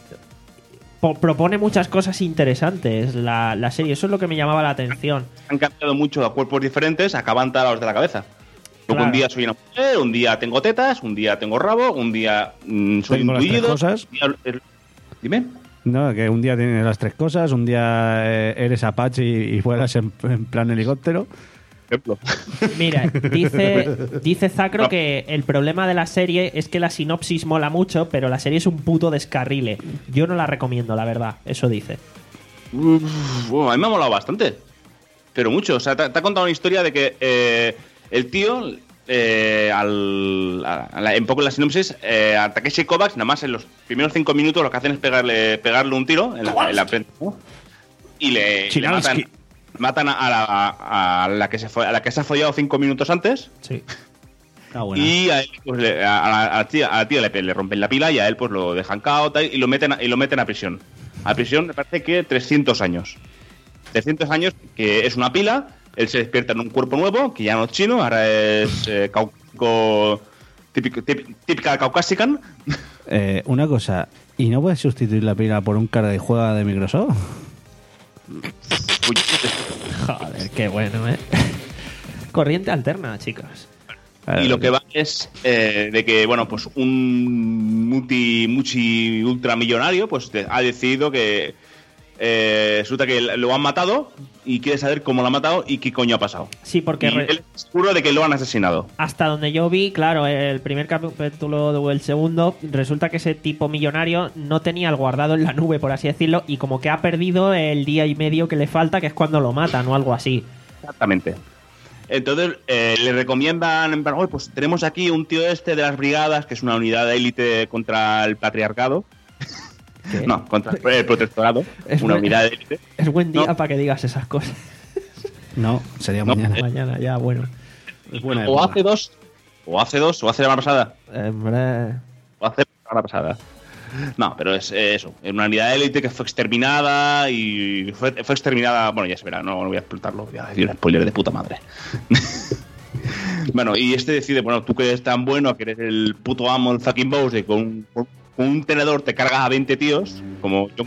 po- propone muchas cosas interesantes la, la serie, eso es lo que me llamaba la atención. Han cambiado mucho a cuerpos diferentes, acaban talados de la cabeza. Luego Claro. un día soy una mujer, un día tengo tetas, un día tengo rabo, un día mm, soy Tengo un las tres tullido. cosas. un día- el- Dime. No, que un día tienes las tres cosas, un día eh, eres Apache y, y vuelas en, en plan helicóptero. Ejemplo. Mira, dice, dice Zacro No. que el problema de la serie es que la sinopsis mola mucho, pero la serie es un puto descarrile. Yo no la recomiendo, la verdad, eso dice. Uf, bueno, a mí me ha molado bastante. Pero mucho. O sea, te, te ha contado una historia de que eh, el tío, eh, al, a- a la- un poco en la sinopsis, eh, a Takeshi Kovacs, nada más en los primeros cinco minutos lo que hacen es pegarle, pegarle un tiro en la, en la frente, ¿no? Y le, le Chinansky. matan, matan a, la, a la que se fue, a la que se ha follado cinco minutos antes. Sí. Ah, bueno. Y a, él, pues, le- a, a la, a la tía, a la tía le, le rompen la pila y a él pues lo dejan cao tal, y lo meten a, y lo meten a prisión. A prisión me parece que trescientos años. trescientos años, que es una pila. Él se despierta en un cuerpo nuevo, que ya no es chino, ahora es eh, cauco, típico, típ- típica caucasican. Eh, una cosa, ¿y no puedes sustituir la pila por un cara de juega de Microsoft? Uy, Joder, qué bueno, ¿eh? Corriente alterna, chicos. y lo que va es eh, de que, bueno, pues un multi, multi ultramillonario pues de- ha decidido que eh, resulta que lo han matado y quiere saber cómo lo han matado y qué coño ha pasado. Sí, porque Y re- él es seguro de que lo han asesinado. hasta donde yo vi, claro, el primer capítulo o el segundo, resulta que ese tipo millonario no tenía el guardado en la nube, por así decirlo, y como que ha perdido el día y medio que le falta, que es cuando lo matan o algo así. Exactamente. Entonces eh, le recomiendan, en plan, "Oye, pues tenemos aquí un tío este de las brigadas, que es una unidad de élite contra el patriarcado. ¿Qué? No, contra el protectorado. Es una buen- unidad de élite. Es buen día No. para que digas esas cosas. No, sería No. mañana. Mañana ya, bueno. Es buena O época. hace dos, o hace dos, o hace la semana pasada. Hombre. O hace la semana pasada. No, pero es eh, eso. Es una unidad de élite que fue exterminada y fue, fue exterminada. Bueno, ya se verá, no, no voy a explotarlo. Voy a decir un spoiler de puta madre. Bueno, y este decide, bueno, tú que eres tan bueno, que eres el puto amo del fucking Bowser, con un, con un tenedor te cargas a veinte tíos, como yo.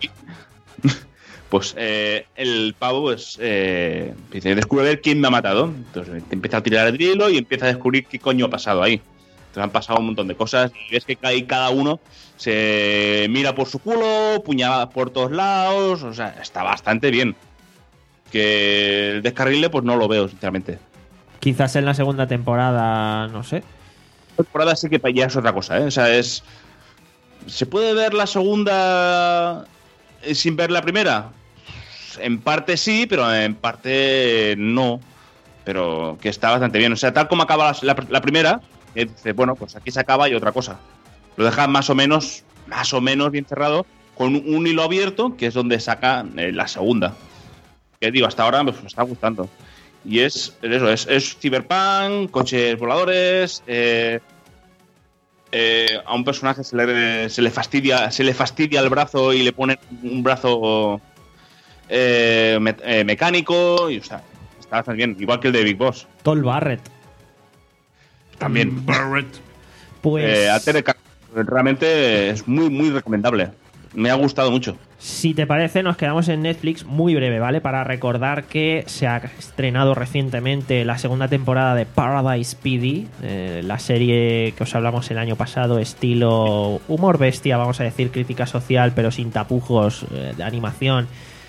Pues eh, el pavo pues, eh, dice, descubre a ver quién me ha matado. Entonces empieza a tirar el hilo y empieza a descubrir qué coño ha pasado ahí. Entonces han pasado un montón de cosas y ves que ahí cada uno se mira por su culo, puñaladas por todos lados, o sea, está bastante bien. Que el descarrile pues no lo veo, sinceramente. Quizás en la segunda temporada, no sé. La temporada sí que ya es otra cosa, ¿eh? O sea, es... ¿Se puede ver la segunda eh, sin ver la primera? En parte sí, pero en parte no. Pero que está bastante bien. O sea, tal como acaba la, la- la primera, eh, dice, bueno, pues aquí se acaba y otra cosa. Lo deja más o menos, más o menos bien cerrado, con un, un hilo abierto, que es donde saca eh, la segunda. Que digo, hasta ahora pues, me está gustando. Y es eso, es, es cyberpunk, coches voladores, eh, eh, a un personaje se le, se le fastidia se le fastidia el brazo y le ponen un brazo eh, me, eh, mecánico, y o sea, está bastante bien, igual que el de Big Boss. Tol Barrett. También. Pues Eh, Altered Carbon, realmente es muy, muy recomendable. Me ha gustado mucho. si te parece, nos quedamos en Netflix muy breve, ¿vale? Para recordar que se ha estrenado recientemente la segunda temporada de Paradise P D, eh, la serie que os hablamos el año pasado, estilo humor bestia, vamos a decir, crítica social, pero sin tapujos, eh, de animación.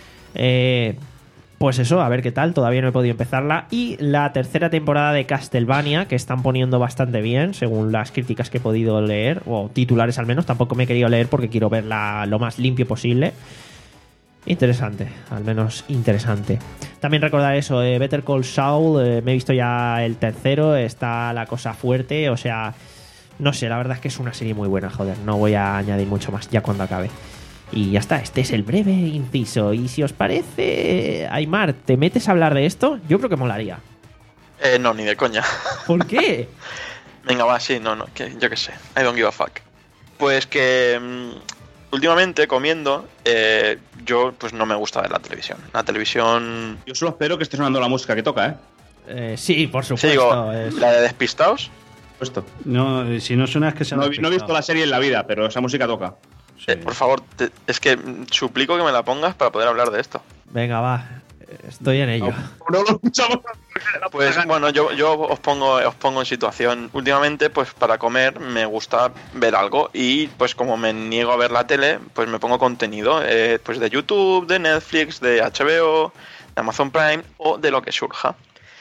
Eh, pues eso, a ver qué tal, todavía no he podido empezarla. Y la tercera temporada de Castlevania, que están poniendo bastante bien, según las críticas que he podido leer, o titulares al menos, tampoco me he querido leer porque quiero verla lo más limpio posible. Interesante, al menos interesante. También recordar eso, eh, Better Call Saul, eh, me he visto ya el tercero, está la cosa fuerte, o sea, no sé, la verdad es que es una serie muy buena, joder, no voy a añadir mucho más ya cuando acabe. Y ya está, este es el breve inciso. Y si os parece, Aymar, ¿te metes a hablar de esto? Yo creo que molaría. Eh, no, ni de coña. ¿Por qué? Venga, va, sí, no, no, que yo qué sé. I don't give a fuck. Pues que mmm, últimamente comiendo, eh, yo pues no me gusta ver la televisión. La televisión... Yo solo espero que esté sonando la música que toca, ¿eh? Eh, sí, por Sí, supuesto. digo, es- la de Despistaos. Puesto. No, si no suena es que se No, han he- no he visto la serie en la vida, pero esa música toca. Eh, por favor, te- es que mm, suplico que me la pongas para poder hablar de esto. Venga, va. Estoy en ello. No lo escuchamos. Pues bueno, yo, yo os pongo os pongo en situación. Últimamente, pues para comer me gusta ver algo y pues como me niego a ver la tele, pues me pongo contenido, eh, pues de YouTube, de Netflix, de H B O, de Amazon Prime o de lo que surja.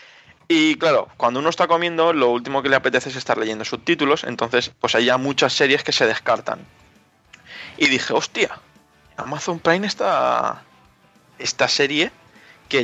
Y claro, cuando uno está comiendo, lo último que le apetece es estar leyendo subtítulos, entonces pues hay ya muchas series que se descartan. Y dije, hostia, Amazon Prime está esta serie que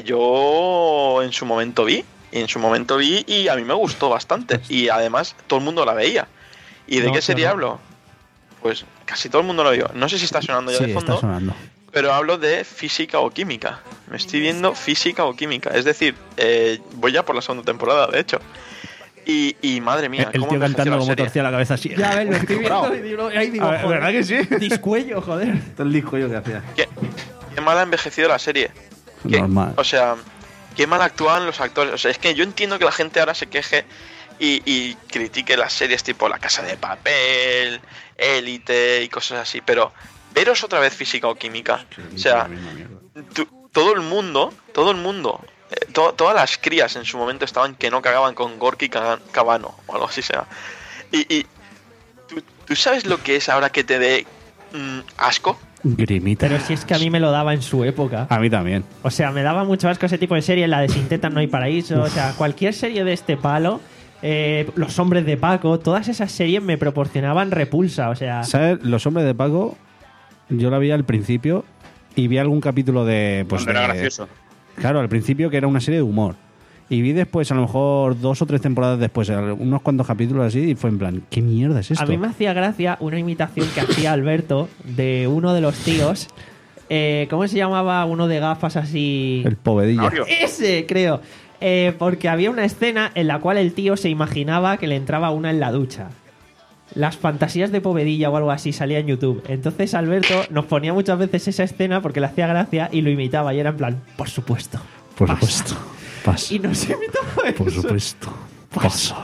yo en su momento vi, y en su momento vi y a mí me gustó bastante. Y además todo el mundo la veía. ¿Y de No, qué serie no. hablo? Pues casi todo el mundo lo vio. No sé si está sonando ya Sí, de fondo, está sonando. pero hablo de física o química. Me estoy viendo física o química. Es decir, eh, voy ya por la segunda temporada, de hecho. Y, y madre mía, El cómo tío envejeció cantando la como serie. torcía la cabeza así. Ya ves, lo estoy viendo Bravo. y digo, ahí digo, A ver, joder, ¿verdad que sí? Discuello, joder. Esto es el disco yo que hacía. Qué, qué mal ha envejecido la serie. Qué- Normal. O sea, qué mal actúan los actores. O sea, es que yo entiendo que la gente ahora se queje y, y critique las series tipo La Casa de Papel, Élite y cosas así, pero veros otra vez física o química. O sea, tu- todo el mundo, todo el mundo, eh, to- todas las crías en su momento estaban que no cagaban con Gorky Ca- Cabano o algo así sea. Y, y ¿tú, tú sabes lo que es ahora que te dé mm, asco? Grimita. Pero si es que a mí me lo daba en su época. A mí también. O sea, me daba mucho asco ese tipo de serie, la de Sin Tetas No Hay Paraíso. O sea, cualquier serie de este palo, eh, Los Hombres de Paco, todas esas series me proporcionaban repulsa. O sea, ¿Sabes? Los hombres de Paco, yo la vi al principio y vi algún capítulo de. Pues Cuando era de- gracioso. Claro, al principio que era una serie de humor. Y vi después, a lo mejor dos o tres temporadas después, unos cuantos capítulos así, y fue en plan, ¿qué mierda es esto? a mí me hacía gracia una imitación que hacía Alberto de uno de los tíos. Eh, ¿Cómo se llamaba uno de gafas así? El povedilla. Mario. Ese, creo. Eh, porque había una escena en la cual el tío se imaginaba que le entraba una en la ducha. Las fantasías de Povedilla o algo así salía en YouTube. Entonces Alberto nos ponía muchas veces esa escena porque le hacía gracia y lo imitaba. Y era en plan, por supuesto. Por pasa. supuesto. Pasa. Y nos imitaba Por eso. supuesto. Pasa.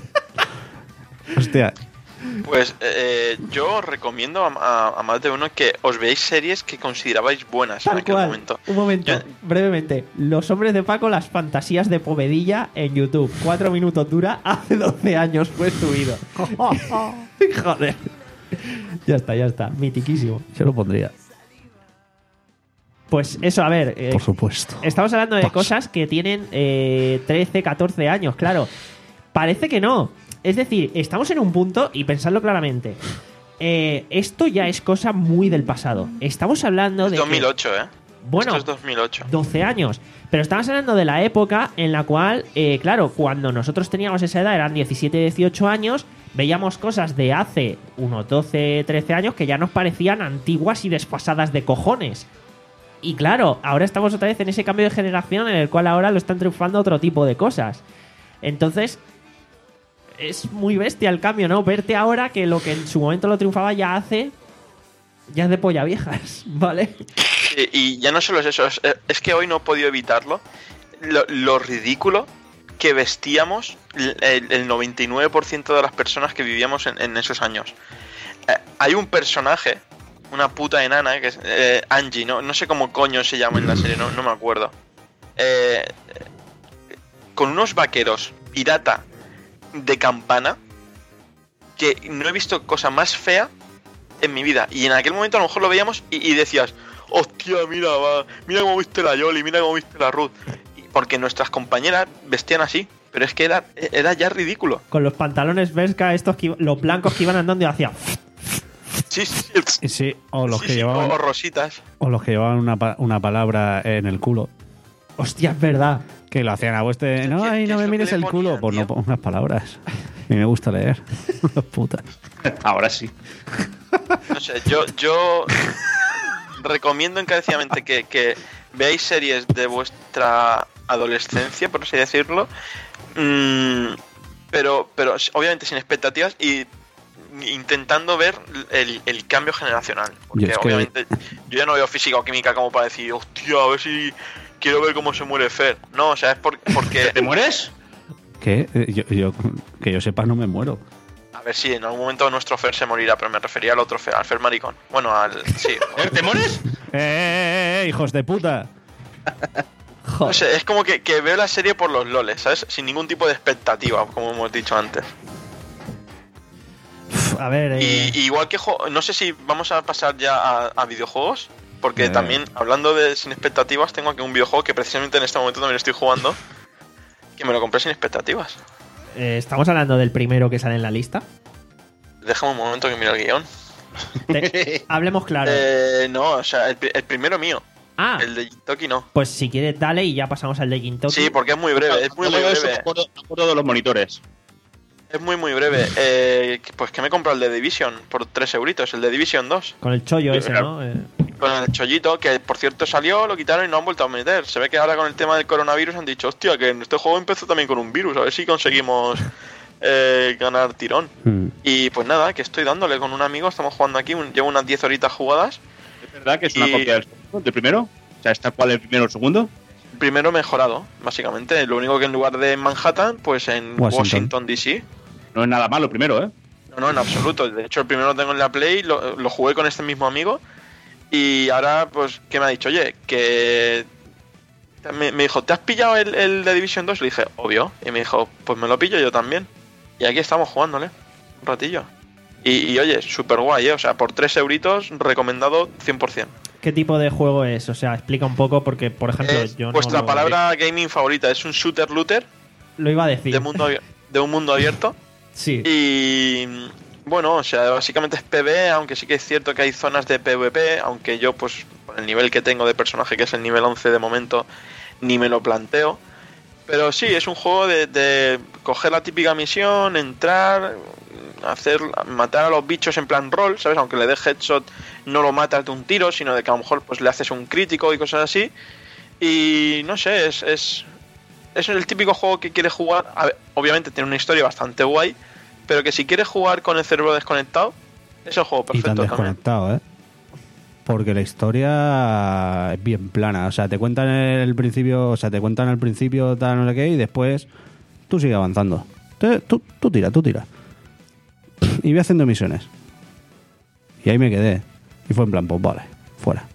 Hostia. Pues eh, yo os recomiendo a, a- a más de uno que os veáis series que considerabais buenas en Tal aquel cual. momento. Un momento, Yo- brevemente. Los Hombres de Paco, las fantasías de Povedilla en YouTube. Cuatro minutos dura, hace doce años fue subido. Joder. Ya está, ya está. Mitiquísimo. Yo lo pondría. Pues eso, a ver. eh, Por supuesto. Estamos hablando de Pasa. cosas que tienen eh, trece, catorce años, claro. Parece que no. Es decir, estamos en un punto, y pensadlo claramente, eh, esto ya es cosa muy del pasado. Estamos hablando Es de... que- dos mil ocho, ¿eh? Bueno, Esto es dos mil ocho. doce años. Pero estamos hablando de la época en la cual, eh, claro, cuando nosotros teníamos esa edad, eran diecisiete, dieciocho años, veíamos cosas de hace unos doce, trece años que ya nos parecían antiguas y desfasadas de cojones. Y claro, ahora estamos otra vez en ese cambio de generación en el cual ahora lo están triunfando otro tipo de cosas. Entonces, es muy bestia el cambio, ¿no? Verte ahora que lo que en su momento lo triunfaba ya hace... Ya es de polla viejas, ¿vale? Sí, y ya no solo es eso, es, es que hoy no he podido evitarlo. Lo, lo ridículo que vestíamos el, el noventa y nueve por ciento de las personas que vivíamos en, en esos años. Eh, hay un personaje, una puta enana, que es eh, Angie, ¿no? No sé cómo coño se llama en la serie, no, no me acuerdo. Eh, con unos vaqueros pirata de campana, que no he visto cosa más fea en mi vida. Y en aquel momento a lo mejor lo veíamos y, y decías, hostia, mira, va, mira cómo viste la Yoli, mira cómo viste la Ruth. Y porque nuestras compañeras vestían así, pero es que era, era ya ridículo. Con los pantalones Bershka, estos que, los blancos que iban andando y hacían... Sí, sí, Y sí, o los sí, que sí, llevaban o rositas. o los que llevaban una, pa- una palabra en el culo. Hostia, es verdad. Que lo hacían a vuestro. No, ¿Qué- ay, qué no es me lo mires que le el culo. ponían, Pues no tío? pongo unas palabras. Y me gusta leer. Las putas. Ahora sí. No sé, yo, yo recomiendo encarecidamente que, que veáis series de vuestra adolescencia, por así decirlo, mm, pero, pero obviamente sin expectativas y intentando ver el, el cambio generacional. Porque Yo es que- obviamente yo ya no veo física o química como para decir, hostia, a ver si quiero ver cómo se muere Fer. No, o sea, es por- porque... ¿Te mueres? ¿Qué? Eh, Yo, yo, que yo sepa, no me muero. A ver si en algún momento nuestro Fer se morirá, pero me refería al otro Fer, al Fer maricón. Bueno, al... sí. ¿Te mueres? ¡Eh, eh, eh, hijos de puta! No Joder. sé, es como que, que veo la serie por los loles, ¿sabes? Sin ningún tipo de expectativa, como hemos dicho antes. Pf, A ver, eh, Y, y igual que jo- no sé si vamos a pasar ya a, a videojuegos, porque Eh. también, hablando de sin expectativas, tengo aquí un videojuego que precisamente en este momento también estoy jugando, que me lo compré sin expectativas. eh, estamos hablando del primero que sale en la lista. Déjame un momento que mire el guión. Te- hablemos claro. Eh, no, o sea, el, pri- el primero mío, ah, el de Toki no. pues si quieres dale y ya pasamos al de Gintoki. Sí, porque es muy breve, es muy, muy Yo eso me breve. acuerdo, me acuerdo de los monitores. Es muy, muy breve. Eh, pues que me he comprado el de Division por tres euritos, el de Division dos. Con el chollo ese, Claro. ¿no? Eh, Con el chollito, que por cierto salió, lo quitaron y no han vuelto a meter. Se ve que ahora con el tema del coronavirus han dicho, hostia, que este juego empezó también con un virus, a ver si conseguimos eh, ganar tirón. Mm. Y pues nada, que estoy dándole con un amigo, estamos jugando aquí, un- llevo unas diez horitas jugadas. ¿Es verdad que es una Y- copia del, segundo, del primero? O sea, ¿está cuál el primero o el segundo? Primero mejorado, básicamente. Lo único que en lugar de Manhattan, pues en Washington. Washington, D C. No es nada malo el primero, ¿eh? No, no, en absoluto. De hecho, el primero lo tengo en la Play, lo, lo jugué con este mismo amigo. Y ahora, pues, ¿qué me ha dicho? Oye, que... Me, me dijo, ¿te has pillado el, el de Division dos? Le dije, obvio. Y me dijo, pues me lo pillo yo también. Y aquí estamos jugándole. Un ratillo. Y, y oye, súper guay, ¿eh? O sea, por tres euritos, recomendado cien por ciento. ¿Qué tipo de juego es? O sea, explica un poco porque, por ejemplo, Es yo no vuestra lo- palabra gaming favorita. Es un shooter-looter lo iba a decir. de, mundo abier- de un mundo abierto. Sí. Y bueno, o sea, básicamente es PvE, aunque sí que es cierto que hay zonas de PvP, aunque yo, pues, por el nivel que tengo de personaje, que es el nivel once de momento, ni me lo planteo. Pero sí, es un juego de, de coger la típica misión, entrar, hacer matar a los bichos en plan rol, ¿sabes? Aunque le des headshot, no lo matas de un tiro, sino de que a lo mejor pues le haces un crítico y cosas así. Y no sé, es, es, es el típico juego que quieres jugar. A ver, obviamente tiene una historia bastante guay, pero que si quieres jugar con el cerebro desconectado, es el juego Y tan perfecto también. desconectado, ¿eh? Porque la historia es bien plana. O sea, te cuentan el principio, o sea, te cuentan al principio tal, no sé qué, y después tú sigues avanzando. Te- Tú, tú tira, tú tira. Y voy haciendo misiones. Y ahí me quedé. Y fue en plan, pues vale, fuera.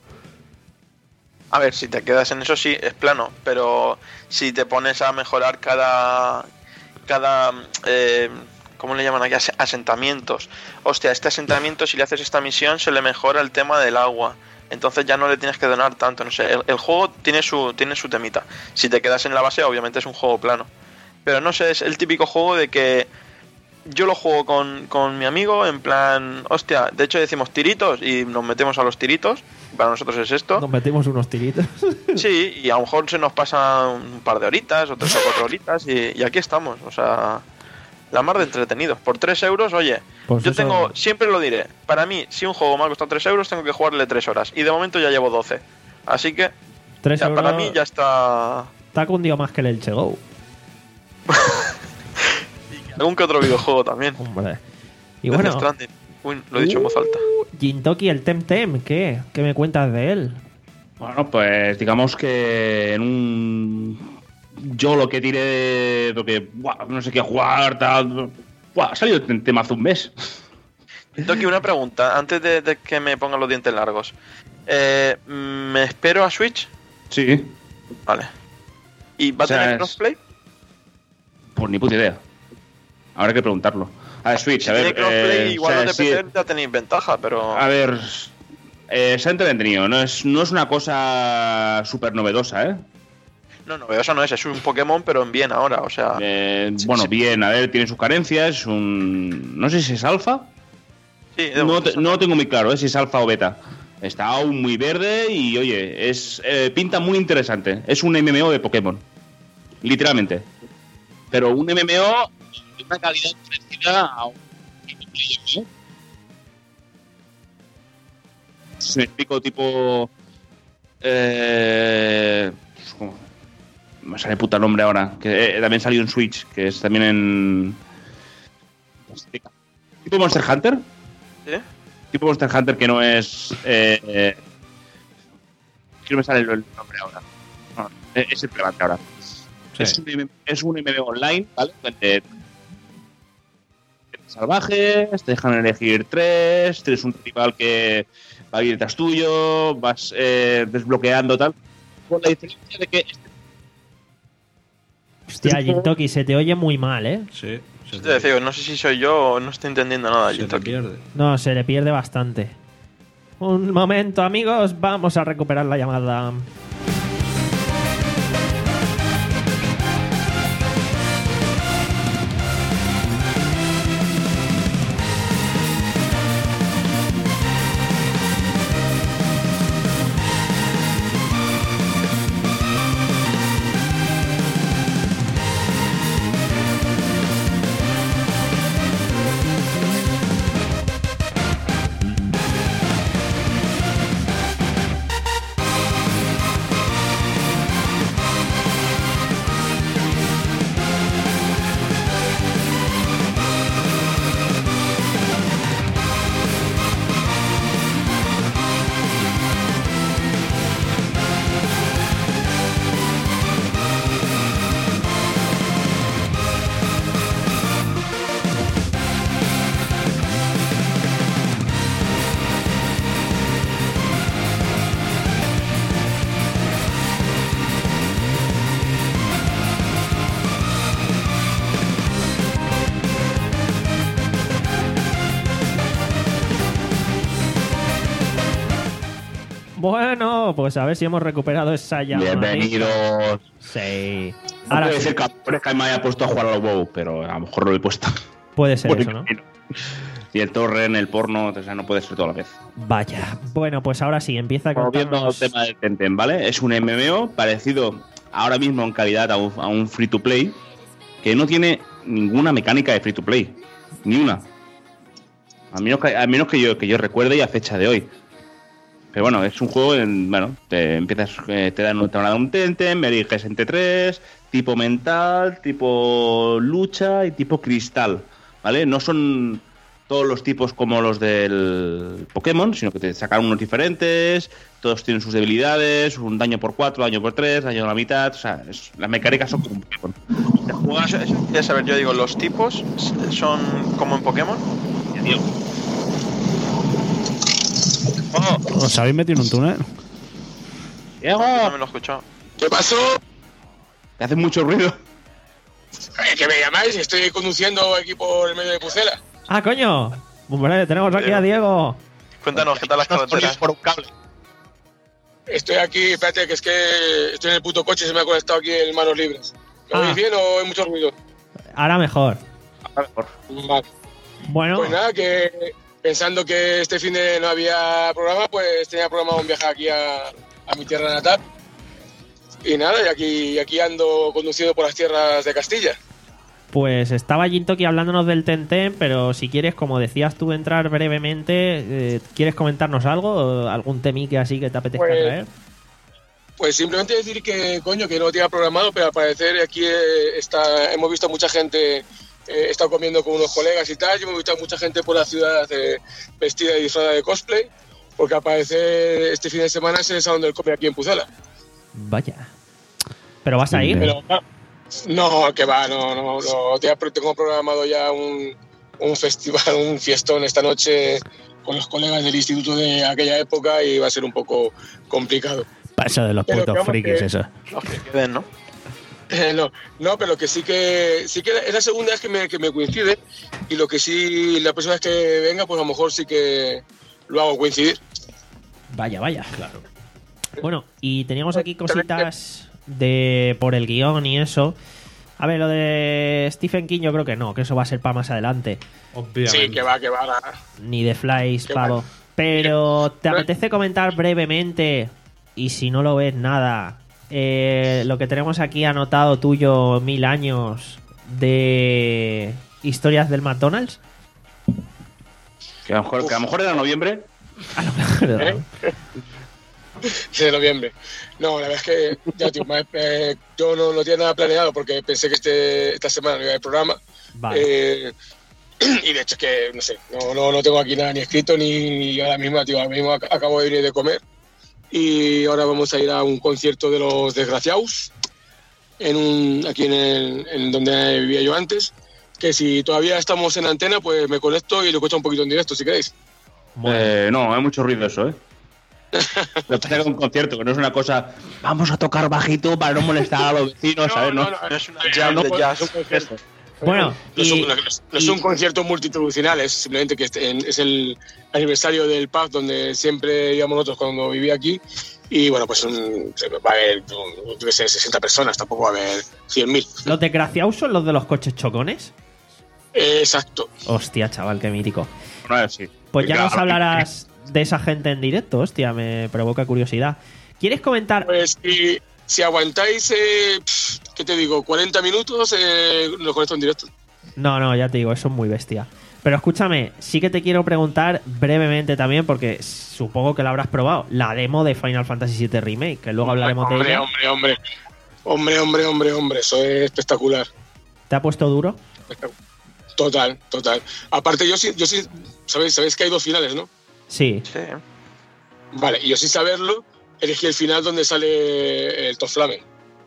A ver, si te quedas en eso sí, es plano, pero si te pones a mejorar cada... cada eh, ¿cómo le llaman aquí? Ase- Asentamientos. Hostia, este asentamiento, si le haces esta misión, se le mejora el tema del agua. Entonces ya no le tienes que donar tanto, no sé. El, el juego tiene su, tiene su temita. Si te quedas en la base, obviamente es un juego plano. Pero no sé, es el típico juego de que yo lo juego con, con mi amigo en plan... Hostia, de hecho decimos tiritos y nos metemos a los tiritos. Para nosotros es esto. Nos metimos unos tiritos. Sí, y a lo mejor se nos pasa un par de horitas o tres o cuatro horitas y, y aquí estamos, o sea, la mar de entretenidos. Por tres euros, oye, Pues yo eso- tengo, siempre lo diré, para mí, si un juego me ha costado tres euros, tengo que jugarle tres horas y de momento ya llevo doce. Así que Tres ya, euros. para mí ya está. Está cundido más que el Elche Go. Y algún que otro videojuego también. Hombre. Y Death bueno, Stranding. Uy, lo he dicho en voz alta. Gintoki, el Temtem, ¿qué? ¿Qué me cuentas de él? Bueno, pues digamos que en un. Yo lo que tiré. Lo que. Buah, no sé qué jugar, tal. Buah, ha salido el tema hace un mes. Toki, una pregunta, antes de, de que me pongan los dientes largos. Eh, ¿Me espero a Switch? Sí. Vale. ¿Y va a O sea, tener es- crossplay? Pues ni puta idea. Habrá que preguntarlo. A ver, Switch, Si a ver. tiene crossplay, eh, igual o sea, los sí- de P C ya tenéis ventaja, pero... A ver. Eh, se ha entretenido. No es, no es una cosa súper novedosa, ¿eh? No, no, eso no es, es un Pokémon, pero en bien ahora, o sea... Eh, Sí, bueno, sí. bien, a ver, tiene sus carencias. Es un. No sé si es alfa. Sí, de No, momento te- no lo tengo muy claro, ¿eh? Si es alfa o beta. Está aún muy verde y, oye, es eh, pinta muy interesante. Es un M M O de Pokémon. Literalmente. Pero un M M O de una calidad parecida a un ¿eh? Si me explico, tipo. Eh, ¿cómo? Me sale puta nombre ahora. Que eh, también salió en Switch, que es también en. ¿Tipo Monster Hunter? ¿Sí? Tipo Monster Hunter que no es. Eh, eh, que no me sale el el nombre ahora. No, eh, es el Prevante ahora. Sí. Es, un, M- es un M M O online, ¿vale? Donde salvajes, te dejan elegir tres, tienes un rival que va a ir detrás tuyo, vas eh, desbloqueando tal. Con la diferencia de que este Hostia, Gintoki, se te oye muy mal, ¿eh? Sí. Yo te decía, no sé si soy yo o no estoy entendiendo nada. se Yo te pierde. No, se le pierde bastante. Un momento, amigos, vamos a recuperar la llamada. Bueno, pues a ver si hemos recuperado esa llamada. bienvenidos. Sí. No Ahora puede sí, ser que, es que me haya puesto a jugar al WoW, pero a lo mejor lo he puesto. puede ser Por eso, el ¿no? camino. Y el torrent, el porno, o sea, no puede ser todo a la vez. Vaya. Bueno, pues ahora sí, empieza a Volviendo al contarnos... tema del Temtem, ¿vale? Es un M M O parecido ahora mismo en calidad a un, a un free to play que no tiene ninguna mecánica de free to play. Ni una. A menos que, a menos que yo, que yo recuerde y a fecha de hoy. Pero bueno, es un juego, en, bueno, te empiezas, eh, te dan un, te van a dar un Temtem, eliges entre tres, tipo mental, tipo lucha y tipo cristal, ¿vale? No son todos los tipos como los del Pokémon, sino que te sacan unos diferentes, todos tienen sus debilidades, un daño por cuatro, daño por tres, daño a la mitad, o sea, es- las mecánicas son como un Pokémon. Te juegas, Eso, eso quería saber, yo digo, ¿los tipos son como en Pokémon? tío. ¿Os habéis metido en un túnel? Diego, No me lo he escuchado. ¿Qué pasó? te hace mucho ruido. Eh, ¿Que me llamáis? Estoy conduciendo aquí por el medio de Pucela. ¡Ah, coño! Hombre, tenemos aquí a Diego. Cuéntanos, ¿qué tal las carreteras? Por un cable. Estoy aquí, espérate, que es que estoy en el puto coche y se me ha conectado aquí en manos libres. ¿Lo Ah. oís bien o hay mucho ruido? Ahora mejor. A ver, por- Vale. Bueno, Pues nada, que pensando que este fin de no había programa, pues tenía programado un viaje aquí a, a mi tierra natal. Y nada, y aquí, aquí ando conducido por las tierras de Castilla. pues estaba Gintoki hablándonos del Temtem, pero si quieres, como decías tú, entrar brevemente, eh, ¿quieres comentarnos algo? ¿Algún temique así que te apetezca Pues- traer? pues simplemente decir que, coño, que no lo tenía programado, pero al parecer aquí eh, está, hemos visto mucha gente, eh, he estado comiendo con unos colegas y tal, y hemos visto mucha gente por la ciudad eh, vestida y disfrazada de cosplay, porque al parecer este fin de semana es el Salón del Cómic aquí en Pucela. Vaya. ¿Pero vas a ir? Pero, no, que va, no, no, no. Ya tengo programado ya un, un festival, un fiestón esta noche con los colegas del instituto de aquella época y va a ser un poco complicado. Paso de los Pero putos digamos frikis, que- eso. Los que queden, ¿no? Eh, no, no, pero que sí que sí que es la segunda vez que me, que me coincide y lo que sí, la próxima vez que venga, pues a lo mejor sí que lo hago coincidir. Vaya, vaya. Claro. Bueno, y teníamos aquí cositas de por el guión y eso. A ver, lo de Stephen King yo creo que no, que eso va a ser para más adelante. Obviamente. Sí, que va, que va. la- Ni de Flies, Qué pavo. guay. Pero ¿te Pero- apetece comentar brevemente? Y si no lo ves nada, eh, lo que tenemos aquí anotado tuyo, mil años de historias del McDonald's. Que a lo mejor, que a lo mejor era noviembre. A lo mejor, ¿Eh? de noviembre. No, la verdad es que ya, tío, más, eh, yo no, no tenía nada planeado porque pensé que este, esta semana no iba a haber programa. Vale. Eh, y de hecho es que, no sé, no, no, no tengo aquí nada ni escrito ni ahora mismo, tío, ahora mismo ac- acabo de venir de comer y ahora vamos a ir a un concierto de los Desgraciados en un, aquí en, el, en donde vivía yo antes, que si todavía estamos en antena, pues me conecto y lo escucho un poquito en directo, si queréis. Bueno, Eh, no, hay mucho ruido eso, ¿eh? Lo que pasa es que es un concierto, que no es una cosa. Vamos a tocar bajito para no molestar a los vecinos, ¿sabes? No, No es una Eh, jam no, de pues, jazz. es un concierto. Bueno, no, es y- un, no es- no es y- un concierto multitudinal, es simplemente que este- en- es el aniversario del pub donde siempre íbamos nosotros cuando vivía aquí. Y bueno, pues un- se- va a haber, un- yo qué sé, sesenta personas, tampoco va a haber cien mil. ¿los desgraciados son los de los coches chocones? Eh, exacto. Hostia, chaval, qué mítico. no es así. Pues ya Claro. nos hablarás de esa gente en directo, hostia, me provoca curiosidad. ¿Quieres comentar? Pues si, si aguantáis, eh, pf, ¿qué te digo? cuarenta minutos, eh, lo conecto en directo. No, no, ya te digo, eso es muy bestia. Pero escúchame, sí que te quiero preguntar brevemente también, porque supongo que la habrás probado, la demo de Final Fantasy siete Remake, que luego hablaremos de hombre, ella. hombre, hombre. Hombre, hombre, hombre, hombre. Eso es espectacular. ¿Te ha puesto duro? Total, total. Aparte, yo sí, yo sí, sabéis, sabéis que hay dos finales, ¿no? Sí. Sí. Vale, y yo sin saberlo, elegí el final donde sale el Toflame.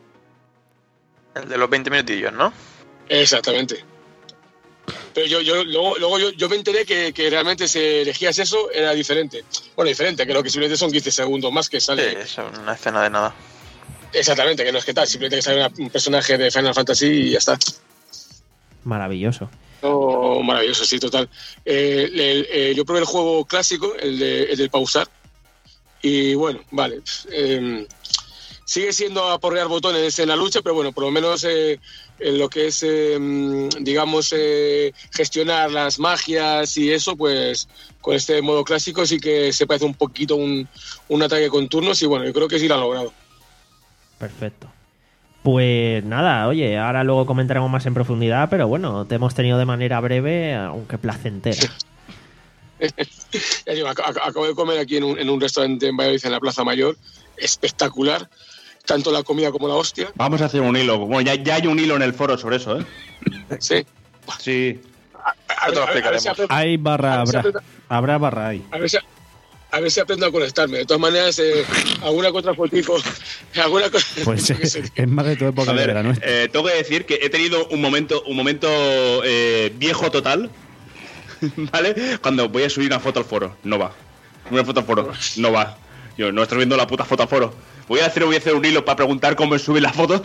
El de los veinte minutillos, ¿no? Exactamente. Pero yo, yo luego, luego yo, yo me enteré que, que realmente si elegías eso era diferente. Bueno, diferente, creo que simplemente son quince segundos más que Sí, sale. es una escena de nada. Exactamente, que no es que tal, simplemente que sale una- un personaje de Final Fantasy y ya está. Maravilloso. Oh, maravilloso, sí, total. Eh, el- eh, yo probé el juego clásico, el, de, el del pausar, y bueno, vale. eh, sigue siendo aporrear botones en la lucha, pero bueno, por lo menos eh, en lo que es, eh, digamos, eh, gestionar las magias y eso, pues con este modo clásico sí que se parece un poquito un, un ataque con turnos y bueno, yo creo que sí lo han logrado. Perfecto. Pues nada, oye, ahora luego comentaremos más en profundidad, pero bueno, te hemos tenido de manera breve, aunque placentera. Ya digo, ac- ac- acabo de comer aquí en un, en un restaurante en Valladolid, en la Plaza Mayor, espectacular, tanto la comida como la hostia. Vamos a hacer un hilo. Bueno, ya, ya hay un hilo en el foro sobre eso, ¿eh? Sí. Sí. A, Ya te lo a- a- a ver si explicaremos. aprendo, Hay barra, A ver si habrá. aprenda- Habrá barra ahí. a ver si- a ver si aprendo a conectarme. De todas maneras, eh, alguna que otra fotico, alguna cosa. Pues yo qué sé, eh, es más de tu época A de ver, la nuestra. eh, tengo que decir que he tenido un momento, un momento eh, viejo total, ¿vale? Cuando voy a subir una foto al foro, no va. Una foto al foro, no va. Yo no estoy viendo la puta foto al foro. Voy a hacer, voy a hacer un hilo para preguntar cómo suben las fotos.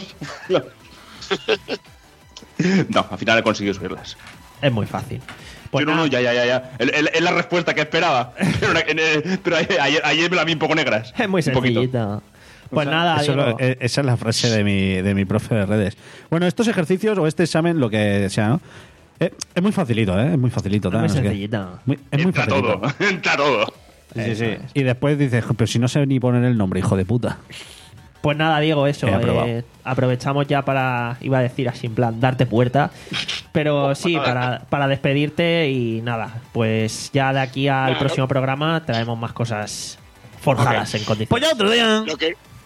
No, al final he conseguido subirlas. Es muy fácil. Pues Yo no, nada, no, ya, ya, ya, ya. Es- Es es la respuesta que esperaba. Pero, una- en el- pero ayer, ayer me la vi un poco negras. es muy Un poquito. sencillito. Pues O sea, nada, eso Diego. lo- eh, esa es la frase de mi, de mi profe de redes. Bueno, estos ejercicios o este examen, lo que sea, ¿no? Eh, es muy facilito, ¿eh? Es muy facilito. es tal, muy no sé qué. sencillito. Muy- es muy Entra facilito. todo, entra todo. Sí, sí, Eso sí. es. Y después dices, pero si no sé ni poner el nombre, hijo de puta. Pues nada, Diego, eso. He aprobado. eh, aprovechamos ya para, iba a decir así en plan, darte puerta. Pero sí, para, para despedirte y nada, pues ya de aquí al Claro. próximo programa traemos más cosas forjadas en condiciones. Pues ya otro día. Lo que,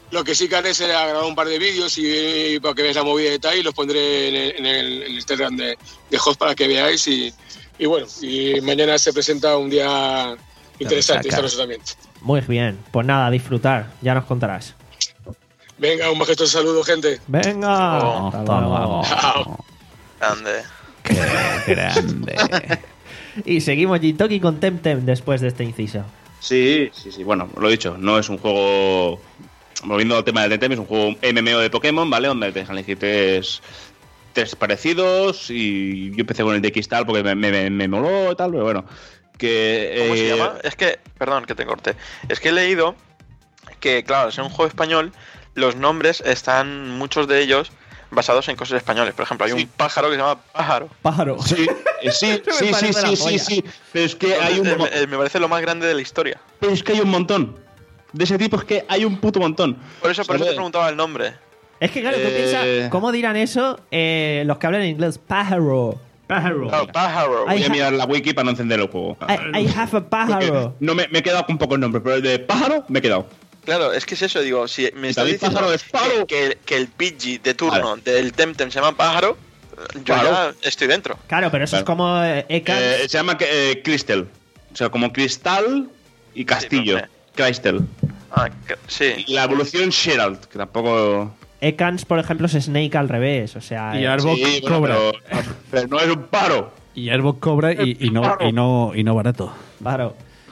Lo que sí que haré será grabar un par de vídeos y, y para que veáis la movida de tal y los pondré en el, en el, en el Telegram de, de Host para que veáis y, y bueno, y mañana se presenta un día interesante esta noche también. Muy bien, pues nada, a disfrutar, ya nos contarás. Venga, un majestuoso saludo, gente. Venga, Oh, hasta hasta luego. luego. Chao. Grande. Qué grande. Y seguimos Jintoki con Temtem después de este inciso. Sí, sí, sí. Bueno, lo he dicho, no es un juego. Volviendo al tema de Temtem, es un juego M M O de Pokémon, ¿vale? Donde te dejan elegir tres, tres parecidos. Y yo empecé con el de Cristal porque me, me, me moló y tal, pero bueno. Que, ¿Cómo eh, se llama? Es que, perdón que te corte. Es que he leído que, claro, al ser un juego español, los nombres están, muchos de ellos, basados en cosas españoles. Por ejemplo, hay Sí. un pájaro que se llama Pájaro. Pájaro. Sí, eh, sí, Me sí, sí, parece la sí, sí, polla. sí. Pero es que hay un, Entonces, mo- eh, me, me parece lo más grande de la historia. pero es que hay un montón. De ese tipo es que hay un puto montón. Por eso, por eso ¿Sabes? te preguntaba el nombre. Es que claro, tú Eh. piensas, ¿cómo dirán eso eh, los que hablan en inglés? Pájaro. Pájaro. Claro, Pájaro. Ay, Voy a ha- mirar la wiki para no encender el juego. I, I have a pájaro. No me, me he quedado con pocos nombres, pero el de pájaro me he quedado. Claro, es que es eso, digo, si me está David diciendo Pájaro es Pájaro. que, que, que el Pidgey de turno del Temtem se llama Pájaro, yo Claro. ya estoy dentro. Claro, pero eso Claro. es como eh, Ekans. Eh, se llama eh, Crystal. O sea, como cristal y castillo. Sí, Crystal. Ah, que- sí. Y la evolución Sherald, que tampoco. Ekans, por ejemplo, es Snake al revés. O sea, Y eh, Arbok Sí, bueno, cobra. pero, pero no es un paro. Y Arbok cobra y, y, no, y, no, y no barato. pájaro.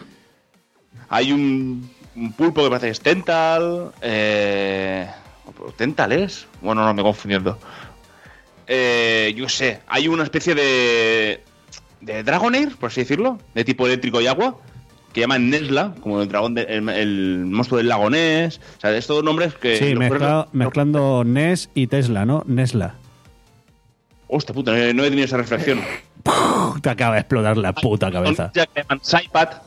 Hay un, un pulpo que parece que es Tental. Eh, ¿Tental es? Bueno, no, me confundiendo. Eh, yo sé, hay una especie de. de Dragonair, por así decirlo, de tipo eléctrico y agua, que llaman Nesla, como el dragón de- el, el monstruo del lago Ness. O sea, es todos nombres que. Sí, los mezcla- pones- mezclando Nes y Tesla, ¿no? Nesla. Hostia puta, no he, no he tenido esa reflexión. Te acaba de explotar la puta cabeza. Ya que llaman Saipat,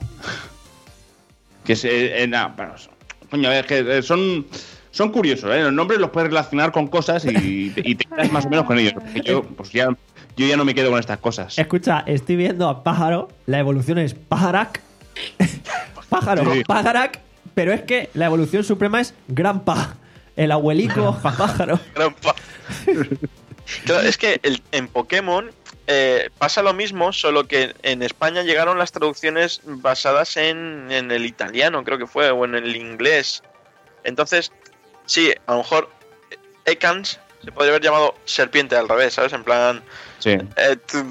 que es. Eh, eh, nah, bueno, son- coño, a ver, que eh, son. Son curiosos, ¿eh? Los nombres los puedes relacionar con cosas y, y te quedas más o menos con ellos. Porque yo, pues ya, yo ya no me quedo con estas cosas. Escucha, estoy viendo a pájaro. La evolución es pájarak. pájaro, Sí. pájarak. Pero es que la evolución suprema es Granpa. El abuelico pájaro. Gran pa- Claro, es que el- en Pokémon eh, pasa lo mismo, solo que en España llegaron las traducciones basadas en, en el italiano, creo que fue, o en el inglés. Entonces, sí, a lo mejor Ekans se podría haber llamado serpiente al revés, ¿sabes? En plan... Sí. eh, t-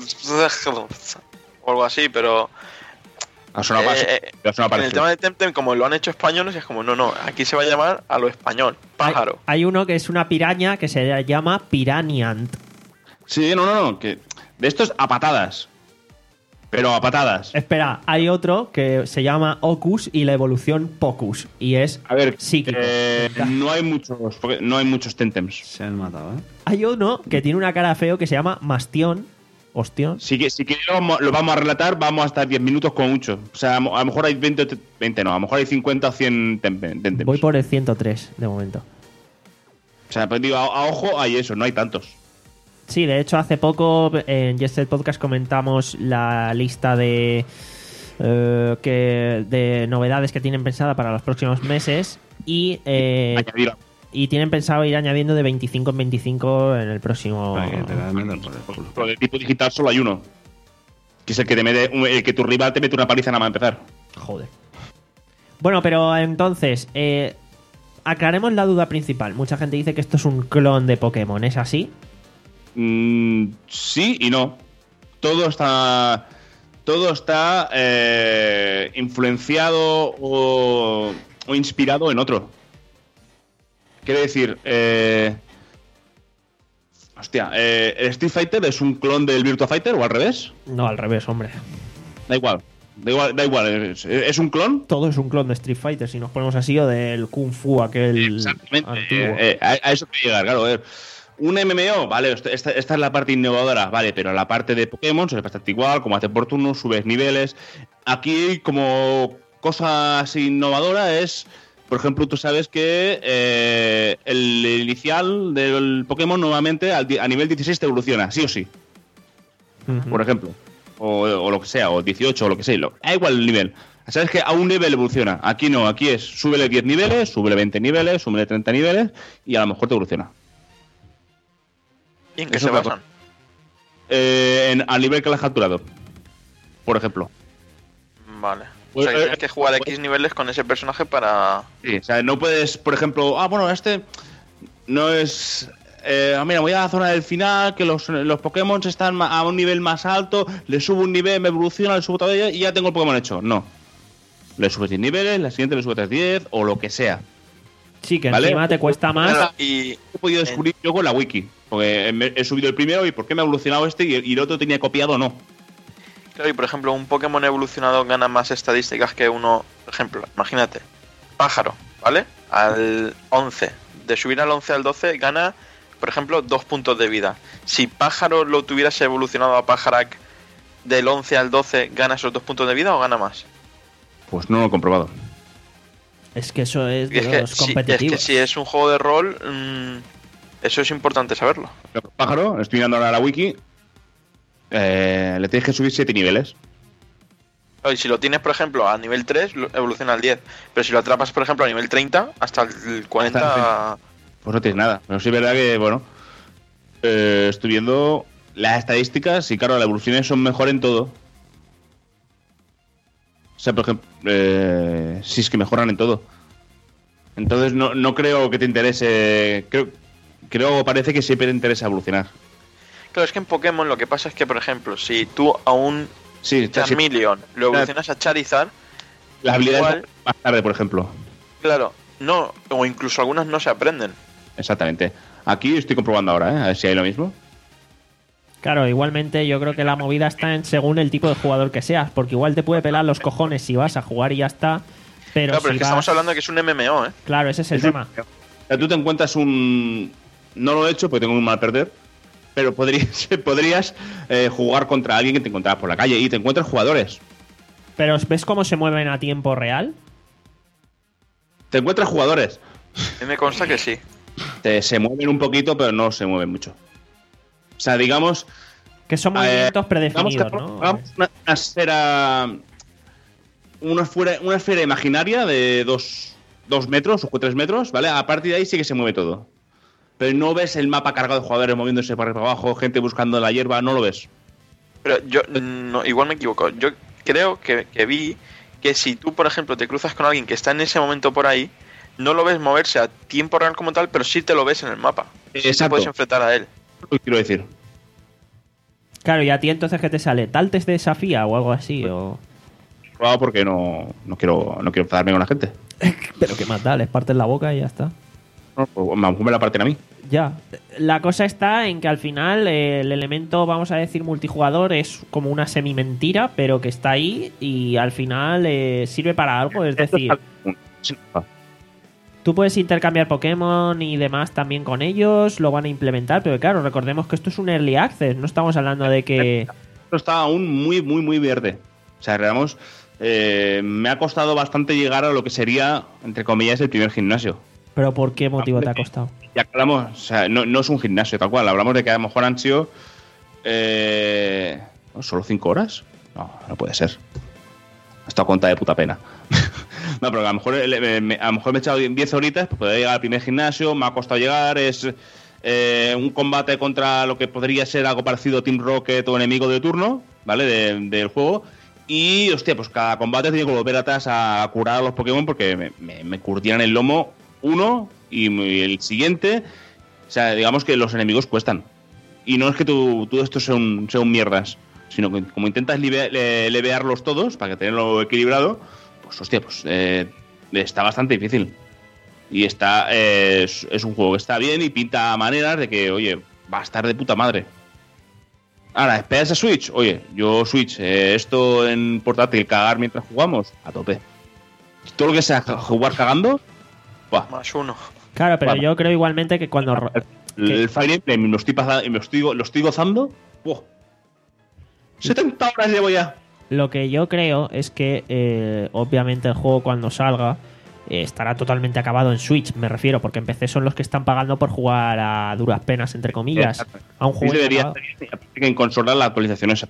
o algo así, pero... Ha sonado eh, básico, eh, pero ha sonado en el parecido. tema de Temtem, como lo han hecho españoles, es como, no, no, aquí se va a llamar a lo español, pájaro. Hay, hay uno que es una piraña que se llama Piraniant. Sí, no, no, no. Que de estos a patadas. Pero a patadas. Espera, hay otro que se llama Ocus y la evolución Pocus. Y es A ver, psíquico. eh, no hay muchos, porque no hay muchos Temtems. Se han matado, ¿eh? Hay uno que tiene una cara feo que se llama Mastión. Ostión. Si, que- si que lo vamos, lo vamos a relatar, vamos a estar diez minutos con mucho. O sea, a, mo- a lo mejor hay veinte, o te- veinte no, a lo mejor hay cincuenta o cien Temtem- Temtems. Voy por el ciento tres de momento. O sea, pues digo, a, a ojo hay eso, no hay tantos. Sí, de hecho, hace poco en Just el Podcast comentamos la lista de, eh, que, de novedades que tienen pensada para los próximos meses y, eh, Añadir y tienen pensado ir añadiendo de veinticinco en veinticinco en el próximo. Para que te la metan por el culo. Pero de tipo digital solo hay uno. Que es el que te mete, el que tu rival te mete una paliza nada más empezar. Joder. Bueno, pero entonces, eh, aclaremos la duda principal. Mucha gente dice que esto es un clon de Pokémon, ¿es así? Mm, sí y no. Todo está. Todo está eh, influenciado o, o inspirado en otro. Quiere decir, eh, hostia, eh, ¿el Street Fighter es un clon del Virtua Fighter o al revés? No, al revés, hombre. Da igual, da igual, da igual. ¿Es, es un clon? Todo es un clon de Street Fighter, si nos ponemos así, o del Kung Fu, aquel Exactamente. antiguo. Eh, eh, a, a eso quiero llegar, claro. A ver. Un M M O, vale, esta, esta es la parte innovadora, vale, pero la parte de Pokémon es bastante igual, como hace por turnos, subes niveles. Aquí, como cosa así innovadora, es, por ejemplo, tú sabes que eh, el inicial del Pokémon nuevamente al di- a nivel dieciséis te evoluciona, sí o sí, Ujú. por ejemplo. O, o lo que sea, o dieciocho, o lo que sea. Lo, da igual el nivel. Sabes que a un nivel evoluciona. Aquí no, aquí es súbele diez niveles, súbele veinte niveles, súbele treinta niveles y a lo mejor te evoluciona. ¿Y en qué Eso se va basan? Eh, en, al nivel que le has capturado, por ejemplo. Vale. O Pues, sea, que eh, tienes que jugar pues- X niveles con ese personaje para... Sí, o sea, no puedes, por ejemplo, ah, bueno, este no es... Eh, ah, mira, voy a la zona del final, que los, los Pokémon están ma- a un nivel más alto, le subo un nivel, me evoluciona, le subo todavía y ya tengo el Pokémon hecho. No. Le subes diez niveles, la siguiente le subes diez o lo que sea. Sí, que Vale. encima te cuesta más. Claro, y He podido descubrir yo con la wiki, porque me- he subido el primero y por qué me ha evolucionado este y, y el otro tenía copiado o no. claro, y por ejemplo, un Pokémon evolucionado gana más estadísticas que uno, por ejemplo, imagínate, pájaro, ¿vale? Al once. De subir al once al doce gana, por ejemplo, dos puntos de vida. Si pájaro lo tuvieras evolucionado a Pájarac del once al doce, ¿gana esos dos puntos de vida o gana más? Pues no lo he comprobado. Es que eso es Y de es, que, los si, es competitivos. que si es un juego de rol, mmm, eso es importante saberlo. Pájaro, estoy mirando ahora la wiki, eh, le tienes que subir siete niveles. Y si lo tienes, por ejemplo, a nivel tres, lo- evoluciona al diez. Pero si lo atrapas, por ejemplo, a nivel treinta, hasta el cuarenta... Pues no tienes nada. Pero sí es verdad que, bueno, eh, estoy viendo las estadísticas y, claro, las evoluciones son mejor en todo. O sea, por ejemplo, eh, sí es que mejoran en todo. Entonces no, no creo que te interese. Creo, creo parece que siempre te interesa evolucionar. Claro, es que en Pokémon lo que pasa es que, por ejemplo, si tú a un Sí, está- sí, Charmeleon lo evolucionas a Charizard, las habilidades igual- más tarde, por ejemplo. claro, no, o incluso algunas no se aprenden. Exactamente. Aquí estoy comprobando ahora, ¿eh? A ver si hay lo mismo. Claro, igualmente yo creo que la movida está en según el tipo de jugador que seas, porque igual te puede pelar los cojones si vas a jugar y ya está, pero, Claro, pero si es que vas- estamos hablando de que es un M M O, ¿eh? Claro, ese es el Es tema. O sea, tú te encuentras un... No lo he hecho porque tengo un mal perder, pero podrías, podrías eh, jugar contra alguien que te encontrabas por la calle y te encuentras jugadores. Pero ¿ves cómo se mueven a tiempo real? Te encuentras jugadores. A mí me consta que sí. Te, se mueven un poquito, pero no se mueven mucho. O sea, digamos... Que son eh, movimientos digamos predefinidos, que ¿no? hagamos una, una esfera... Una esfera, una esfera imaginaria de dos, dos metros o tres metros, ¿vale? A partir de ahí sí que se mueve todo. Pero no ves el mapa cargado de jugadores moviéndose para arriba y para abajo, gente buscando la hierba, no lo ves. Pero yo, no, igual me equivoco. Yo creo que, que vi que si tú, por ejemplo, te cruzas con alguien que está en ese momento por ahí, no lo ves moverse a tiempo real como tal, pero sí te lo ves en el mapa. Sí te Exacto. puedes enfrentar a él. Lo que quiero decir. Claro, y a ti entonces ¿qué te sale? ¿Tal test de desafía o algo así? O... Probado porque no, no quiero no quiero enfadarme con la gente. Pero qué más da, les partes la boca y ya está. No, pues, a lo mejor me la parten a mí. Ya. La cosa está en que al final eh, el elemento, vamos a decir, multijugador es como una semi-mentira, pero que está ahí y al final eh, sirve para algo. Es decir, tú puedes intercambiar Pokémon y demás también con ellos, lo van a implementar, pero claro, recordemos que esto es un early access, no estamos hablando de que... Esto está aún muy, muy, muy verde. O sea, digamos, eh, me ha costado bastante llegar a lo que sería, entre comillas, el primer gimnasio. ¿Pero por qué motivo te ha costado? Ya que hablamos, o sea, no, no es un gimnasio tal cual, hablamos de que a lo mejor han sido eh, ¿solo cinco horas? No, no puede ser. Esto a cuenta de puta pena. No, pero a lo mejor, eh, me, a lo mejor me he echado diez horitas para poder llegar al primer gimnasio, me ha costado llegar, es eh, un combate contra lo que podría ser algo parecido a Team Rocket o enemigo de turno, ¿vale? De, del juego. Y, hostia, pues cada combate tengo que volver atrás a curar a los Pokémon porque me, me, me curtían el lomo uno y el siguiente. O sea, digamos que los enemigos cuestan. Y no es que tú, tú estos sean, sean mierdas, sino que como intentas leve, le, levearlos todos para que tenerlo equilibrado, pues hostia, pues eh, está bastante difícil. Y está eh, es, es un juego que está bien y pinta maneras de que, oye, va a estar de puta madre. Ahora, ¿esperas a Switch? Oye, yo Switch, eh, esto en portátil, cagar mientras jugamos, a tope. Todo lo que sea jugar cagando, buah. Más uno. Claro, pero Bueno. yo creo igualmente que cuando... El, el Fire Emblem me lo estoy, pasando, me lo estoy, lo estoy gozando. ¡Buah! setenta horas llevo ya. Lo que yo creo es que eh, obviamente el juego cuando salga eh, estará totalmente acabado en Switch, me refiero, porque en P C son los que están pagando por jugar a duras penas, entre comillas, Exacto. a un Sí, juego debería acabado. ser que en consola las actualizaciones se pagan.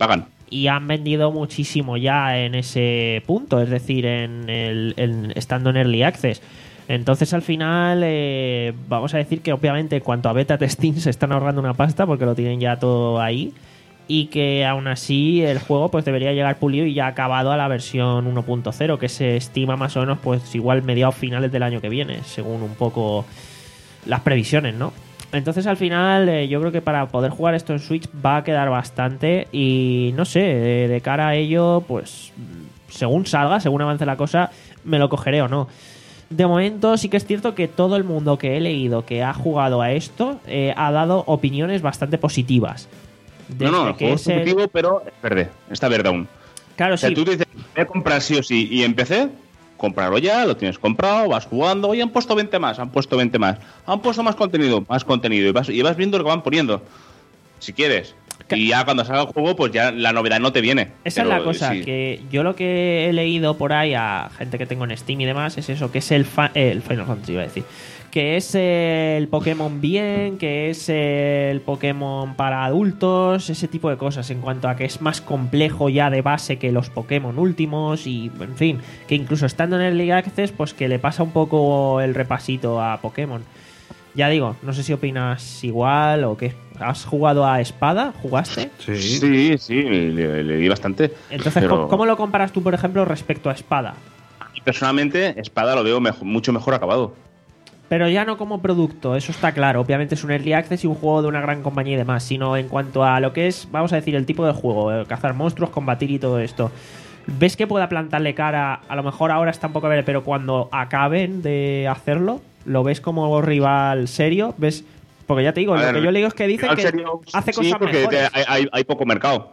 y han vendido muchísimo ya en ese punto, es decir, en el, en, estando en Early Access. Entonces al final eh, vamos a decir que obviamente en cuanto a beta testing se están ahorrando una pasta porque lo tienen ya todo ahí, y que aún así el juego pues debería llegar pulido y ya acabado a la versión uno punto cero, que se estima más o menos pues igual mediados finales del año que viene, según un poco las previsiones, ¿no? Entonces al final eh, yo creo que para poder jugar esto en Switch va a quedar bastante, y no sé, de, de cara a ello pues según salga, según avance la cosa, me lo cogeré o no. De momento sí que es cierto que todo el mundo que he leído que ha jugado a esto eh, ha dado opiniones bastante positivas. Desde no, no, el que juego es es positivo, el... pero es verde, está verde aún. Claro, o sea, sí. tú te dices, voy a comprar sí o sí, y empecé, comprarlo ya, lo tienes comprado, vas jugando, y han puesto veinte más, han puesto veinte más, han puesto más contenido, más contenido, y vas, y vas viendo lo que van poniendo, si quieres. Y ya cuando salga el juego, pues ya la novedad no te viene. Esa pero, es la cosa, sí. que yo lo que he leído por ahí a gente que tengo en Steam y demás es eso, que es el, fa- eh, el Final Fantasy, iba a decir, que es el Pokémon bien, que es el Pokémon para adultos, ese tipo de cosas, en cuanto a que es más complejo ya de base que los Pokémon últimos, y en fin, que incluso estando en el Early Access, pues que le pasa un poco el repasito a Pokémon. Ya digo, no sé si opinas igual o qué. ¿Has jugado a Espada? ¿Jugaste? Sí. Sí, sí, le, le di bastante. Entonces, pero... ¿cómo, ¿cómo lo comparas tú, por ejemplo, respecto a Espada? Y personalmente, Espada lo veo mejor, mucho mejor acabado. Pero ya no como producto, eso está claro. Obviamente es un Early Access y un juego de una gran compañía y demás, sino en cuanto a lo que es, vamos a decir, el tipo de juego, eh, cazar monstruos, combatir y todo esto. ¿Ves que pueda plantarle cara? A lo mejor ahora está un poco a ver, pero cuando acaben de hacerlo, ¿lo ves como rival serio? ¿Ves? Porque ya te digo, A lo ver, que yo le digo es que dicen que serio, hace sí, cosas porque mejores. te- hay, hay- hay poco mercado.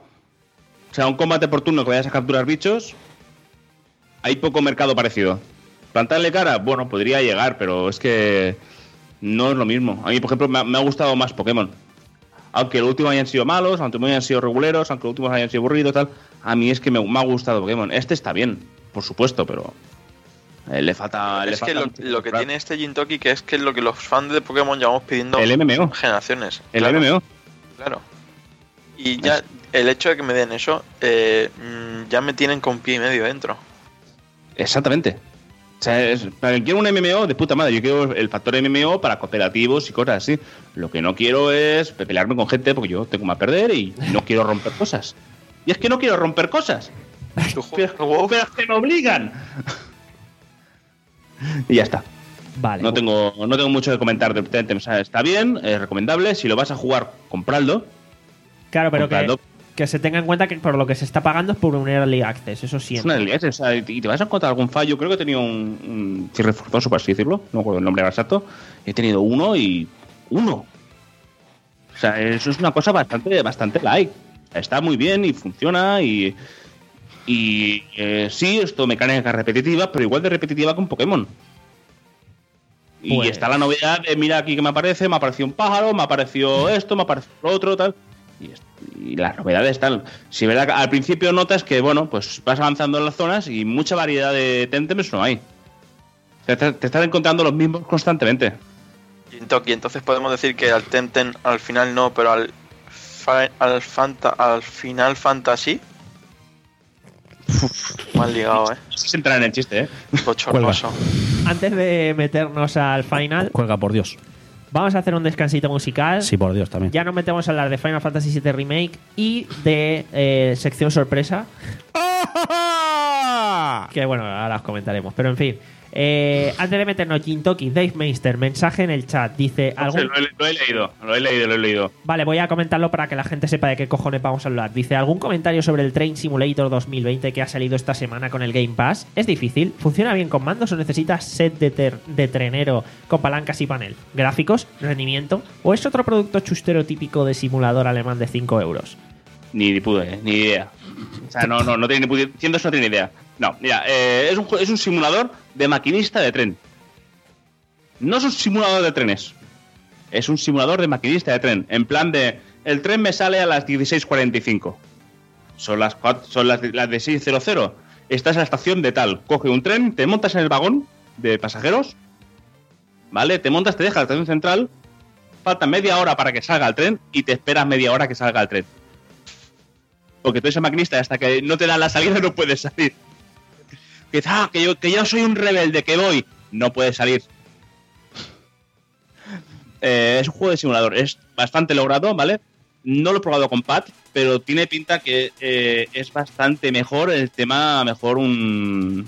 O sea, un combate por turno que vayas a capturar bichos, hay poco mercado parecido. Plantarle cara, bueno, podría llegar, pero es que no es lo mismo. A mí, por ejemplo, me ha, me ha gustado más Pokémon. Aunque los últimos hayan sido malos, aunque los hayan sido reguleros, aunque los últimos hayan sido aburridos, tal, a mí es que me, me ha gustado Pokémon. Este está bien, por supuesto, pero eh, le falta. le Es que falta lo, mucho lo que comprar. tiene este Jintoki, que es que es lo que los fans de Pokémon llevamos pidiendo El M M O. generaciones. El Claro, M M O. Claro. Y ya el hecho de que me den eso, eh, mm, ya me tienen con pie y medio dentro. Exactamente. O sea, es, para que quiero un M M O de puta madre. Yo quiero el factor M M O para cooperativos y cosas así. Lo que no quiero es pelearme con gente porque yo tengo más a perder y no quiero romper cosas. Y es que no quiero romper cosas. Tu juego- Pero, tu juego- pero es que me obligan. Y ya está. Vale. No tengo, no tengo mucho que comentar del Tentem. O sea, está bien, es recomendable. Si lo vas a jugar, compradlo. Claro, pero que, comprando. que se tenga en cuenta que por lo que se está pagando es por un Early Access, eso Es siempre. una realidad, o sea, y te vas a encontrar algún fallo. Creo que he tenido un, un cierre forzoso, por así decirlo. No me acuerdo el nombre exacto. He tenido uno y. ¡Uno! O sea, eso es una cosa bastante, bastante light. Está muy bien y funciona y. Y eh, sí, esto mecánica repetitiva, pero igual de repetitiva que un Pokémon. Y Pues- está la novedad de mira aquí que me aparece, me apareció un pájaro, me apareció esto, me apareció lo otro, tal. Y, es- y las novedades están. Si verdad que al principio notas que, bueno, pues vas avanzando en las zonas y mucha variedad de Tentems no hay. Te, te- te estás encontrando los mismos constantemente. Jintoki, entonces podemos decir que al Temtem al final no, pero al, fa- al, Fanta, al Final Fantasy. Mal ligado, eh. No sé si entrar en el chiste, ¿eh? Bochornoso. Antes de meternos al final, Cuelga, por Dios. vamos a hacer un descansito musical. Sí, por Dios, también. Ya nos metemos a hablar de Final Fantasy siete Remake y de eh, sección sorpresa. Que bueno, ahora os comentaremos. Pero en fin, eh, antes de meternos, Jintoki, Dave Meister, mensaje en el chat. Dice: No sé, algún... lo, he, lo he leído, lo he leído, lo he leído. Vale, voy a comentarlo para que la gente sepa de qué cojones vamos a hablar. Dice: ¿algún comentario sobre el Train Simulator dos mil veinte que ha salido esta semana con el Game Pass? ¿Es difícil? ¿Funciona bien con mandos o necesitas set de, ter- de trenero con palancas y panel? ¿Gráficos? ¿Rendimiento? ¿O es otro producto chustero típico de simulador alemán de cinco euros? Ni, ni pude, ni idea. O sea, no, no, no tiene ni pude, siendo eso no tiene ni idea. No, mira, eh, es, un, ju- es un simulador de maquinista de tren. No es un simulador de trenes. Es un simulador de maquinista de tren. En plan de, el tren me sale a las dieciséis cuarenta y cinco. Son las, cuatro, son las, las de seis cero. Estás en la estación de tal. Coge un tren, te montas en el vagón de pasajeros. ¿Vale? Te montas, te dejas la estación central. Falta media hora para que salga el tren y te esperas media hora que salga el tren. Porque tú eres maquinista y hasta que no te dan la salida no puedes salir. Que, ah, que, yo, que yo soy un rebelde, que voy. No puedes salir. Eh, es un juego de simulador. Es bastante logrado, ¿vale? No lo he probado con pad, pero tiene pinta que eh, es bastante mejor el tema, mejor un...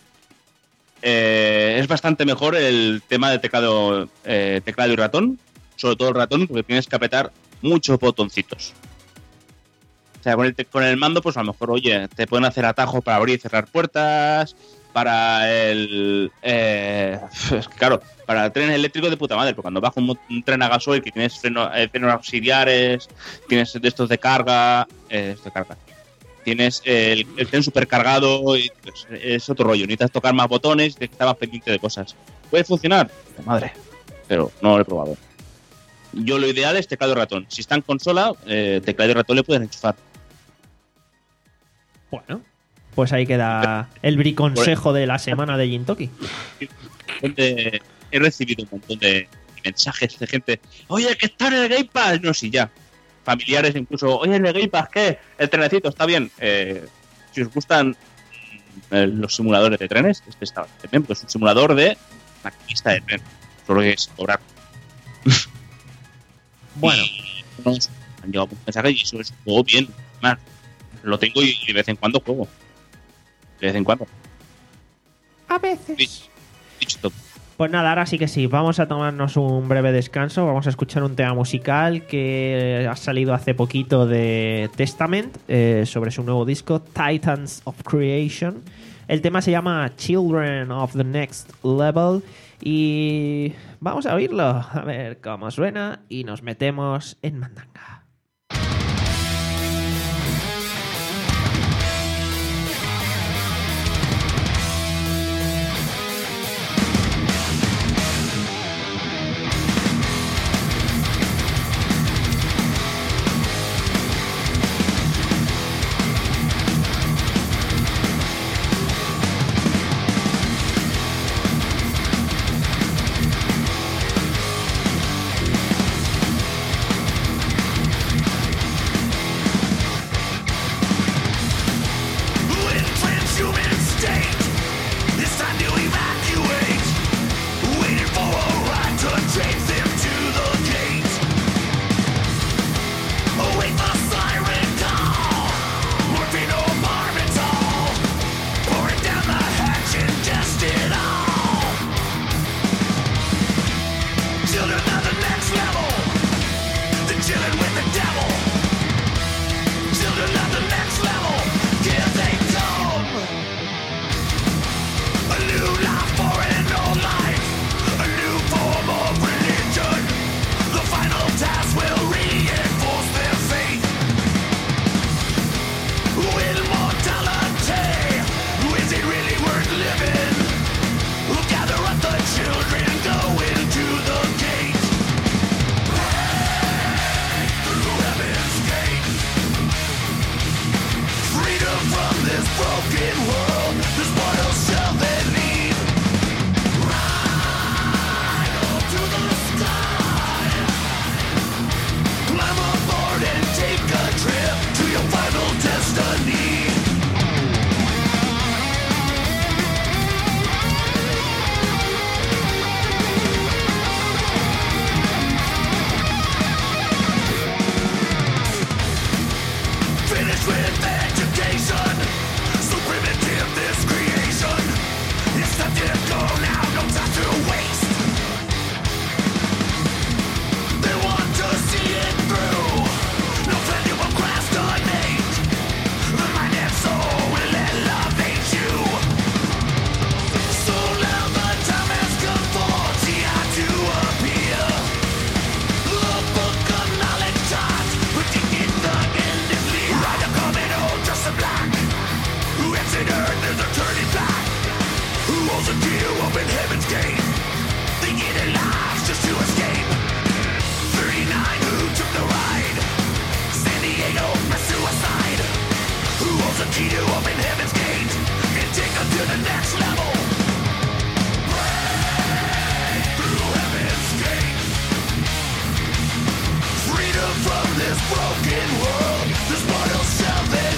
Eh, es bastante mejor el tema de teclado, eh, teclado y ratón, sobre todo el ratón, porque tienes que apretar muchos botoncitos. O sea, con el, con el mando, pues a lo mejor, oye, te pueden hacer atajos para abrir y cerrar puertas, para el... Eh, es que claro, para el tren eléctrico de puta madre, porque cuando baja un, un tren a gasoil que tienes freno, eh, frenos auxiliares, tienes de estos de carga, eh, de carga. Tienes el, el tren supercargado y pues, es otro rollo. Necesitas tocar más botones y estar más pendiente de cosas. ¿Puede funcionar? De madre. Pero no lo he probado. Yo lo ideal es teclado y ratón. Si está en consola, eh, teclado y ratón le pueden enchufar. Bueno, pues ahí queda el briconsejo de la semana de Gintoki. He recibido un montón de mensajes de gente. Oye, que está en el Game Pass. No, sí, ya. Familiares incluso, oye, en el Game Pass, ¿qué? El trenecito, está bien. Eh, si os gustan eh, los simuladores de trenes, este está bastante bien, pues es un simulador de maquinista de tren. Solo que es cobrar. Bueno. Y nos han llegado un mensaje y eso es un juego bien. Más, lo tengo y de vez en cuando juego. De vez en cuando. A veces. Dicho, dicho todo. Pues nada, ahora sí que sí, vamos a tomarnos un breve descanso, vamos a escuchar un tema musical que ha salido hace poquito de Testament, eh, sobre su nuevo disco, Titans of Creation. El tema se llama Children of the Next Level y vamos a oírlo, a ver cómo suena y nos metemos en mandanga. Broken world, this mortal salvation.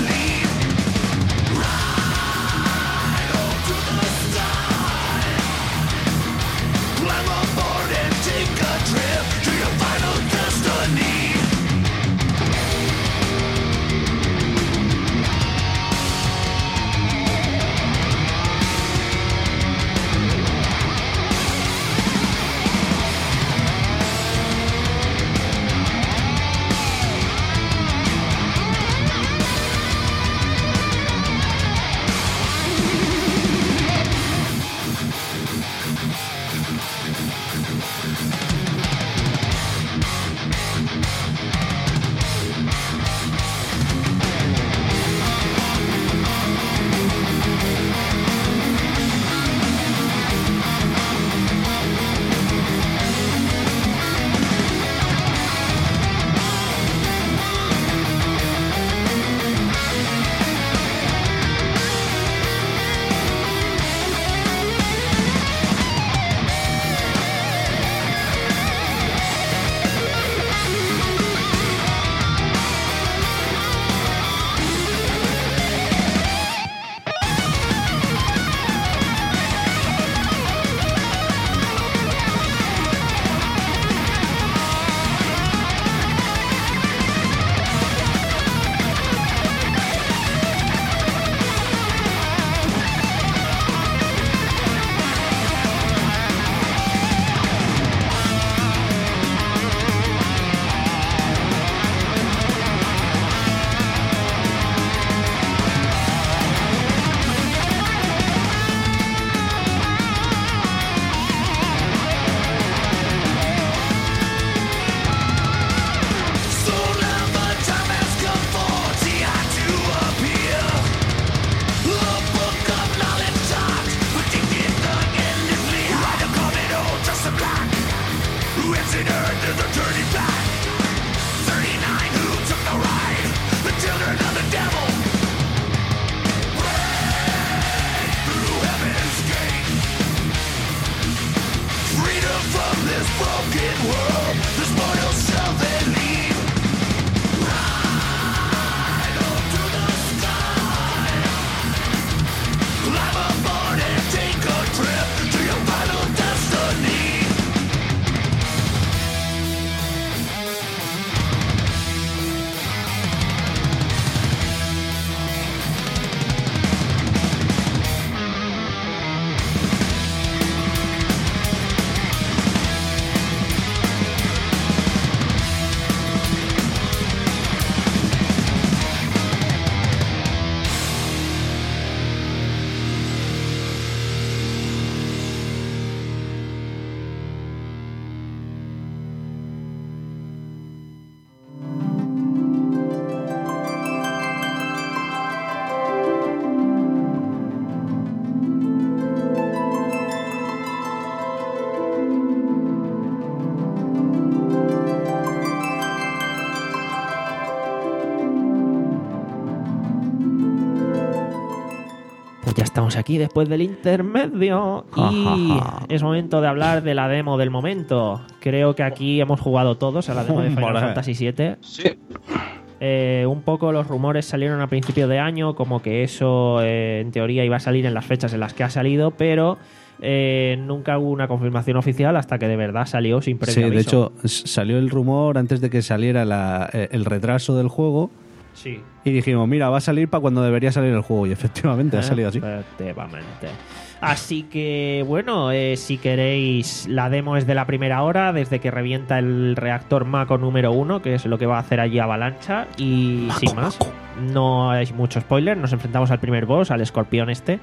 Ya estamos aquí después del intermedio y Ajaja. es momento de hablar de la demo del momento. Creo que aquí hemos jugado todos a la demo de Final Vale. Fantasy siete. Sí. Eh, un poco los rumores salieron a principio de año, como que eso eh, en teoría iba a salir en las fechas en las que ha salido, pero eh, nunca hubo una confirmación oficial hasta que de verdad salió sin previo Sí, de aviso. hecho, s- salió el rumor antes de que saliera la- eh, el retraso del juego Sí. y dijimos, mira, va a salir para cuando debería salir el juego. Y efectivamente ha salido así. Efectivamente. Así que, bueno, eh, si queréis, la demo es de la primera hora, desde que revienta el reactor Mako número uno, que es lo que va a hacer allí Avalancha. Y sin más, no hay mucho spoiler. Nos enfrentamos al primer boss, al escorpión este.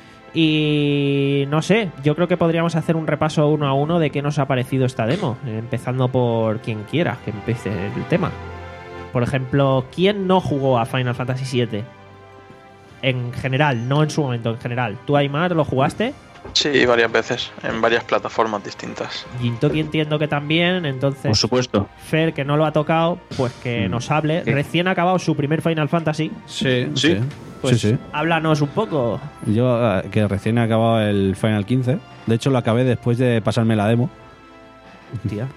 Y no sé, yo creo que podríamos hacer un repaso uno a uno de qué nos ha parecido esta demo, empezando por quien quiera que empiece el tema. Por ejemplo, ¿quién no jugó a Final Fantasy siete? En general, no en su momento, en general. ¿Tú, Aymar, lo jugaste? Sí, varias veces, en varias plataformas distintas. Gintoki entiendo que también, entonces Por supuesto. Fer, que no lo ha tocado, pues que nos hable. ¿Qué? Recién ha acabado su primer Final Fantasy. Sí, Sí. Pues sí, sí. háblanos un poco. Yo, eh, que recién he acabado el Final quince. De hecho, lo acabé después de pasarme la demo. Tía.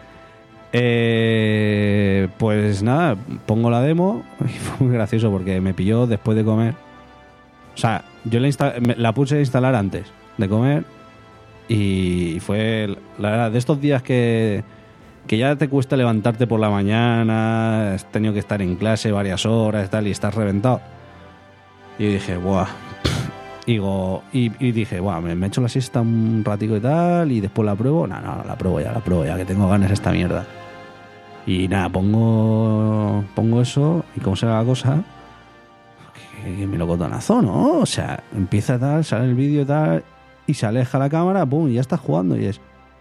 Eh, pues nada, pongo la demo y fue muy gracioso porque me pilló después de comer. O sea, yo la, insta- me- la puse a instalar antes de comer y fue, la verdad, de estos días que, que ya te cuesta levantarte por la mañana, has tenido que estar en clase varias horas tal, y estás reventado. Y dije, buah. Digo, y, y dije, buah, me, me echo la siesta un ratico y tal, y después la pruebo. No, no, la pruebo ya, la pruebo ya, que tengo ganas de esta mierda. Y nada, pongo pongo eso, y como sea la cosa, que, que me lo cotonazo, ¿no? O sea, empieza tal, sale el vídeo y tal, y se aleja la cámara, pum, y ya estás jugando, y es...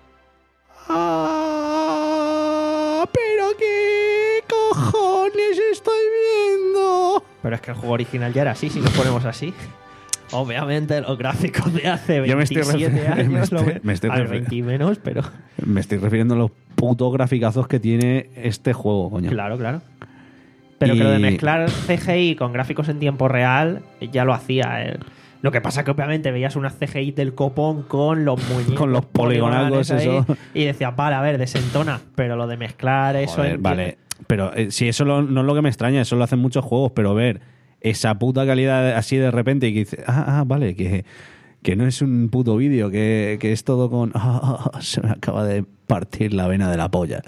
¡Ah! ¿Pero qué cojones estoy viendo? Pero es que el juego original ya era así, si nos ponemos así. Obviamente los gráficos de hace Yo me estoy veintisiete refer- años me estoy- lo ven- me estoy a ver, refer- veinte y menos, pero Me estoy refiriendo a los putos graficazos que tiene este juego, coño. claro, claro. Pero que lo de Y- mezclar C G I con gráficos en tiempo real ya lo hacía él. Lo que pasa que obviamente veías unas C G I del copón con los muñecos Con los poligonalgos, ahí, eso. y decías, vale, a ver, desentona, pero lo de mezclar eso Joder, en- vale. Pero eh, si eso lo- no es lo que me extraña, eso lo hacen muchos juegos, pero ver esa puta calidad así de repente y que dices, ah, ah, vale, que, que no es un puto vídeo, que, que es todo con, ah, ah, ah, se me acaba de partir la vena de la polla.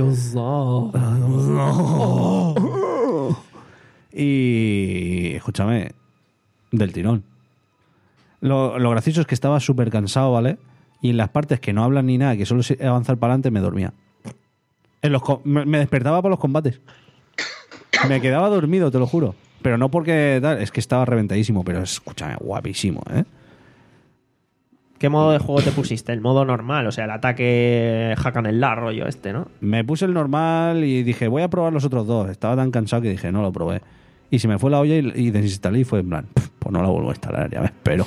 Y escúchame, del tirón. Lo, lo gracioso es que estaba súper cansado, ¿vale? Y en las partes que no hablan ni nada, que solo es avanzar para adelante, me dormía. En los, co- me, me despertaba por los combates. Me quedaba dormido, te lo juro. Pero no porque tal, es que estaba reventadísimo, pero escúchame, guapísimo, ¿eh? ¿Qué modo de juego te pusiste? El modo normal, o sea, el ataque hack and slash rollo este, ¿no? Me puse el normal y dije, voy a probar los otros dos. Estaba tan cansado que dije, no lo probé. Y se me fue la olla y, y desinstalé y fue en plan, "Pf, pues no la vuelvo a instalar, ya me espero.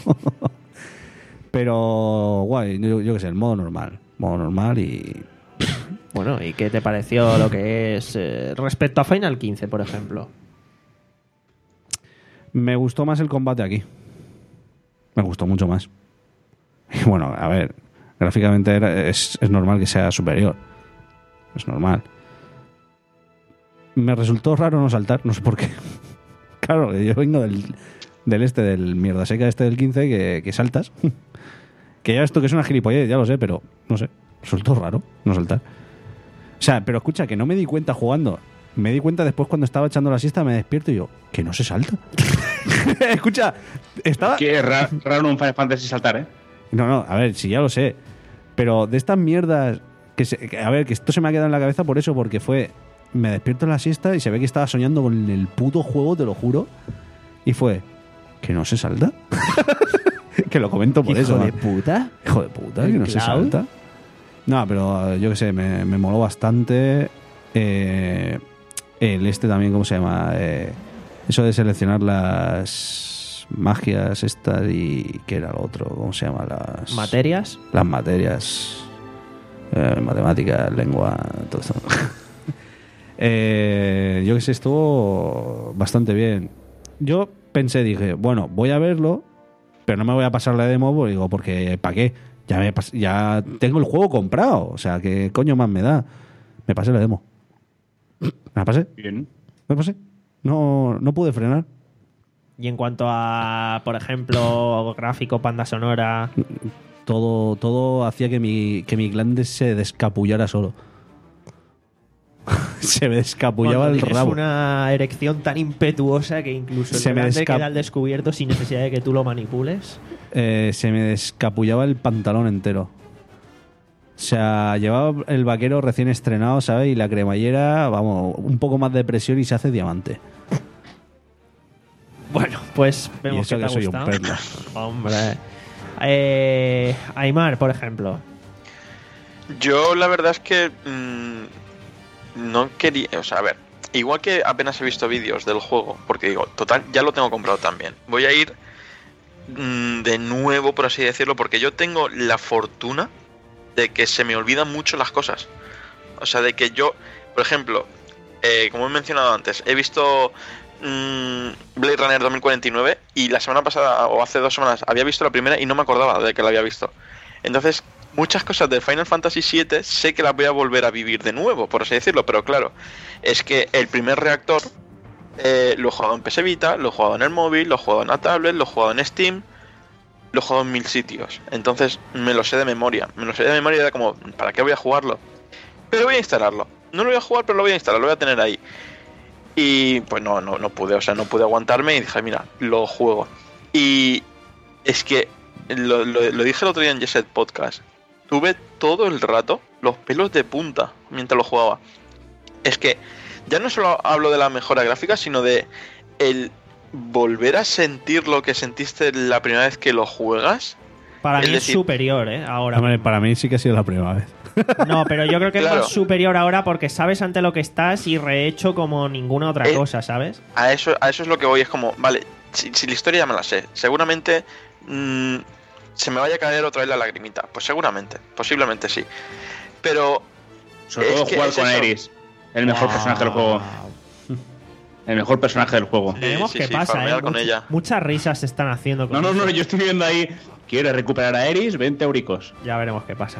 Pero, guay, yo, yo qué sé, el modo normal. Modo normal y... Bueno, ¿y qué te pareció lo que es eh, respecto a Final quince, por ejemplo? Me gustó más el combate aquí. Me gustó mucho más. Y bueno, a ver, gráficamente era- es, es normal que sea superior. Es normal. Me resultó raro no saltar, no sé por qué. Claro, yo vengo del, del este, del mierda seca este del quince, que, que saltas. Que ya esto que es una gilipollez, ya lo sé, pero no sé. Resultó raro no saltar. O sea, pero escucha, que no me di cuenta jugando. Me di cuenta después cuando estaba echando la siesta, me despierto y yo, que no se salta. Escucha, estaba... Que es ra- raro en un Final Fantasy saltar, ¿eh? No, no, a ver, sí, ya lo sé. Pero de estas mierdas... Que se- que, a ver, que esto se me ha quedado en la cabeza por eso, porque fue... Me despierto en la siesta y se ve que estaba soñando con el puto juego, te lo juro. Y fue... ¿Que no se salta? Que lo comento por eso. Hijo de ¿no? puta. Hijo de puta, ¿El que no se Cloud? salta. No, pero eh, yo qué sé, me, me moló bastante. Eh, el este también, ¿cómo se llama? Eh, eso de seleccionar las magias estas y... ¿Qué era lo otro? ¿Cómo se llama? Las Materias. Las materias. Eh, matemáticas, lengua, todo eso. eh, yo qué sé, estuvo bastante bien. Yo pensé, dije, bueno, voy a verlo Pero no me voy a pasar la demo, pues, digo, porque ¿para qué? Ya, me pas- ya tengo el juego comprado. O sea, ¿qué coño más me da? Me pasé la demo. ¿Me la pasé? Bien. ¿Me pasé? No, no pude frenar. Y en cuanto a, por ejemplo, gráfico, banda sonora... Todo, todo hacía que mi, que mi glande se descapullara solo. Se me descapullaba Cuando el tienes rabo. una erección tan impetuosa que incluso el Se me grande descap- queda al descubierto sin necesidad de que tú lo manipules. Eh, se me descapullaba el pantalón entero. O sea, llevaba el vaquero recién estrenado, ¿sabes? Y la cremallera, vamos, un poco más de presión y se hace diamante. Bueno, pues Y vemos eso que te que ha soy un gustado. perno. Hombre. Eh, Aymar, por ejemplo. Yo la verdad es que mmm, no quería, o sea, a ver, igual que apenas he visto vídeos del juego, porque digo, total, ya lo tengo comprado también. Voy a ir mmm, de nuevo, por así decirlo, porque yo tengo la fortuna de que se me olvidan mucho las cosas. O sea, de que yo, por ejemplo, eh, como he mencionado antes, he visto mmm, Blade Runner dos mil cuarenta y nueve y la semana pasada o hace dos semanas había visto la primera y no me acordaba de que la había visto. Entonces, muchas cosas de Final Fantasy siete sé que las voy a volver a vivir de nuevo, por así decirlo, pero claro, es que el primer reactor eh, lo he jugado en P S Vita, lo he jugado en el móvil, lo he jugado en la tablet, lo he jugado en Steam, lo he jugado en mil sitios. Entonces me lo sé de memoria, me lo sé de memoria y era como, ¿para qué voy a jugarlo? Pero voy a instalarlo. No lo voy a jugar, pero lo voy a instalar, lo voy a tener ahí. Y pues no, no, no pude, o sea, no pude aguantarme y dije, mira, lo juego. Y es que, lo, lo, lo dije el otro día en Jet Podcast, tuve todo el rato los pelos de punta mientras lo jugaba. Es que ya no solo hablo de la mejora gráfica, sino de el volver a sentir lo que sentiste la primera vez que lo juegas. Para Es mí decir- es superior, ¿eh? Ahora. Hombre, para mí sí que ha sido la primera vez. No, pero yo creo que Claro. es más superior ahora porque sabes ante lo que estás y rehecho como ninguna otra Eh, cosa, ¿sabes? A eso, a eso es lo que voy, es como, vale, si, si la historia ya me la sé, seguramente mmm, se me vaya a caer otra vez la lagrimita. Pues seguramente, posiblemente sí. Pero Sobre Es todo que jugar es con eso. Aeris. El mejor personaje del juego. El mejor personaje del juego. Sí, Veremos sí, qué sí, pasa, farmear ¿eh? con Much- ella. Muchas risas se están haciendo con No, no, eso. no, yo estoy viendo ahí. ¿Quieres recuperar a Aeris? veinte euricos. Ya veremos qué pasa.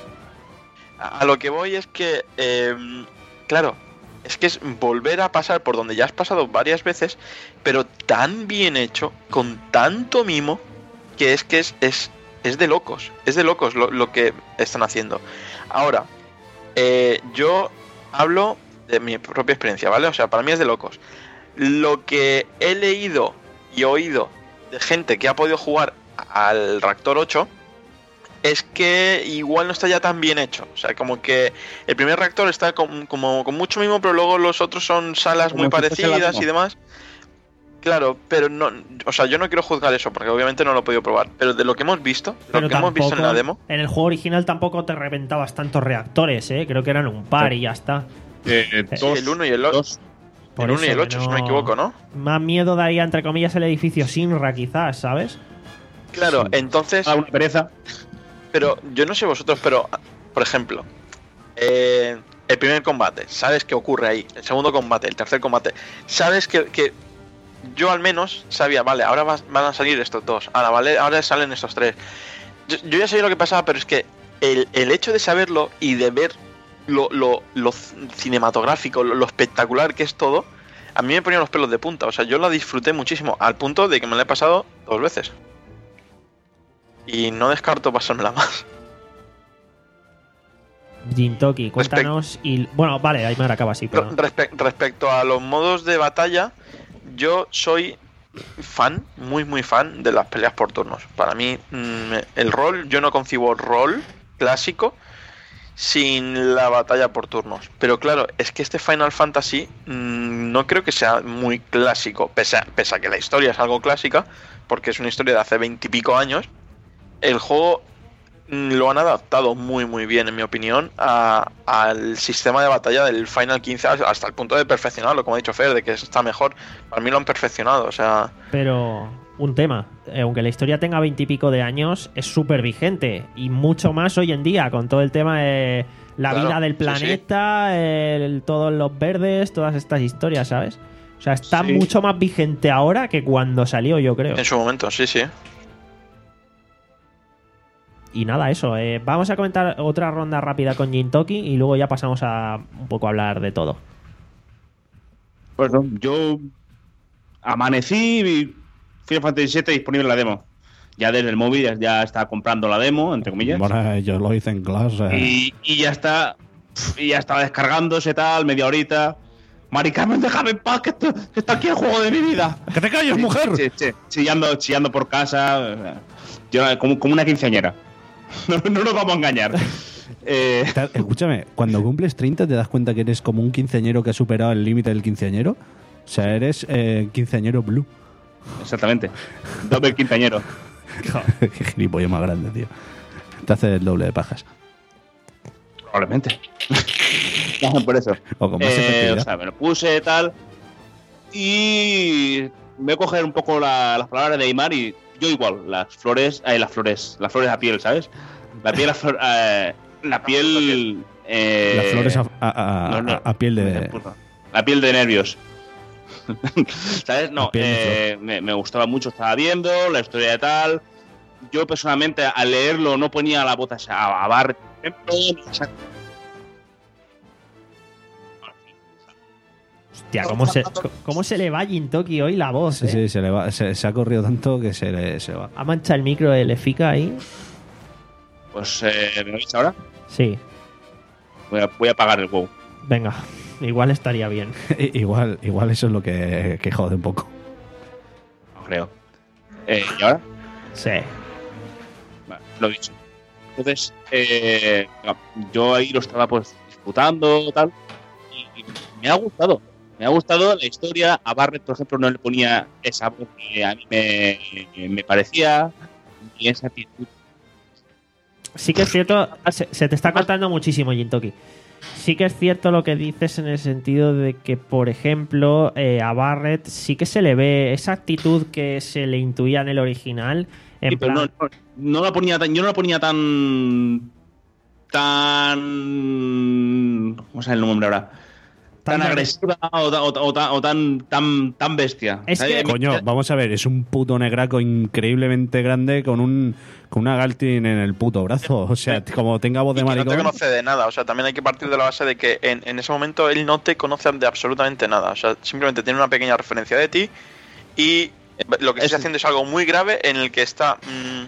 a, a lo que voy es que, eh, claro, es que es volver a pasar por donde ya has pasado varias veces, pero tan bien hecho, con tanto mimo, que es que es, es, es de locos, es de locos lo, lo que están haciendo. Ahora, eh, yo hablo de mi propia experiencia, ¿vale? O sea, para mí es de locos. Lo que he leído y oído de gente que ha podido jugar al Reactor ocho es que igual no está ya tan bien hecho. O sea, como que el primer reactor está con, como, con mucho mimo, pero luego los otros son salas Como muy si fuese la parecidas demo. y demás. Claro, pero no, o sea, yo no quiero juzgar eso porque obviamente no lo he podido probar, pero de lo que hemos visto, de Pero lo que hemos visto en la demo, en el juego original tampoco te reventabas tantos reactores, ¿eh? Creo que eran un par y ya está. Eh, sí, dos, el uno y el ocho, dos. Por el uno y eso el que ocho, si no me equivoco, ¿no? Más miedo daría, entre comillas, el edificio Sinra, quizás, ¿sabes? Claro, Sí. entonces, Ah, una pereza. pero yo no sé vosotros, pero por ejemplo, eh, el primer combate, sabes qué ocurre ahí, el segundo combate, el tercer combate, sabes que, que yo al menos sabía, vale, ahora vas- van a salir estos dos, ahora vale, ahora salen estos tres. Yo, yo ya sabía lo que pasaba, pero es que el, el hecho de saberlo y de ver lo, lo, lo cinematográfico, lo, lo espectacular que es todo, a mí me ponía los pelos de punta. O sea, yo la disfruté muchísimo, al punto de que me la he pasado dos veces. Y no descarto pasármela más. Jintoki, cuéntanos. Y bueno, vale, Aymar acaba así. Re- Pero... respe- respecto a los modos de batalla, yo soy fan, muy muy fan de las peleas por turnos. Para mí, mm, el rol, yo no concibo rol clásico sin la batalla por turnos. Pero claro, es que este Final Fantasy mmm, no creo que sea muy clásico, pese a, pese a que la historia es algo clásica, porque es una historia de hace veintipico años. El juego mm, lo han adaptado muy muy bien, en mi opinión, a- al sistema de batalla del Final quince, hasta el punto de perfeccionarlo, como ha dicho Fer, de que está mejor. Para mí lo han perfeccionado, o sea... Pero un tema, eh, aunque la historia tenga veintipico de años, es súper vigente y mucho más hoy en día con todo el tema de la Claro, vida del sí, planeta, el- todos los verdes, todas estas historias, ¿sabes? O sea, está Sí. mucho más vigente ahora que cuando salió, yo creo. En su momento, sí, sí. y nada, eso. Eh, vamos a comentar otra ronda rápida con Gintoki y luego ya pasamos a un poco a hablar de todo. Pues no, yo amanecí y Final Fantasy siete disponible la demo. Ya desde el móvil ya, ya está comprando la demo, entre comillas. Bueno, yo lo hice en clase. Y, y ya está. Y ya estaba descargándose tal, media horita. Mari Carmen, déjame en paz, que, esto, que está aquí el juego de mi vida. ¡Que te calles, mujer! Sí, sí, chillando, chillando por casa. Yo, como, como una quinceañera. No, no nos vamos a engañar. Eh, Escúchame, cuando cumples treinta te das cuenta que eres como un quinceañero que ha superado el límite del quinceañero. O sea, eres eh, quinceañero blue. Exactamente. Doble quinceañero. Qué gilipollas más grande, tío. Te hace el doble de pajas. Probablemente. Por eso. O con más eh, efectividad. o sea, me lo puse tal. Y voy a coger un poco la, las palabras de Aymar y yo igual, las flores, eh, las flores, las flores a piel, ¿sabes? La piel, a flor, eh, la piel, eh, Las flores a, a- a- no, no. a- a piel de... la piel de nervios. ¿Sabes? No, La piel de eh, me, me gustaba mucho, estaba viendo la historia de tal. Yo personalmente al leerlo no ponía la voz a, a Barret, por ejemplo. Hostia, ¿cómo se, cómo se le va a Gintoki hoy la voz? Sí, eh? sí, se, le va, se, se ha corrido tanto que se le se va. Ha manchado el micro de Lefica ahí. Pues, eh, ¿me oís ahora? Sí, Voy a, voy a apagar el WoW. venga. Igual estaría bien. igual, igual eso es lo que, que jode un poco. No creo. Eh, ¿Y ahora? Sí. Vale, lo he dicho. Entonces, eh, yo ahí lo estaba pues disfrutando tal, y, y me ha gustado. Me ha gustado la historia. A Barret, por ejemplo, no le ponía esa voz que a mí me, me parecía, ni esa actitud. Sí que es cierto, se, se te está cortando muchísimo, Gintoki. Sí que es cierto lo que dices en el sentido de que, por ejemplo, eh, a Barret sí que se le ve esa actitud que se le intuía en el original. En Sí, pero plan, no, no, no la ponía tan, yo no la ponía tan tan ¿cómo se llama el nombre ahora? Tan, Tan agresiva o, ta- o ta- o ta- o tan tan tan bestia. Es ¿Sabes? que- A mí- Coño, vamos a ver, es un puto negraco increíblemente grande con un con una Galtin en el puto brazo. O sea, como tenga voz de Y que no maricón. te conoce de nada, o sea, también hay que partir de la base de que en, en ese momento él no te conoce de absolutamente nada, o sea, simplemente tiene una pequeña referencia de ti y lo que Es- está haciendo es algo muy grave en el que está mm,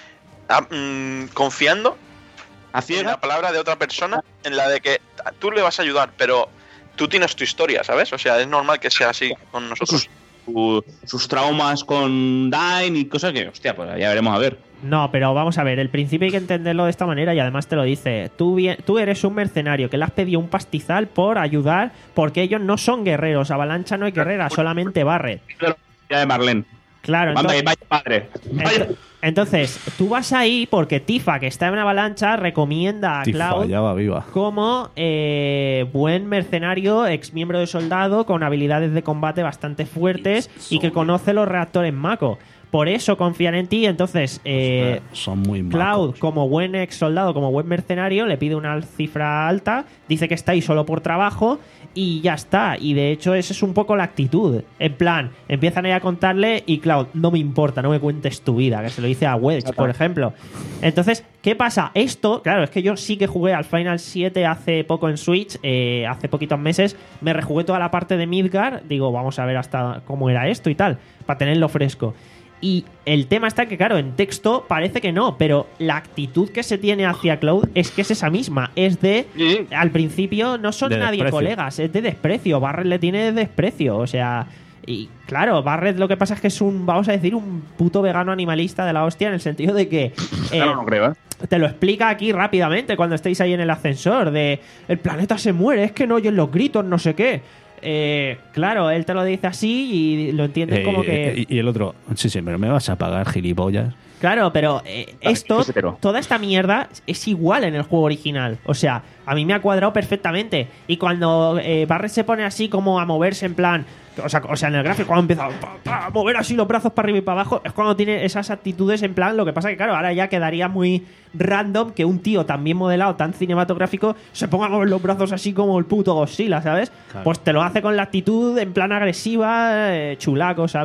a- mm, confiando a en ciega. la palabra de otra persona, en la de que tú le vas a ayudar, pero tú tienes tu historia, ¿sabes? O sea, es normal que sea así con nosotros. Su- sus traumas con Dain y cosas que, hostia, pues ya veremos a ver. No, pero vamos a ver, el principio hay que entenderlo de esta manera y además te lo dice. Tú, bien, tú eres un mercenario que le has pedido un pastizal por ayudar porque ellos no son guerreros. Avalancha no es guerrera, solamente Barret. Ya de Marlene. Claro, Manda, entonces, vaya padre. Vaya. ent- entonces tú vas ahí porque Tifa, que está en Avalancha, recomienda a Tifa, Cloud ya va viva. como eh, buen mercenario, ex miembro de soldado, con habilidades de combate bastante fuertes y que conoce los reactores Mako. Por eso confían en ti. Entonces, eh, Son muy macos. Cloud, como buen ex soldado, como buen mercenario, le pide una cifra alta, dice que está ahí solo por trabajo y ya está. Y de hecho, esa es un poco la actitud. En plan, empiezan ahí a contarle y Cloud, no me importa, no me cuentes tu vida, que se lo dice a Welch, por ejemplo. Entonces, ¿qué pasa? Esto, claro, es que yo sí que jugué al Final siete hace poco en Switch, eh, hace poquitos meses, me rejugué toda la parte de Midgar, digo, vamos a ver hasta cómo era esto y tal, para tenerlo fresco. Y el tema está que, claro, en texto parece que no, pero la actitud que se tiene hacia Cloud es que es esa misma. Es de, Sí. al principio no son De nadie desprecio. colegas, es de desprecio. Barret le tiene desprecio, o sea... Y claro, Barret lo que pasa es que es un, vamos a decir, un puto vegano animalista de la hostia en el sentido de que... eh, Claro, no creo, ¿eh? te lo explica aquí rápidamente cuando estéis ahí en el ascensor de el planeta se muere, es que no oyen los gritos, no sé qué. Eh, claro, él te lo dice así y lo entienden Eh, como que... eh, y, y el otro, sí, sí, pero me vas a pagar, gilipollas. Claro, pero eh, Vale, esto, es hetero. toda esta mierda es igual en el juego original. O sea, a mí me ha cuadrado perfectamente. Y cuando eh, Barret se pone así como a moverse en plan... O sea, o sea en el gráfico cuando empieza pa, pa, a mover así los brazos para arriba y para abajo, es cuando tiene esas actitudes en plan... Lo que pasa que, claro, ahora ya quedaría muy random que un tío tan bien modelado, tan cinematográfico, se ponga a mover los brazos así como el puto Godzilla, ¿sabes? Claro. Pues te lo hace con la actitud en plan agresiva, eh, chulaco, ¿sabes? O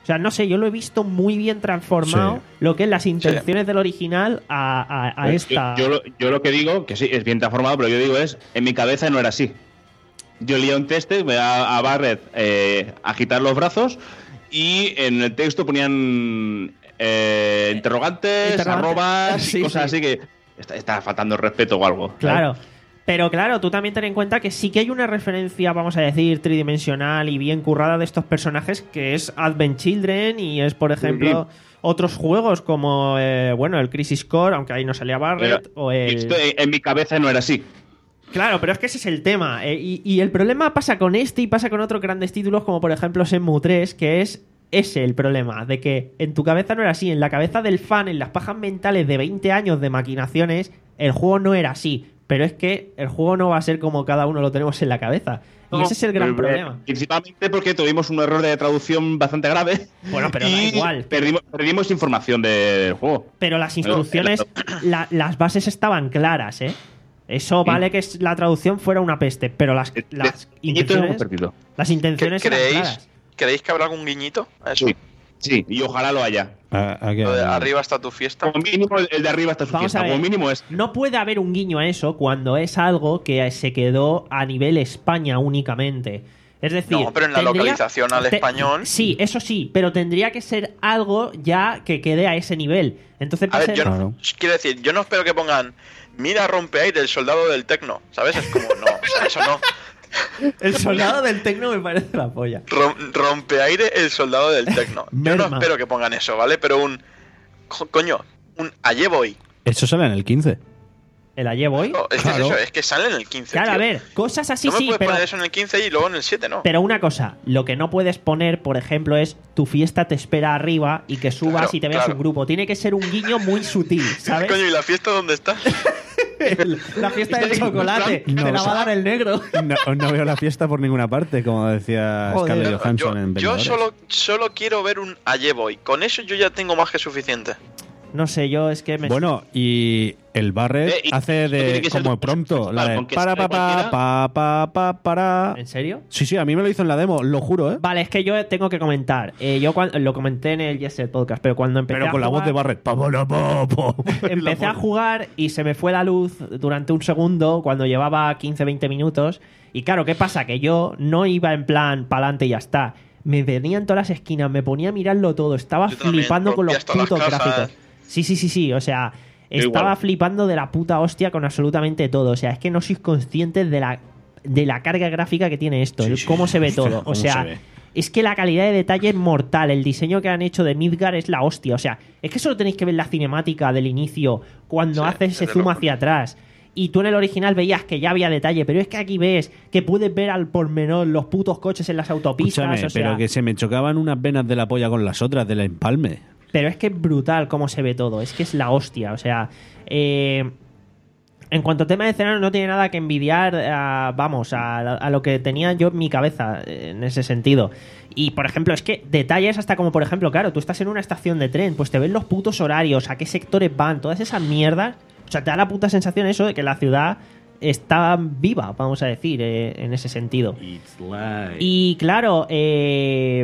sea, no sé, yo lo he visto muy bien transformado, Sí. lo que es las intenciones del original a, a, a esta. Yo, yo lo, yo lo que digo, que sí, es bien transformado, pero yo digo es, en mi cabeza no era así. Yo leía un texto, veía a, a Barret eh, agitar los brazos y en el texto ponían eh, interrogantes, Interrogante. arrobas, Sí, cosas sí. así que está, está faltando el respeto o algo. ¿sabes? Claro. Pero claro, tú también ten en cuenta que sí que hay una referencia, vamos a decir, tridimensional y bien currada de estos personajes, que es Advent Children y es, por ejemplo, otros juegos como, eh, bueno, el Crisis Core, aunque ahí no salía Barret, Pero o el... esto en, en mi cabeza no era así. Claro, pero es que ese es el tema. eh, y, y el problema pasa con este y pasa con otros grandes títulos como, por ejemplo, Shenmue tres, que es ese el problema, de que en tu cabeza no era así, en la cabeza del fan, en las pajas mentales de veinte años de maquinaciones, el juego no era así. Pero es que el juego no va a ser como cada uno lo tenemos en la cabeza. Y No, ese es el gran eh, problema. Principalmente porque tuvimos un error de traducción bastante grave. Bueno, pero da y igual. Perdimos, perdimos información del juego. Pero las instrucciones, la- las bases estaban claras, ¿eh? Eso Sí. vale que es- la traducción fuera una peste, pero las, De- las de- guiñitos hemos intenciones, perdido. las intenciones eran ¿Creéis, claras. ¿Creéis que habrá algún guiñito a eso? Sí, sí, y ojalá lo haya. A- a que- Lo de arriba está tu fiesta. Como mínimo, el el de arriba está su Vamos fiesta. a ver. Como mínimo es. No puede haber un guiño a eso cuando es algo que se quedó a nivel España únicamente. Es decir, No, pero en la tendría- localización al te- español. Sí, eso sí, pero tendría que ser algo ya que quede a ese nivel. Entonces, A ver, pasa- yo no, Claro. quiero decir, yo no espero que pongan mira rompeaire el soldado del tecno, ¿sabes? Es como, no, o sea, eso no. el soldado del tecno me parece la polla. Rom- rompeaire el soldado del tecno. Yo no Merma. espero que pongan eso, ¿vale? Pero un co- coño, un Alleboy. Eso sale en el quince. ¿El Alleboy? No, es Claro. que es eso, es que sale en el quince. Claro, tío. a ver, cosas así no me sí, puedes pero, poner eso en el quince y luego en el siete, ¿no? pero una cosa, lo que no puedes poner, por ejemplo, es tu fiesta te espera arriba y que subas Claro, y te veas claro. un grupo. Tiene que ser un guiño muy sutil, ¿sabes? Coño, ¿y la fiesta dónde está? La fiesta del chocolate, No, te la va a dar el negro. No, no veo la fiesta por ninguna parte, como decía Joder. Scarlett Johansson yo en yo Vengadores. solo, solo quiero ver un Alleboy. Con eso yo ya tengo más que suficiente. No sé, yo es que me... Bueno, y el Barret Eh, y hace esto tiene de que ser como tu pronto, principal, la de con que para sale pa pa cualquiera. pa pa pa para. ¿En serio? Sí, sí, a mí me lo hizo en la demo, lo juro, ¿eh? Vale, es que yo tengo que comentar. Eh, yo cuan- lo comenté en el Yes Set Podcast, pero cuando empecé Pero a con la jugar, voz de Barret. Pa, pa, pa, pa. empecé a jugar y se me fue la luz durante un segundo cuando llevaba quince veinte minutos. Y claro, ¿qué pasa? Que yo no iba en plan pa'lante y ya está. Me venía en todas las esquinas, me ponía a mirarlo todo. Estaba Yo también, flipando con los rompías todas putos las casas. gráficos. Sí, sí, sí, sí. O sea, Yo estaba igual. flipando de la puta hostia con absolutamente todo. O sea, es que no sois conscientes de la, de la carga gráfica que tiene esto. Sí, el sí, cómo se ve hostia, todo. O cómo sea, se ve. es que la calidad de detalle es mortal. El diseño que han hecho de Midgar es la hostia. O sea, es que solo tenéis que ver la cinemática del inicio cuando Sí, hace ese desde zoom luego. hacia atrás. Y tú en el original veías que ya había detalle, pero es que aquí ves que puedes ver al pormenor los putos coches en las autopistas. Escúchame, o sea, pero que se me chocaban unas venas de la polla con las otras, del empalme. pero es que es brutal cómo se ve todo. Es que es la hostia. O sea, eh, en cuanto a tema de escenario, no tiene nada que envidiar a, vamos, a, a lo que tenía yo en mi cabeza eh, en ese sentido. Y, por ejemplo, es que detalles hasta como, por ejemplo, claro, tú estás en una estación de tren, pues te ven los putos horarios, a qué sectores van, todas esas mierdas. O sea, te da la puta sensación eso de que la ciudad está viva, vamos a decir, eh, en ese sentido. Y claro, eh,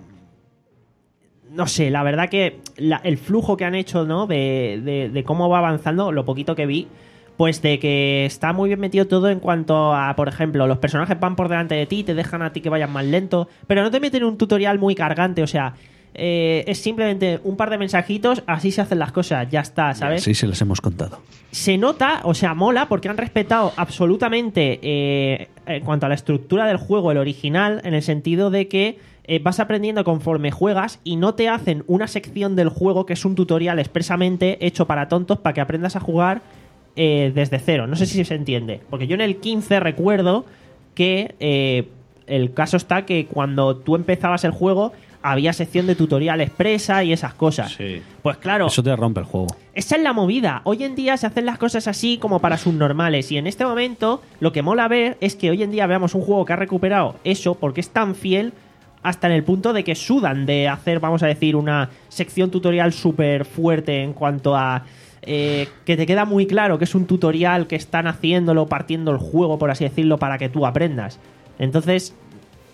no sé, la verdad que la- el flujo que han hecho, ¿no? De, de- de cómo va avanzando, lo poquito que vi, pues de que está muy bien metido todo en cuanto a, por ejemplo, los personajes van por delante de ti, te dejan a ti que vayas más lento, pero no te meten un tutorial muy cargante, o sea, eh, es simplemente un par de mensajitos, así se hacen las cosas, ya está, ¿sabes? Sí, se las hemos contado. Se nota, o sea, mola porque han respetado absolutamente eh, en cuanto a la estructura del juego, el original, en el sentido de que eh, vas aprendiendo conforme juegas y no te hacen una sección del juego que es un tutorial expresamente hecho para tontos para que aprendas a jugar eh, desde cero. No sé si se entiende. Porque yo en el quince recuerdo que eh, el caso está que cuando tú empezabas el juego había sección de tutorial expresa y esas cosas. Sí. Pues claro, Eso te rompe el juego. esa es la movida. Hoy en día se hacen las cosas así como para subnormales. Y en este momento, lo que mola ver es que hoy en día veamos un juego que ha recuperado eso porque es tan fiel hasta en el punto de que sudan de hacer, vamos a decir, una sección tutorial súper fuerte en cuanto a eh, que te queda muy claro que es un tutorial que están haciéndolo, partiendo el juego, por así decirlo, para que tú aprendas. Entonces,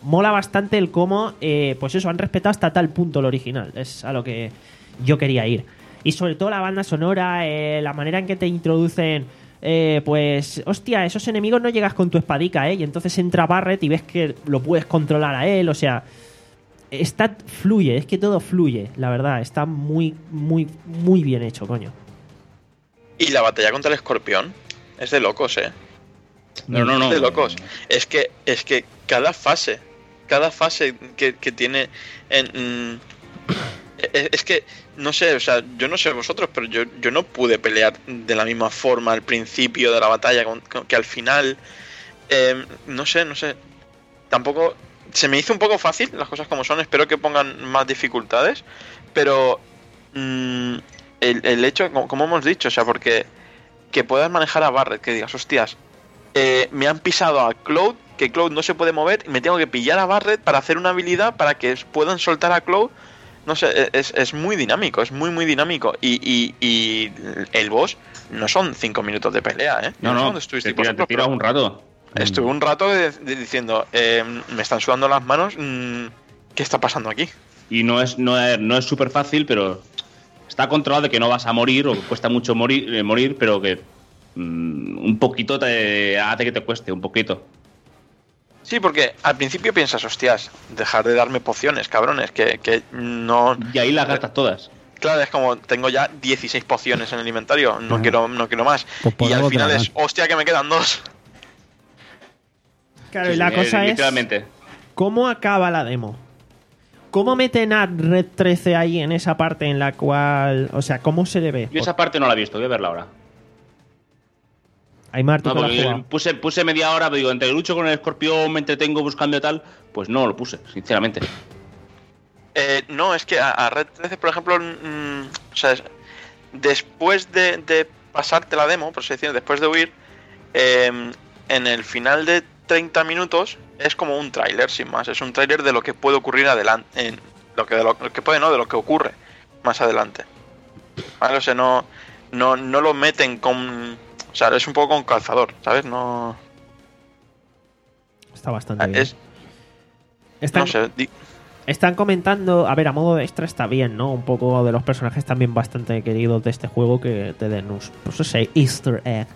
mola bastante el cómo, eh, pues eso, han respetado hasta tal punto el original. Es a lo que yo quería ir. Y sobre todo la banda sonora, eh, la manera en que te introducen, eh, pues, hostia, esos enemigos no llegas con tu espadica, ¿eh? Y entonces entra Barret y ves que lo puedes controlar a él, o sea, está, fluye, es que todo fluye, la verdad, está muy, muy, muy bien hecho, coño. Y la batalla contra el escorpión es de locos, ¿eh? No, no, no. Es de locos. Es que, es que cada fase, cada fase que, que tiene en... Mm, es, es que, no sé, o sea, yo no sé vosotros, pero yo, yo no pude pelear de la misma forma al principio de la batalla con, con, que al final. Eh, no sé, no sé. Tampoco... Se me hizo un poco fácil, las cosas como son. Espero que pongan más dificultades. Pero... Mmm, el, el hecho, como, como hemos dicho, o sea, porque... Que puedas manejar a Barret, que digas, hostias, eh, me han pisado a Cloud, que Cloud no se puede mover, y me tengo que pillar a Barret para hacer una habilidad para que puedan soltar a Cloud. No sé, es, es muy dinámico, es muy, muy dinámico. Y, y, y el boss no son cinco minutos de pelea, ¿eh? No, no, no te, tira, te tiras un rato. Estuve un rato de, de, diciendo, eh, me están sudando las manos, mmm, ¿qué está pasando aquí? Y no es no es, no es súper fácil, pero está controlado de que no vas a morir, o que cuesta mucho morir, eh, morir pero que mmm, un poquito te hace que te cueste, un poquito. Sí, porque al principio piensas, hostias, dejar de darme pociones, cabrones, que, que no... Y ahí las gastas todas. Claro, es como, tengo ya dieciséis pociones en el inventario, no, uh-huh. quiero, no quiero más. Pues y al final es, hostia, que me quedan dos. Claro, y la cosa es, ¿cómo acaba la demo? ¿Cómo meten a Red trece ahí en esa parte en la cual... O sea, ¿cómo se le ve? Yo esa parte no la he visto, voy a verla ahora. Aymar, ¿tú no, la has puse, puse media hora, pero digo, entre lucho con el escorpión, me entretengo buscando tal, pues no lo puse, sinceramente. Eh, no, es que a, a Red trece, por ejemplo, mmm, o sea, después de, de pasarte la demo, por así decirlo, después de huir, eh, en el final de treinta minutos es como un tráiler, sin más. Es un tráiler de lo que puede ocurrir adelante, en lo que de lo, lo que puede, no, de lo que ocurre más adelante. ¿Vale? O sea, no, no, no lo meten con... O sea, es un poco con calzador, ¿sabes? No... Está bastante bien. Es... Están, no sé... Di... Están comentando... A ver, a modo de extra está bien, ¿no? Un poco de los personajes también bastante queridos de este juego que te den un... Pues ese easter egg.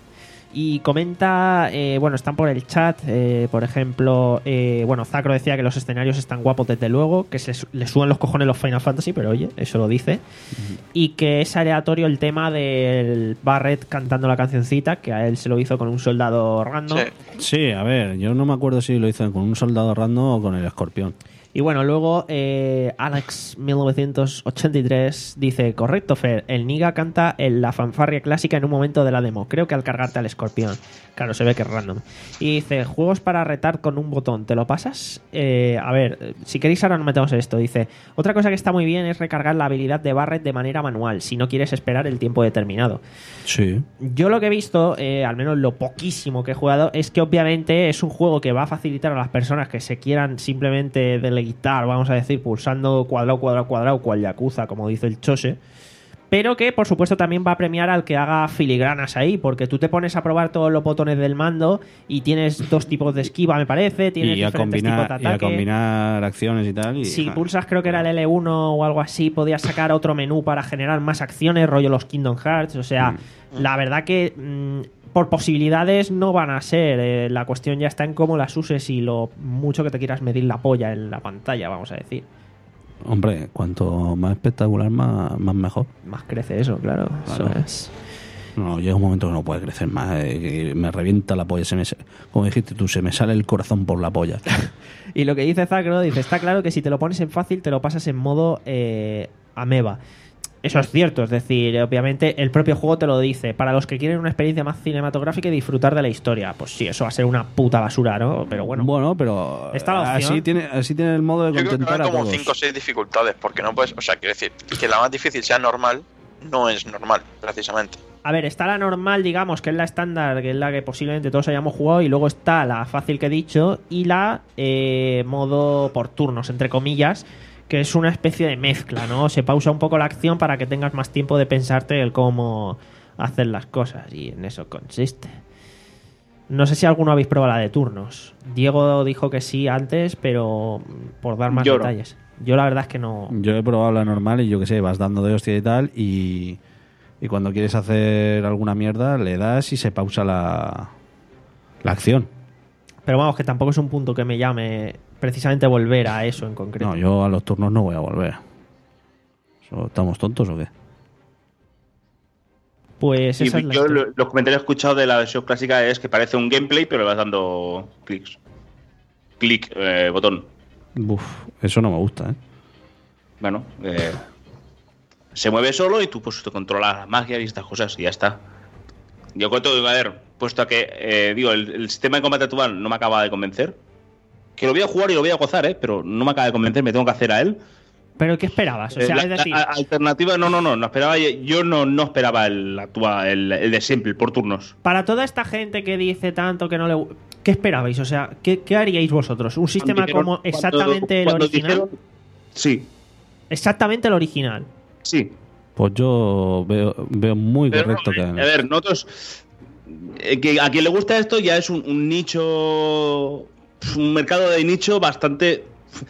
Y comenta, eh, bueno, están por el chat, eh, por ejemplo, eh, bueno, Zacro decía que los escenarios están guapos desde luego, que se le suben los cojones los Final Fantasy, pero oye, eso lo dice. Uh-huh. Y que es aleatorio el tema del Barret cantando la cancioncita, que a él se lo hizo con un soldado random. Sí, sí, a ver, yo no me acuerdo si lo hizo con un soldado random o con el escorpión. Y bueno, luego eh, Alex mil novecientos ochenta y tres dice, correcto Fer, el Niga canta en la fanfarria clásica en un momento de la demo, creo que al cargarte al escorpión. Claro, se ve que es random. Y dice, juegos para retar con un botón, ¿te lo pasas? Eh, a ver, si queréis ahora nos metemos en esto. Dice, otra cosa que está muy bien es recargar la habilidad de Barret de manera manual, si no quieres esperar el tiempo determinado. Sí. Yo lo que he visto, eh, al menos lo poquísimo que he jugado, es que obviamente es un juego que va a facilitar a las personas que se quieran simplemente deleitar, vamos a decir, pulsando cuadrado, cuadrado, cuadrado, cual Yakuza, como dice el Chose, pero que por supuesto también va a premiar al que haga filigranas ahí, porque tú te pones a probar todos los botones del mando y tienes dos tipos de esquiva, me parece, tienes y a diferentes combinar, tipos de ataque. Y a combinar acciones y tal. Y, si ja. pulsas, creo que era el L uno o algo así, podías sacar otro menú para generar más acciones, rollo los Kingdom Hearts, o sea, mm. la verdad que... Mmm, por posibilidades no van a ser. Eh, la cuestión ya está en cómo las uses y lo mucho que te quieras medir la polla en la pantalla, vamos a decir. Hombre, cuanto más espectacular, más, más mejor. Más crece eso, claro. claro. Eso es. No, llega un momento que no puede crecer más. Eh, me revienta la polla. Se me, como dijiste tú, se me sale el corazón por la polla. Y lo que dice Zacro, dice, está claro que si te lo pones en fácil, te lo pasas en modo eh, ameba. Eso es cierto, es decir, obviamente el propio juego te lo dice. Para los que quieren una experiencia más cinematográfica y disfrutar de la historia, pues sí, eso va a ser una puta basura, ¿no? Pero bueno. Bueno, pero está la opción. Así tiene, así tiene el modo de Yo contentar creo que hay como a todos. cinco o seis dificultades, porque no puedes, o sea, quiero decir, que la más difícil sea normal, no es normal, precisamente. A ver, está la normal, digamos, que es la estándar, que es la que posiblemente todos hayamos jugado, y luego está la fácil que he dicho, y la eh, modo por turnos, entre comillas, que es una especie de mezcla, ¿no? Se pausa un poco la acción para que tengas más tiempo de pensarte el cómo hacer las cosas, y en eso consiste. No sé si alguno habéis probado la de turnos. Diego dijo que sí antes, pero por dar más Yo no. detalles. Yo la verdad es que no. Yo he probado la normal y yo qué sé, vas dando de hostia y tal, y, y cuando quieres hacer alguna mierda, le das y se pausa la, la acción. Pero vamos, que tampoco es un punto que me llame precisamente volver a eso en concreto. No, yo a los turnos no voy a volver. ¿So- ¿Estamos tontos o qué? Pues Y esa es la yo historia. lo- los comentarios que he escuchado de la versión clásica es que parece un gameplay, pero le vas dando clics. Clic, eh, botón. Uf, eso no me gusta, ¿eh? Bueno, eh, se mueve solo y tú pues te controlas las magias y estas cosas y ya está. Yo cuento, a ver, puesto a que, eh, digo, el, el sistema de combate actual no me acaba de convencer. Que lo voy a jugar y lo voy a gozar, ¿eh? Pero no me acaba de convencer, me tengo que hacer a él. ¿Pero qué esperabas? O sea, Eh, la- es decir, la- alternativa, no, no, no, no esperaba, yo no, no esperaba el actual, el, el de siempre, el por turnos. para toda esta gente que dice tanto que no le... gu- ¿Qué esperabais? O sea, ¿qué, qué haríais vosotros? ¿Un sistema Cuando dijeron- como exactamente cuando- el cuando original? dijeron- sí, Exactamente el original. sí. Pues yo veo, veo muy Pero, correcto a que ver, hagan A eso. ver, nosotros. eh, que a quien le gusta esto ya es un, un nicho. Un mercado de nicho bastante.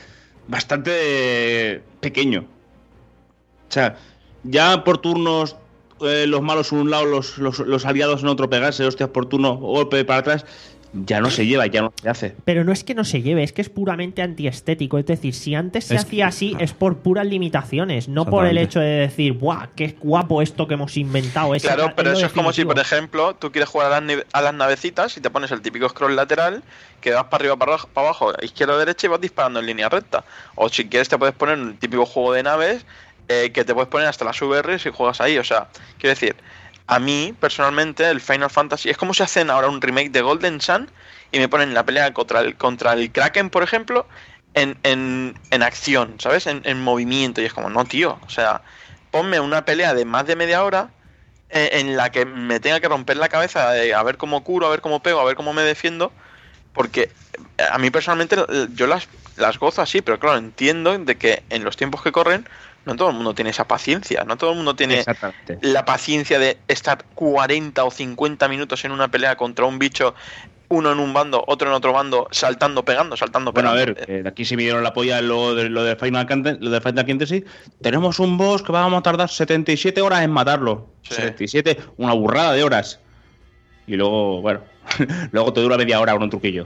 Bastante pequeño. O sea, ya por turnos. eh, los malos en un lado, los, los, los aliados en otro, pegarse, hostias por turno, golpe para atrás. Ya no se lleva, ya no se hace. Pero no es que no se lleve, es que es puramente antiestético. Es decir, si antes se Es- hacía así, es por puras limitaciones, no por el Exactamente. hecho de decir, ¡buah, qué guapo esto que hemos inventado! Es Claro, es pero lo eso es como si, definitivo. por ejemplo, tú quieres jugar a las, nive- a las navecitas y te pones el típico scroll lateral, que vas para arriba, para abajo, para abajo, izquierda, derecha y vas disparando en línea recta. O si quieres te puedes poner el típico juego de naves, eh, que te puedes poner hasta las V R si juegas ahí. O sea, quiero decir, a mí, personalmente, el Final Fantasy... Es como si hacen ahora un remake de Golden Sun y me ponen la pelea contra el, contra el Kraken, por ejemplo, en, en, en acción, ¿sabes? En, en movimiento. Y es como, no, tío. O sea, ponme una pelea de más de media hora eh, en la que me tenga que romper la cabeza de a ver cómo curo, a ver cómo pego, a ver cómo me defiendo. Porque eh, a mí personalmente eh, yo las, las gozo así, pero claro, entiendo de que en los tiempos que corren no todo el mundo tiene esa paciencia, no todo el mundo tiene Exactamente. la paciencia de estar cuarenta o cincuenta minutos en una pelea contra un bicho, uno en un bando, otro en otro bando, saltando, pegando, saltando, Bueno, a pegando. ver, eh, de aquí se me dieron la polla lo de, lo de Final Fantasy, lo de Final Fantasy. Tenemos un boss que vamos a tardar setenta y siete horas en matarlo. Sí. setenta y siete, una burrada de horas. Y luego, bueno, luego te dura media hora con un truquillo.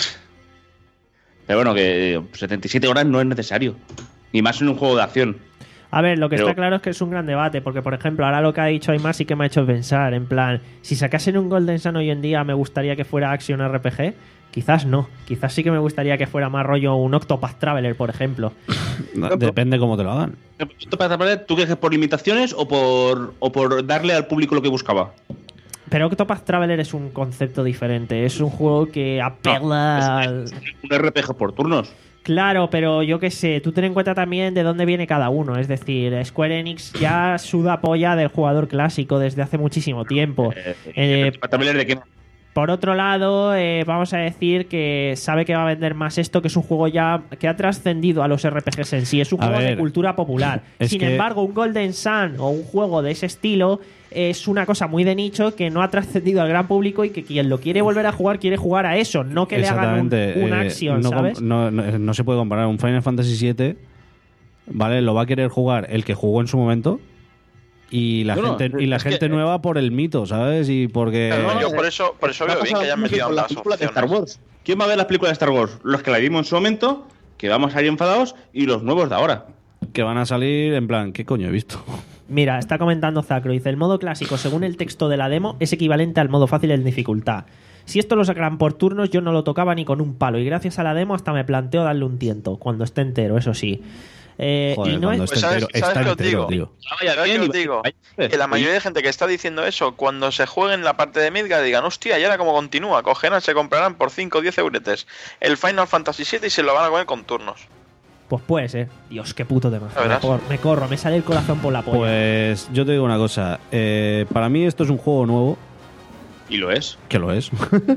Pero bueno, que eh, setenta y siete horas no es necesario. Ni más en un juego de acción. A ver, lo que Pero- está claro es que es un gran debate, porque por ejemplo, ahora lo que ha dicho Aymar sí que me ha hecho pensar, en plan, si sacasen un Golden Sun hoy en día, ¿me gustaría que fuera Action R P G? Quizás no, quizás sí que me gustaría que fuera más rollo un Octopath Traveler, por ejemplo. Depende cómo te lo hagan. ¿Esto para saber, ¿tú crees que es por limitaciones o por, o por darle al público lo que buscaba? Pero Octopath Traveler es un concepto diferente, es un juego que apela al... Es un R P G por turnos. Claro, pero yo qué sé, tú ten en cuenta también de dónde viene cada uno. Es decir, Square Enix ya suda polla del jugador clásico desde hace muchísimo tiempo. Eh, Eh, Traveler de quién? Por otro lado, eh, vamos a decir que sabe que va a vender más esto, que es un juego ya que ha trascendido a los R P Gs en sí. Es un A juego de ver, cultura popular. es Sin que- embargo, un Golden Sun o un juego de ese estilo es una cosa muy de nicho que no ha trascendido al gran público y que quien lo quiere volver a jugar quiere jugar a eso, no que le hagan un, Exactamente. un eh, action, no, com- ¿sabes? no, no- no se puede comparar un Final Fantasy siete, ¿vale? Lo va a querer jugar el que jugó en su momento y la No, no, gente, y la es que- gente nueva por el mito, ¿sabes? Y porque... Claro, no, yo no, por eso, por eso Va a veo bien pasar que hayan lo mismo metido con las ambas películas de opciones. Star Wars. ¿Quién va a ver las películas de Star Wars? Los que la vimos en su momento, que vamos a salir enfadados, y los nuevos de ahora. que van a salir en plan, ¿qué coño he visto? Mira, está comentando Zacro. Dice, el modo clásico, según el texto de la demo, es equivalente al modo fácil en dificultad. Si esto lo sacaran por turnos, yo no lo tocaba ni con un palo. Y gracias a la demo hasta me planteo darle un tiento. Cuando esté entero, eso sí. Eh, Joder, y no cuando es... esté Pues, ¿sabes- entero, sabes está qué os entero, digo? tío. Vaya ¿Sabes bien, qué y- os digo? vaya- Que la mayoría de gente que está diciendo eso, cuando se juegue en la parte de Midgard, digan, hostia, ¿y ahora cómo continúa? Cogerán, se comprarán por cinco o diez euretes el Final Fantasy siete y se lo van a comer con turnos. Pues puede ser. Dios, qué puto tema. Ya Me, verás. cor- me corro, me sale el corazón por la polla. Pues yo te digo una cosa. eh, para mí esto es un juego nuevo, Y lo es. que lo es.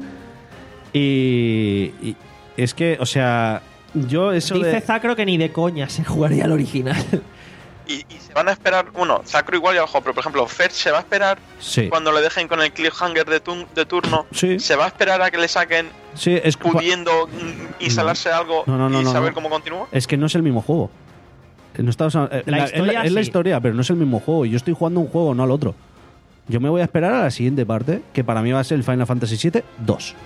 y, y es que, o sea, yo eso Dice de... Zacro que ni de coña se jugaría al original. Y, y se van a esperar, bueno, Zacro igual y ojo, pero por ejemplo, Fer se va a esperar Sí. cuando le dejen con el cliffhanger de, tu- de turno, Sí. se va a esperar a que le saquen Sí, es que, pudiendo mm, instalarse algo No, no, no, y no, saber no. cómo continúa. es que no es el mismo juego. No estamos a- eh, La la- historia es, la, es la sí. historia, pero no es el mismo juego. Yo estoy jugando un juego, no al otro. Yo me voy a esperar a la siguiente parte, que para mí va a ser el Final Fantasy siete dos.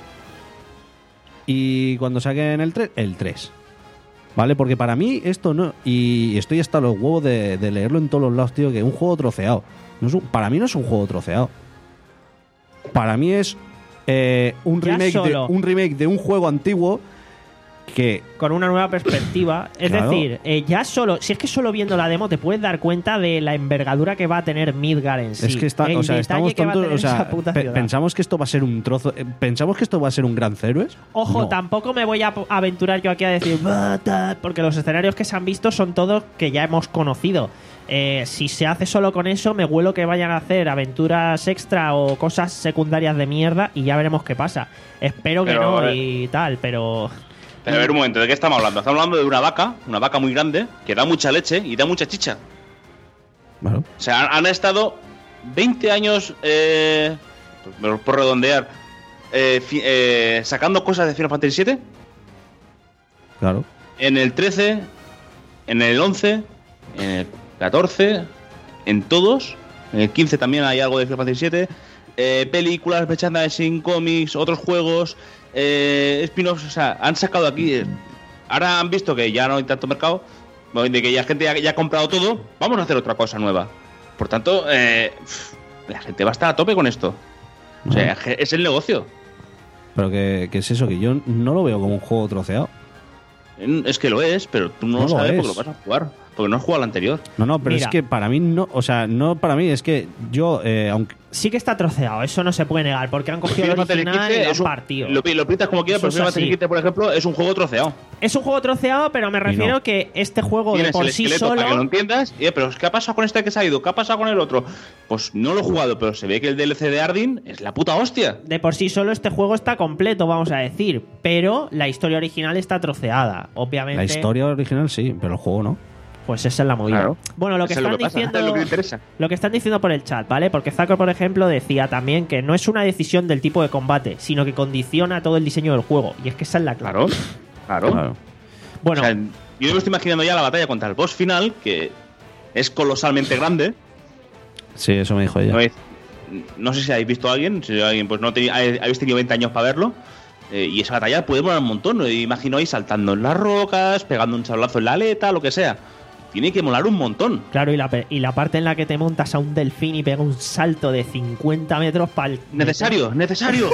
Y cuando saquen el tres, el tres. ¿Vale? Porque para mí esto no... Y estoy hasta los huevos de, de leerlo en todos los lados, tío, que es un juego troceado. No es un- para mí no es un juego troceado. Para mí es eh, un, Ya remake de, solo. un remake de un juego antiguo que... Con una nueva perspectiva. Es Claro. decir, eh, ya solo, si es que solo viendo la demo te puedes dar cuenta de la envergadura que va a tener Midgar en sí. Es que está, El o sea, detalle estamos que va a tontos, tener o sea, esa puta pe- ciudad. pensamos que esto va a ser un trozo, eh, pensamos que esto va a ser un Gran Héroes. Ojo, No. tampoco me voy a p- aventurar yo aquí a decir "Bah, tal", porque los escenarios que se han visto son todos que ya hemos conocido. Eh, si se hace solo con eso, me huelo que vayan a hacer aventuras extra o cosas secundarias de mierda y ya veremos qué pasa. Espero que Pero, no a ver. y tal, pero Pero a ver un momento, ¿de qué estamos hablando? Estamos hablando de una vaca, una vaca muy grande, que da mucha leche y da mucha chicha. Bueno, O sea, han, han estado veinte años, eh, por, por redondear, eh, fi- eh, sacando cosas de Final Fantasy siete. claro. En el trece, en el once, en el catorce, en todos. En el quince también hay algo de Final Fantasy siete. Eh, películas, merchandising, cómics, otros juegos, eh, spin-offs. O sea, han sacado aquí. eh, ahora han visto que ya no hay tanto mercado, de que ya gente ya, ya ha comprado todo. Vamos a hacer otra cosa nueva. Por tanto, eh, la gente va a estar a tope con esto. O sea, es el negocio. Pero que, que es eso, que yo no lo veo como un juego troceado. Es que lo es, pero tú no, No lo lo sabes es. porque lo vas a jugar. Porque no has jugado al anterior. No, no, pero Mira. es que para mí no, o sea, no para mí, es que yo, eh, aunque... sí que está troceado, eso no se puede negar, porque han cogido el Final Fantasy original y quince lo han es un- partido. Lo, lo pintas como quieras, Eso pero es Final Fantasy así. quince, por ejemplo, es un juego troceado. Es un juego troceado, pero me refiero no. que este juego de Tienes por el sí esqueleto para que lo solo entiendas. Y, eh, pero ¿qué ha pasado con este que se ha ido? ¿Qué ha pasado con el otro? Pues no lo he jugado, pero se ve que el D L C de Ardyn es la puta hostia. de por sí solo este juego está completo, vamos a decir, pero la historia original está troceada, obviamente. La historia original sí, pero el juego no. Pues esa es la movida. Claro. Bueno, lo que Eso es están lo que pasa, diciendo es lo que te interesa. lo que están diciendo por el chat, ¿vale? Porque Zacro, por ejemplo, decía también que no es una decisión del tipo de combate, sino que condiciona todo el diseño del juego, y es que esa es la clave. Claro, claro. Claro. Bueno, O sea, yo me estoy imaginando ya la batalla contra el boss final, que es colosalmente grande. Sí, eso me dijo ella. No, es- no sé si habéis visto a alguien, si alguien pues no tenía, habéis tenido veinte años para verlo. eh, y esa batalla puede molar un montón. ¿No? Imagino ahí saltando en las rocas, pegando un sablazo en la aleta, lo que sea. Tiene que molar un montón. claro, y la, pe- y la parte en la que te montas a un delfín y pega un salto de cincuenta metros para el... Necesario, necesario.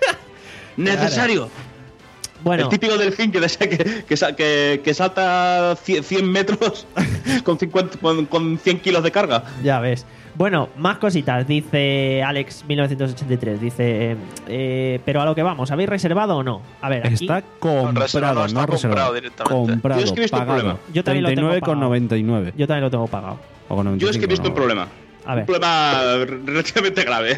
Necesario. Bueno, El típico delfín que, desea que, que, sa- que- que salta cien cien metros con, cincuenta, con, con cien kilos de carga. ya ves. Bueno, más cositas, dice Alex mil novecientos ochenta y tres. Dice, eh, eh, pero a lo que vamos, ¿habéis reservado o no? A ver, aquí, Está comprado, reservado, no, está comprado reservado. directamente. Comprado, Yo es que he visto un pagado. problema. Yo también lo tengo treinta y nueve con pagado. noventa y nueve. yo también lo tengo pagado. O con Yo es que he visto un noventa y cinco, problema. A ver. Un problema relativamente grave.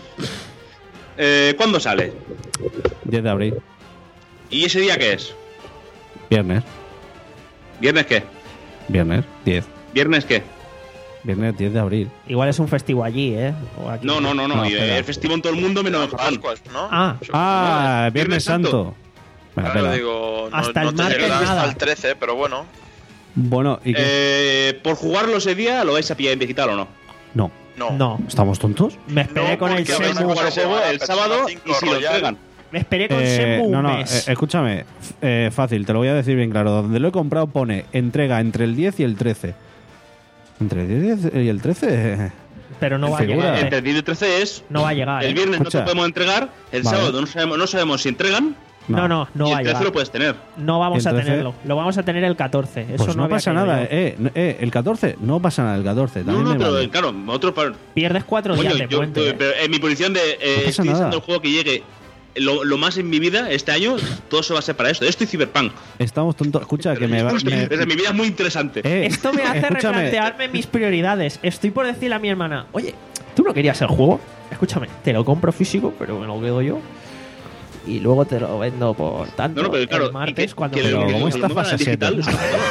Eh, ¿Cuándo sale? no. diez de abril, ¿Y ese día qué es? viernes. ¿Viernes qué? Viernes, diez. ¿Viernes qué? Viernes diez de abril. Igual es un festivo allí, ¿eh? O aquí. No, no, no, no. No, y, espera. eh, el festivo en todo el mundo menos en Japón. Pascuas, ¿no? Ah. Ah, no, Viernes Viernes Santo. Santo. Venga, Claro, espera. digo, no, Hasta no el te martes llega nada. hasta el trece, pero bueno. Bueno, ¿y qué? Eh, ¿Por jugarlo ese día lo vais a pillar en digital o no? No. No. No, ¿Estamos tontos? me esperé No, con el porque vais a Shenmue. jugar Jugar el juego Persona el sábado cinco y si lo Royal. entregan. Me esperé con Eh, Shenmue no, un no, mes. eh, escúchame. f- eh, fácil, te lo voy a decir bien claro. Donde lo he comprado pone entrega entre el diez y el trece. Entre el diez y el trece. eh, pero no va a figura. llegar. Entre eh. el diez y el trece es. No va a llegar. El eh. viernes no Escucha. te podemos entregar. El Vale. sábado no sabemos, no sabemos si entregan. No, no, no y va a el trece llegar. lo puedes tener. No vamos ¿El a trece? tenerlo. Lo vamos a tener el catorce. Eso Pues no, había pasa caído nada. yo. Eh, no- eh, el catorce, no pasa nada el catorce. No, También no, me pero vale. claro, otro. par- Pierdes cuatro Coño, días de yo- puente. eh. pero en mi posición de. Eh, No pasa estoy nada. deseando el juego que llegue. Lo, lo más en mi vida este año, todo eso va a ser para esto. Esto y Cyberpunk. Estamos tontos. Escucha, que me va. Justo, me- desde mi vida es muy interesante. eh, Esto me hace escúchame, replantearme mis prioridades. Estoy por decirle a mi hermana, oye, ¿tú no querías el juego? Escúchame, te lo compro físico, pero me lo quedo yo. Y luego te lo vendo por tanto No, no, pero claro, el martes y que- cuando que me lo- lo- Pero, que ¿cómo lo- que lo estafas muevan a digital, Seto? o sea,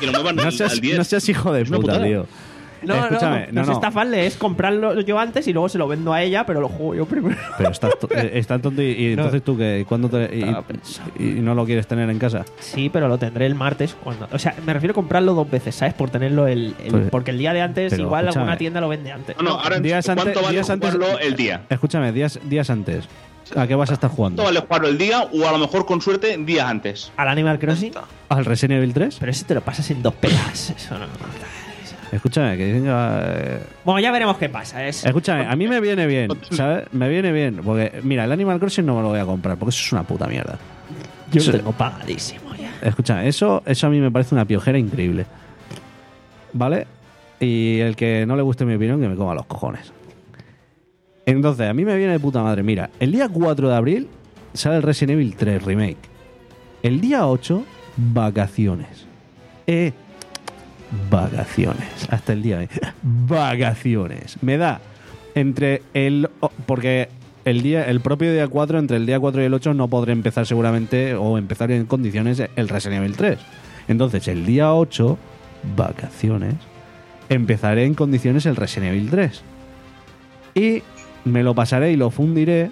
que lo muevan No al, seas, al diez. no seas hijo de Es una puta, putada. tío. No, Escúchame, no, no, no, no. es estafarle, es comprarlo yo antes y luego se lo vendo a ella, pero lo juego yo primero. Pero estás, to- eh, estás tonto y, y No. entonces tú que cuando te, y, Estaba pensando. y no lo quieres tener en casa. Sí, pero lo tendré el martes. Cuando, o sea, me refiero a comprarlo dos veces, ¿sabes? Por tenerlo el. el- Pues, porque el día de antes, pero igual escúchame. alguna tienda lo vende antes. No, no, ahora Días ¿cuánto antes- vale días antes- jugarlo el día? Escúchame, días, días antes. ¿A qué vas a estar jugando? ¿Cuánto vale jugarlo el día o a lo mejor con suerte días antes? Al Animal Crossing, ¿Al Resident Evil tres? pero ese te lo pasas en dos pelas. Eso no. Escúchame, que dicen que va, eh, Bueno, ya veremos qué pasa. Es, Escúchame, a mí me viene bien, ¿sabes? Me viene bien. Porque, mira, el Animal Crossing no me lo voy a comprar, porque eso es una puta mierda. yo sí. lo tengo pagadísimo ya. Escúchame, eso, eso a mí me parece una piojera increíble. ¿Vale? Y el que no le guste mi opinión, que me coma los cojones. Entonces, a mí me viene de puta madre. Mira, el día cuatro de abril sale el Resident Evil tres Remake. El día ocho, vacaciones. Eh, vacaciones. Hasta el día de vacaciones. Me da entre el... oh, porque el día el propio día cuatro, entre el día cuatro y el ocho, no podré empezar seguramente o empezar en condiciones el Resident Evil tres. Entonces, el día ocho, vacaciones, empezaré en condiciones el Resident Evil tres. Y me lo pasaré y lo fundiré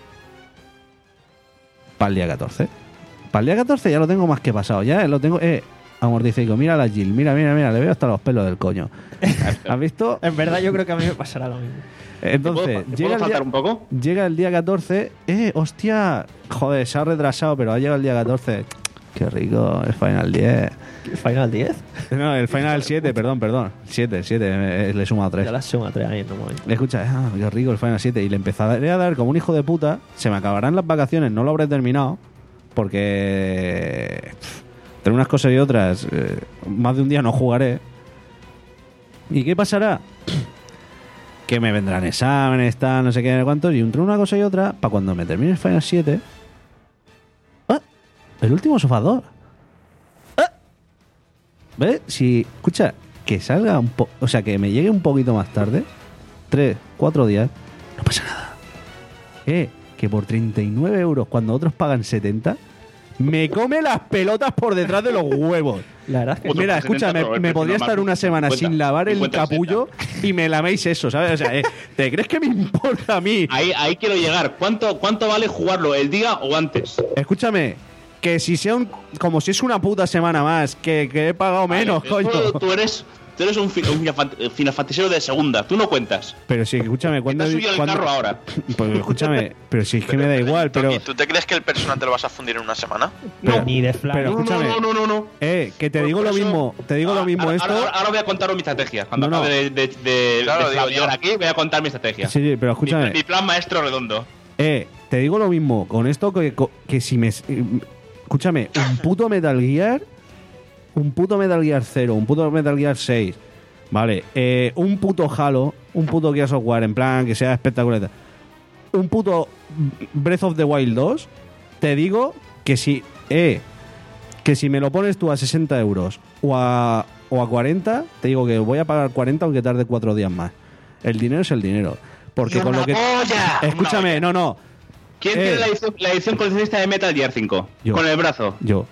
para el día catorce. Para el día catorce ya lo tengo más que pasado. Ya lo tengo... Eh, amortizado. Mira la Jill. Mira, mira, mira. Le veo hasta los pelos del coño. ¿Has visto? En verdad, yo creo que a mí me pasará lo mismo. Entonces, ¿Te puedo llega el, faltar día, un poco? llega el día catorce. Eh, hostia. Joder, se ha retrasado, pero ha llegado el día catorce. Qué rico, el Final diez. Final diez. No, el Final siete, perdón, perdón. siete, siete, eh, le he sumado tres. Ya la suma tres ahí en un momento. Escucha, ah, qué rico el Final siete. Y le empezaré a dar como un hijo de puta. Se me acabarán las vacaciones, no lo habré terminado. Porque pff, entre unas cosas y otras, eh, más de un día no jugaré. ¿Y qué pasará? Que me vendrán exámenes, tal, no sé qué, no sé cuántos. Y entre una cosa y otra, para cuando me termine el Final siete. ¡Ah! El último Sofá dos. ¡Ah! ¿Ves? Si, escucha, que salga un poco, o sea, que me llegue un poquito más tarde, tres, cuatro días, no pasa nada. Eh, que por treinta y nueve euros, cuando otros pagan setenta, me come las pelotas por detrás de los huevos. La verdad es que Otro Mira, por escucha, setenta, me, pero el me precio podría normal, estar una semana cincuenta, sin lavar el cincuenta, capullo y me laméis eso, ¿sabes? O sea, eh, ¿te crees que me importa a mí? Ahí, ahí quiero llegar. ¿Cuánto, ¿Cuánto vale jugarlo el día o antes? Escúchame, que si sea un, como si es una puta semana más, que, que he pagado menos, Vale, coño. Tú, tú eres, tú eres un, fi- un finafant- finafantisero de segunda. Tú no cuentas. Pero sí, escúchame, Te cuando has subido el carro ahora. Pues escúchame, pero si es que me da igual, pero ¿Y tú te crees que el personal te lo vas a fundir en una semana? pero- ni de flan. pero No, no, escúchame, no, no, no, no. eh, que te Por- digo por lo eso- mismo, te digo lo Ah, mismo ahora, esto. Ahora, ahora voy a contaros mi estrategia. Cuando No, no. acabe de, de, de, Claro, de digo flamear yo. aquí, voy a contar mi estrategia. Sí, sí, pero Mi, escúchame. mi plan maestro redondo. Eh, te digo lo mismo con esto que, que si me... Escúchame, un puto Metal Gear, un puto Metal Gear cero, un puto Metal Gear seis, vale, eh, un puto Halo, un puto Gears of War, en plan que sea espectacular, un puto Breath of the Wild dos, te digo que si, eh, que si me lo pones tú a sesenta euros o a, o a cuarenta, te digo que voy a pagar cuarenta aunque tarde cuatro días más. El dinero es el dinero. Porque con lo que... polla! Escúchame, no, no. ¿Quién Eh. tiene la edición, la edición coleccionista de Metal Gear cinco? Yo. Con el brazo. Yo.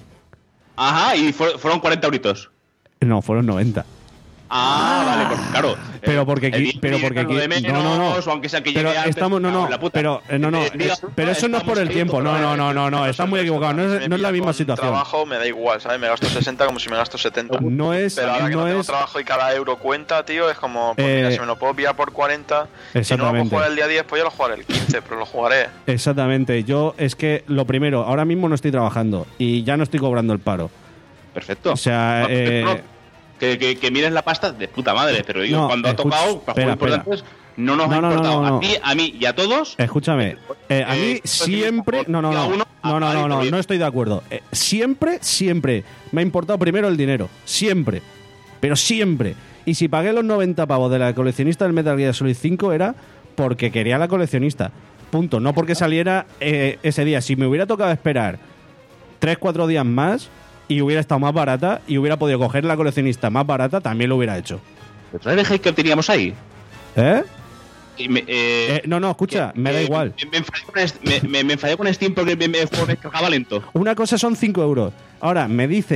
Ajá, y fue- fueron cuarenta euritos. No, fueron noventa. Ah, vale, pues claro. Pero Eh, porque el aquí, día pero de porque aquí, lo de menos, no, no, no. o aunque sea que Pero llegue antes, estamos, no, cago no, en la puta. pero eh, no, no, Eh, diga, es- pero eso no es por el estamos tiempo, ahí no, no, no, no, no, Pero estás eso muy es- equivocado, no es, me no es la pilla misma con situación. trabajo me da igual, ¿sabes? Me gasto sesenta como si me gasto setenta. No es, Pero ahora que no, no tengo es, trabajo y cada euro cuenta, tío, es como, pues Eh, mira, si me lo puedo pillar por cuarenta, si no lo puedo exactamente. jugar el día diez, pues ya lo jugaré el quince, pero lo jugaré. exactamente. Yo es que lo primero, ahora mismo no estoy trabajando y ya no estoy cobrando el paro. Perfecto. O sea, No, perfecto. eh, que, que, que mires la pasta de puta madre, pero digo, No, cuando ha escucha, tocado, para espera, juegos importantes, no nos No, ha no, no, importado no, no. a ti, a mí y a todos. Escúchame, eh, a mí Eh, siempre, no, no, cada no, uno no, no, a- no, no, a- no estoy de acuerdo. Eh, siempre, siempre me ha importado primero el dinero, siempre, pero siempre. Y si pagué los noventa pavos de la coleccionista del Metal Gear Solid cinco era porque quería la coleccionista, punto, no porque saliera eh, ese día. Si me hubiera tocado esperar tres, cuatro días más y hubiera estado más barata y hubiera podido coger la coleccionista más barata, también lo hubiera hecho. ¿Sabes el hate que teníamos ahí? ¿Eh? Y me- eh, Eh, no, no, escucha, me da eh, igual. Me, me enfadé con Est- me- me- me enfadé con Steam porque me, me, me cargaba lento. Una cosa son cinco euros. Ahora, me dices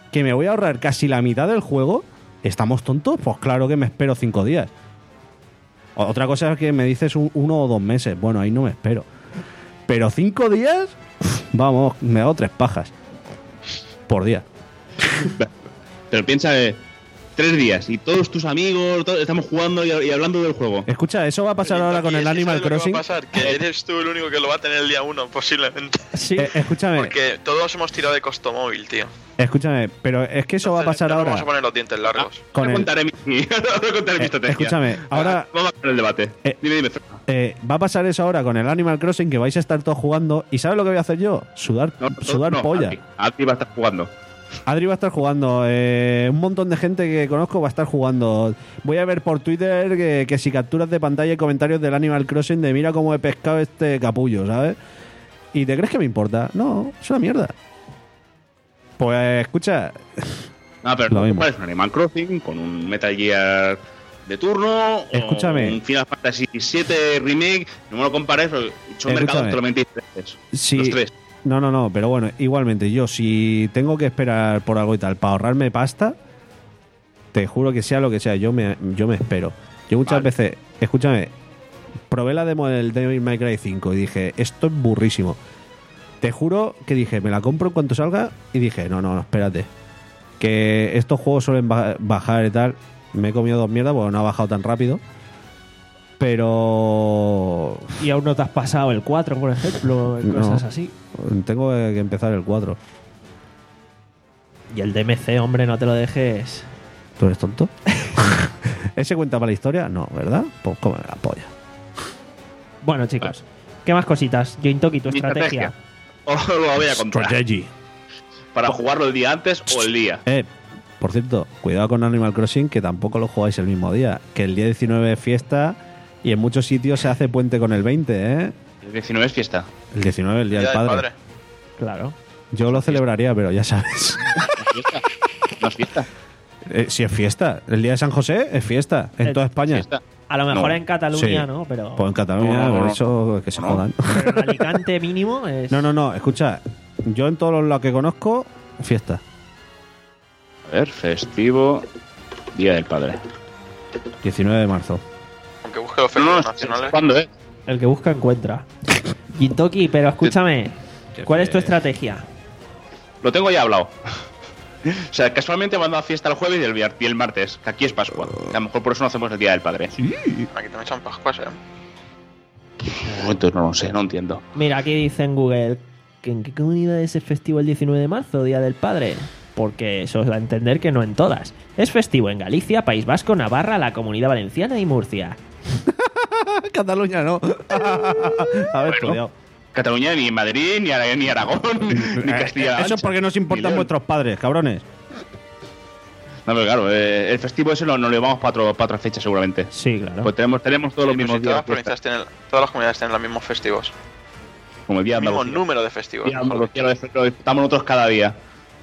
¿Que me voy a ahorrar casi la mitad del juego? ¿Estamos tontos? Pues claro que me espero cinco días. Otra cosa es que me dices un, uno o dos meses. Bueno, ahí no me espero. Pero cinco días, uf, vamos, me hago tres pajas por día. Pero piensa, eh, tres días y todos tus amigos, todos, estamos jugando y, y hablando del juego. Escucha, eso va a pasar ahora con el Animal Crossing. ¿Qué va a pasar? Que eres tú el único que lo va a tener el día uno, posiblemente. Sí. Eh, escúchame, Porque todos hemos tirado de costomóvil, tío. escúchame, pero es que eso va a Entonces, pasar ya nos ahora. Vamos a poner los dientes largos. Con ahora el- contaré mi, ahora contaré mi Eh, estrategia. escúchame, ahora- Ah, vamos a ver el debate. Eh, dime, dime. Fran. Eh, va a pasar eso ahora con el Animal Crossing, que vais a estar todos jugando. ¿Y sabes lo que voy a hacer yo? Sudar, No, no, sudar no, polla. Adri, Adri va a estar jugando. Adri va a estar jugando. eh, un montón de gente que conozco va a estar jugando. Voy a ver por Twitter que, que si capturas de pantalla y comentarios del Animal Crossing de mira cómo he pescado este capullo, ¿sabes? ¿Y te crees que me importa? No, es una mierda. Pues escucha, No, pero Lo no, mismo. es un Animal Crossing con un Metal Gear de turno. Escúchame. O un Final Fantasy siete Remake. No me lo compares, pero son mercados Escúchame. totalmente diferentes. si... Los tres. No, no, no, pero bueno, igualmente yo si tengo que esperar por algo y tal para ahorrarme pasta, te juro que sea lo que sea, yo me, yo me espero. Yo muchas Vale. veces, escúchame, probé la demo del Devil May Cry cinco y dije, esto es burrísimo. Te juro que dije, me la compro en cuanto salga y dije, no, no, no, espérate. Que estos juegos suelen ba- bajar y tal. Me he comido dos mierdas porque no ha bajado tan rápido. Pero Y aún no te has pasado el cuatro, por ejemplo, y No. cosas así. tengo que empezar el cuatro. Y el D M C, hombre, no te lo dejes. ¿Tú eres tonto? ¿Ese cuenta para la historia? No, ¿verdad? Pues come la polla. Bueno, chicos, ¿qué más cositas? Jointoki, tu Mi estrategia. O lo voy a contar. Strategy. Para jugarlo el día antes o el día. Eh, por cierto, cuidado con Animal Crossing, que tampoco lo jugáis el mismo día. Que el día diecinueve es fiesta y en muchos sitios se hace puente con el veinte, ¿eh? El diecinueve es fiesta. El diecinueve, el día, Día del padre. Claro. Yo lo celebraría, pero ya sabes. No es fiesta. No es fiesta. Eh, si es fiesta. El día de San José es fiesta en Eh, toda España. Fiesta. A lo mejor No. en Cataluña, Sí. ¿no? Pero, Pues en Cataluña, No, no, no, por no. eso que se No. jodan. pero en Alicante mínimo es... No, no, no, escucha. Yo en todos los que conozco, fiesta. A ver, festivo. Día del Padre. diecinueve de marzo. Aunque busque los No, no, festivos nacionales. ¿cuándo, eh? El que busca encuentra. Jointoki, pero escúchame, ¿cuál es tu estrategia? Lo tengo ya hablado. O sea, casualmente me han dado fiesta el jueves y el, vier- y el martes, que aquí es Pascua. Que a lo mejor por eso no hacemos el Día del Padre. Aquí también son Pascuas, eh. Uf, entonces no lo sé, no entiendo. Mira, aquí dice en Google que en qué comunidad es el festivo el diecinueve de marzo, Día del Padre. Porque eso os da a entender que no en todas. Es festivo en Galicia, País Vasco, Navarra, la Comunidad Valenciana y Murcia. Cataluña no. A ver, Bueno. cuidado. Cataluña, ni Madrid, ni, Ara- ni Aragón, ni Castilla. Eso es porque nos importan Ni vuestros padres, cabrones. No, pero claro, eh, el festivo ese lo, nos lo llevamos para, otro, para otra fecha seguramente. Sí, claro. Pues tenemos, tenemos todos los Sí, pues mismos si todas días. las provincias tienen, todas las comunidades tienen los mismos festivos. Como el día El mismo Andalucía. número de festivos. Día mejor Andalucía, lo dis- lo disfrutamos nosotros cada día.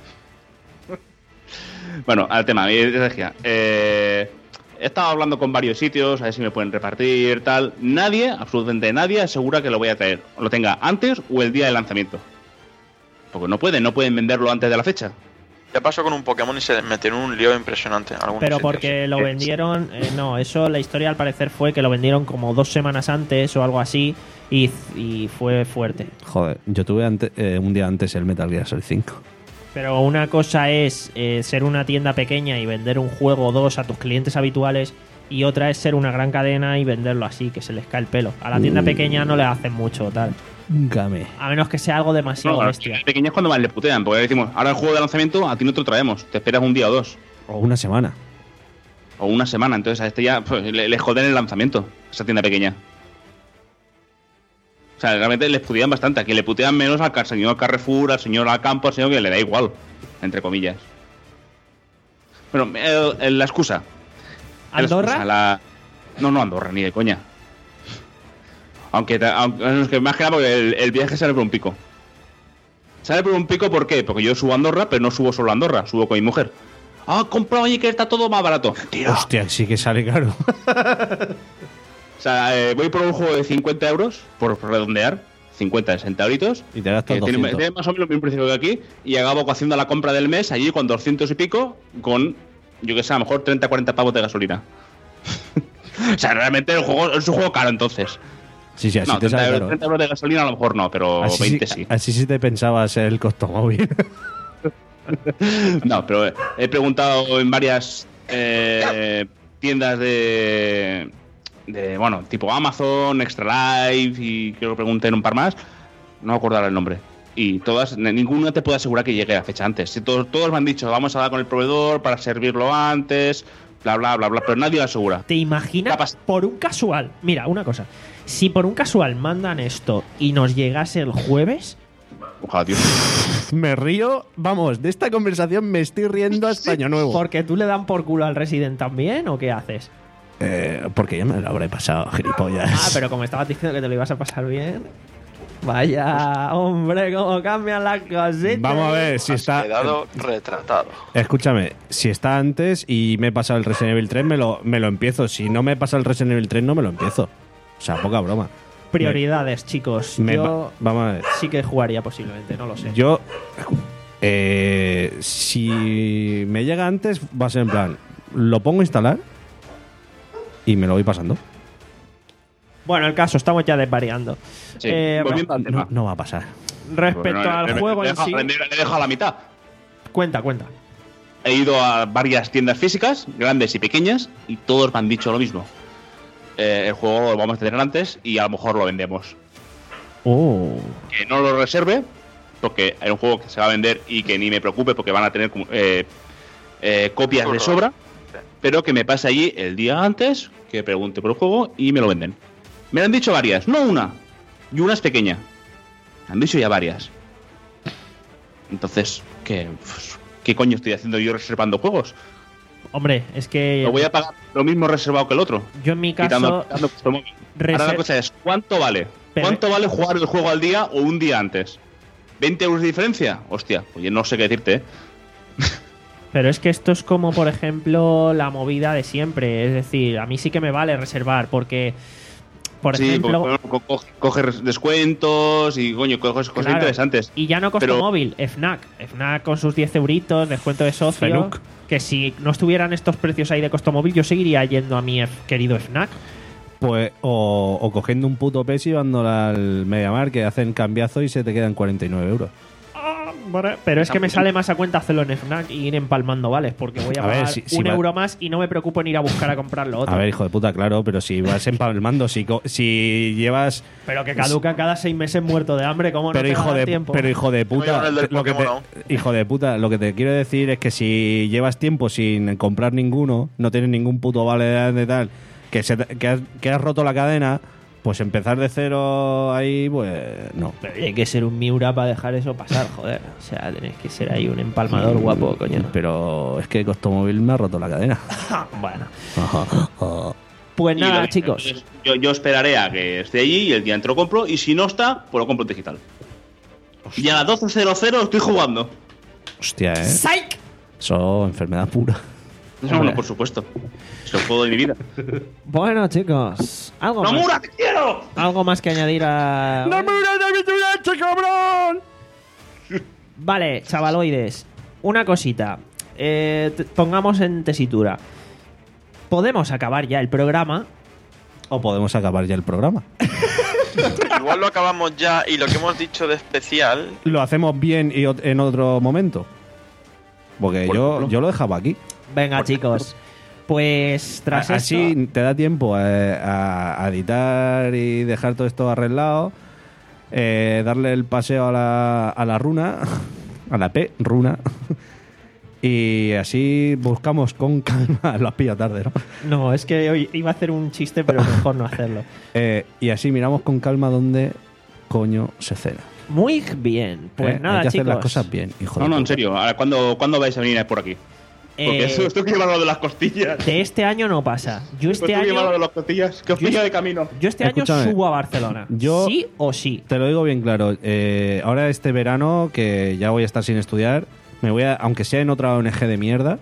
Bueno, al tema, mi estrategia. Eh, he estado hablando con varios sitios, a ver si me pueden repartir, tal. Nadie, absolutamente nadie, asegura que lo voy a traer. O lo tenga antes o el día de lanzamiento. Porque no pueden, no pueden venderlo antes de la fecha. Ya pasó con un Pokémon y se metió en un lío impresionante. en algunos Pero sitios. porque lo Eh, vendieron, eh, no, eso la historia al parecer fue que lo vendieron como dos semanas antes o algo así y, y fue fuerte. Joder, yo tuve ante- eh, un día antes el Metal Gear Solid cinco. Pero una cosa es eh, ser una tienda pequeña y vender un juego o dos a tus clientes habituales y otra es ser una gran cadena y venderlo así, que se les cae el pelo. A la tienda Uh. pequeña no le hacen mucho tal. Game. A menos que sea algo demasiado No, a bestia. los pequeños cuando más le putean, porque le decimos, ahora el juego de lanzamiento a ti no te lo traemos, te esperas un día o dos, O una semana. o una semana, entonces a este ya pues, le, le joden el lanzamiento, esa tienda pequeña. O sea, realmente les putean bastante, a quien le putean menos al car- señor Carrefour, al señor Alcampo, al señor que le da igual, entre comillas. Bueno, eh, eh, la excusa. La ¿Andorra? excusa, la- No, no, Andorra, ni de coña. Aunque, ta- aunque es que más que nada porque el, el viaje sale por un pico. Sale por un pico, ¿por qué? Porque yo subo a Andorra, pero no subo solo a Andorra, subo con mi mujer. Ah, comprado allí que está todo más barato. Mentira. Hostia, sí que sale caro. O sea, eh, voy por un juego de cincuenta euros, por, por redondear. cincuenta, sesenta euritos. Y te gastas que tiene, doscientos. tiene más o menos el mismo precio que aquí. Y acabo haciendo la compra del mes allí con doscientos y pico, con, yo que sé, a lo mejor treinta, cuarenta pavos de gasolina. O sea, realmente el juego es un juego caro entonces. Sí, sí, así No, te treinta, sale euros, caro. treinta euros de gasolina a lo mejor no, pero Así veinte sí, sí. así sí te pensabas el Costomóvil. No, pero he preguntado en varias eh, tiendas de, de, bueno, tipo Amazon, Extra Life y creo que pregunté en un par más. No me acuerdo ahora el nombre. Y todas, ninguna te puede asegurar que llegue a fecha antes. Si todos, todos me han dicho, vamos a hablar con el proveedor para servirlo antes, bla, bla, bla, bla, pero nadie lo asegura. ¿Te imaginas Capaz. por un casual? Mira, una cosa. Si por un casual mandan esto y nos llegase el jueves, Ojalá, tío. Me río, vamos, de esta conversación me estoy riendo hasta Año Nuevo. ¿porque tú le dan por culo al Resident también o qué haces? Eh, porque ya me lo habré pasado, gilipollas. Ah, pero como estabas diciendo que te lo ibas a pasar bien. Vaya, hombre, cómo cambian las cositas. Vamos a ver si Has está. quedado retratado. Escúchame, si está antes y me he pasado el Resident Evil tres, me lo, me lo empiezo. Si no me pasa el Resident Evil tres, no me lo empiezo. O sea, poca broma. Prioridades, chicos. Me Yo va- vamos a ver. sí que jugaría posiblemente, no lo sé. Yo. Eh, si me llega antes, va a ser en plan. Lo pongo a instalar y me lo voy pasando. Bueno, el caso, estamos ya desvariando. Sí, Eh, volviendo al tema. No, no va a pasar. Respecto Bueno, al le- le- juego le en dejo- sí, Le le he dejado a la mitad. cuenta, cuenta. He ido a varias tiendas físicas, grandes y pequeñas, y todos me han dicho lo mismo. Eh, el juego lo vamos a tener antes y a lo mejor lo vendemos. Oh. Que no lo reserve, porque hay un juego que se va a vender y que ni me preocupe porque van a tener eh, eh, copias de sobra, pero que me pase allí el día antes, que pregunte por el juego y me lo venden. Me lo han dicho varias, no una, y una es pequeña. Me han dicho ya varias. Entonces, ¿qué, pues, ¿qué coño estoy haciendo yo reservando juegos? Hombre, es que Lo voy a pagar lo mismo reservado que el otro. yo en mi Quitando, caso quitando costo móvil. reser- Ahora la cosa es, ¿cuánto vale? Pero- ¿Cuánto vale jugar el juego al día o un día antes? ¿veinte euros de diferencia? Hostia, pues yo no sé qué decirte, ¿eh? Pero es que esto es como, por ejemplo, la movida de siempre. Es decir, a mí sí que me vale reservar porque, por Sí, ejemplo... porque, co- co- coges descuentos y, coño, coges cosas Claro. interesantes. Y ya no costo Pero- móvil, FNAC. FNAC con sus diez euritos, descuento de socio. Fenuk. Que si no estuvieran estos precios ahí de costo móvil, yo seguiría yendo a mi F- querido FNAC. Pues, o, o cogiendo un puto P E S y llevándola al Mediamar, que hacen cambiazo y se te quedan cuarenta y nueve euros. Ah, vale. Pero es que me sale más a cuenta hacerlo en FNAC y ir empalmando, ¿vale? Porque voy a, A ver, pagar si- si un va- euro más y no me preocupo en ir a buscar a comprarlo otro. A ver, hijo de puta, claro, pero si vas empalmando, si, co- si llevas. Pero que caduca cada seis meses muerto de hambre, ¿cómo no Pero te va a hijo dar de, tiempo? pero hijo de Voy a puta, hablar del lo que te, Pokémon, hijo de puta, lo que te quiero decir es que si llevas tiempo sin comprar ninguno, no tienes ningún puto vale de tal, que, se te- que, has, que has roto la cadena, pues empezar de cero ahí, pues no. Pero hay que ser un Miura para dejar eso pasar, joder. O sea, tenéis que ser ahí un empalmador guapo, coño. Pero es que Costomóvil me ha roto la cadena. Bueno, pues Y nada, lo- chicos. entonces, Yo, yo esperaré a que esté allí y el día entero lo compro. Y si no está, pues lo compro en digital. Y a las doce cero cero estoy jugando. Hostia, eh. ¡Psych! Eso, enfermedad pura. No, no, por supuesto. Es el juego de mi vida. Bueno, chicos. Algo más, ¡Nomura, te quiero! algo más que añadir a. cabrón! Vale, chavaloides. Una cosita. Eh, t- pongamos en tesitura. Podemos acabar ya el programa. O podemos acabar ya el programa. Igual lo acabamos ya y lo que hemos dicho de especial. Lo hacemos bien y ot- en otro momento. Porque Por yo, ejemplo. yo lo dejaba aquí. Venga, chicos. Pues tras A- Así esto- te da tiempo a, a- a editar y dejar todo esto arreglado. eh, darle el paseo a la, a la runa. A la P, runa. Y así buscamos con calma. Lo has pillado tarde, ¿no? No, es que hoy iba a hacer un chiste, pero mejor no hacerlo. Eh, y así miramos con calma dónde coño se cena. Muy bien. Pues Eh, nada, hay que hacer chicos. las cosas bien, hijo No, de no, en puta. serio. Ahora, ¿cuándo, ¿cuándo vais a venir por aquí? Porque Eh, eso, esto que llevar lo de las costillas. de este año no pasa. Yo este Esto que llevar lo de año, las costillas. Que os Yo- pilla de camino. yo este año Escúchame, subo a Barcelona. yo- Sí o sí. Te lo digo bien claro. eh, ahora este verano, que ya voy a estar sin estudiar, me voy a, aunque sea en otra O N G de mierda.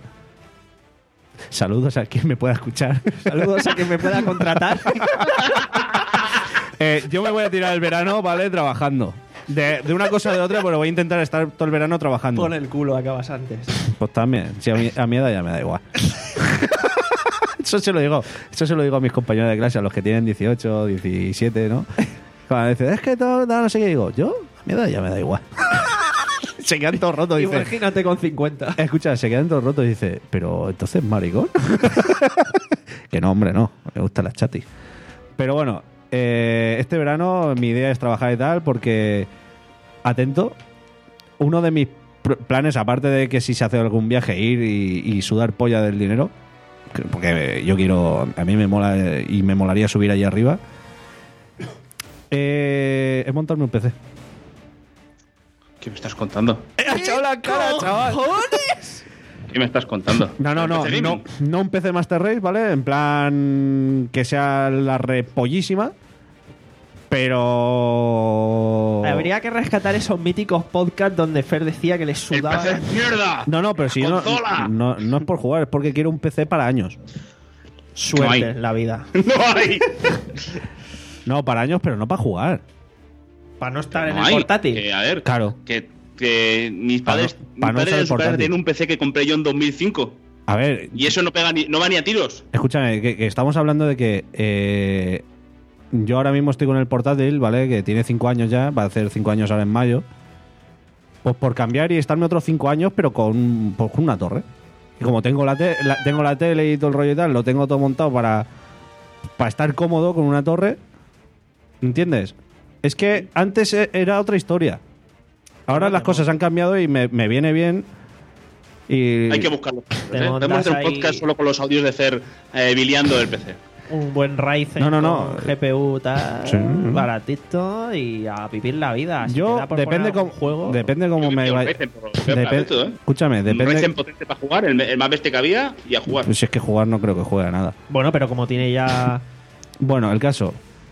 Saludos a quien me pueda escuchar. Saludos a quien me pueda contratar. Eh, yo me voy a tirar el verano, ¿vale? Trabajando. De, de una cosa o de otra, pero voy a intentar estar todo el verano trabajando. Pon el culo, acabas antes. Pues también. Si a, mi, a mi edad ya me da igual. Eso se lo digo. Eso se lo digo a mis compañeros de clase, a los que tienen dieciocho, diecisiete, ¿no? Cuando dicen, es que todo, no sé qué, digo, yo, a mi edad ya me da igual. Se quedan todos rotos. Dice, Imagínate con cincuenta. escucha, se quedan todos rotos y dice, pero entonces maricón. Que no, hombre, no. Me gustan las chatis. Pero bueno, eh, este verano mi idea es trabajar y tal porque, atento, uno de mis pr- planes, aparte de que si se hace algún viaje, ir y, y sudar polla del dinero, que- porque yo quiero, a mí me mola eh, y me molaría subir allí arriba, eh, es montarme un P C. ¿Qué me estás contando? ¡Ha echado la cara, chaval! ¿Qué me estás contando? No, no, no, ¿P C no, gaming? no un P C Master Race, ¿vale? En plan que sea la repollísima, pero... Habría que rescatar esos míticos podcasts donde Fer decía que le ¡El sudaba. P C es mierda! No, no, pero si yo no, ¡Consola! no, no es por jugar, es porque quiero un P C para años. Suerte No hay. en la vida. ¡No hay! No, para años, pero no para jugar. Para no estar en No el hay. portátil. Que, a ver, Claro. que, que mis Pa' no- padres, pa' mis no padres usar en su el casa portátil. tienen un P C que compré yo en dos mil cinco. A ver, Y eso no pega ni, no va ni a tiros. escúchame, que, que estamos hablando de que eh, yo ahora mismo estoy con el portátil, ¿vale? Que tiene cinco años ya, va a hacer cinco años ahora en mayo. Pues por cambiar y estarme otros cinco años, pero con, pues con una torre. Y como tengo la, te- la- tengo la tele y todo el rollo y tal, lo tengo todo montado para, para estar cómodo con una torre. ¿Entiendes? Es que antes e- era otra historia. Ahora las cosas han cambiado y me, me viene bien. Y Hay que buscarlo. Te Tenemos que hacer un montas podcast ahí- solo con los audios de Fer eh, biliando del P C. Un buen Ryzen No, no, no. con G P U tal, Sí. baratito y a vivir la vida. Si te yo, da por depende poner cómo algún juego. depende cómo Yo me quiero un vaya. Ryzen, pero Fer, Depe- barato, ¿eh? Escúchame, Un depende. Ryzen potente para jugar, el, el más bestia que había, y a jugar. Si es que jugar no creo que juegue a nada. Bueno, pero como tiene ya. Bueno, el caso.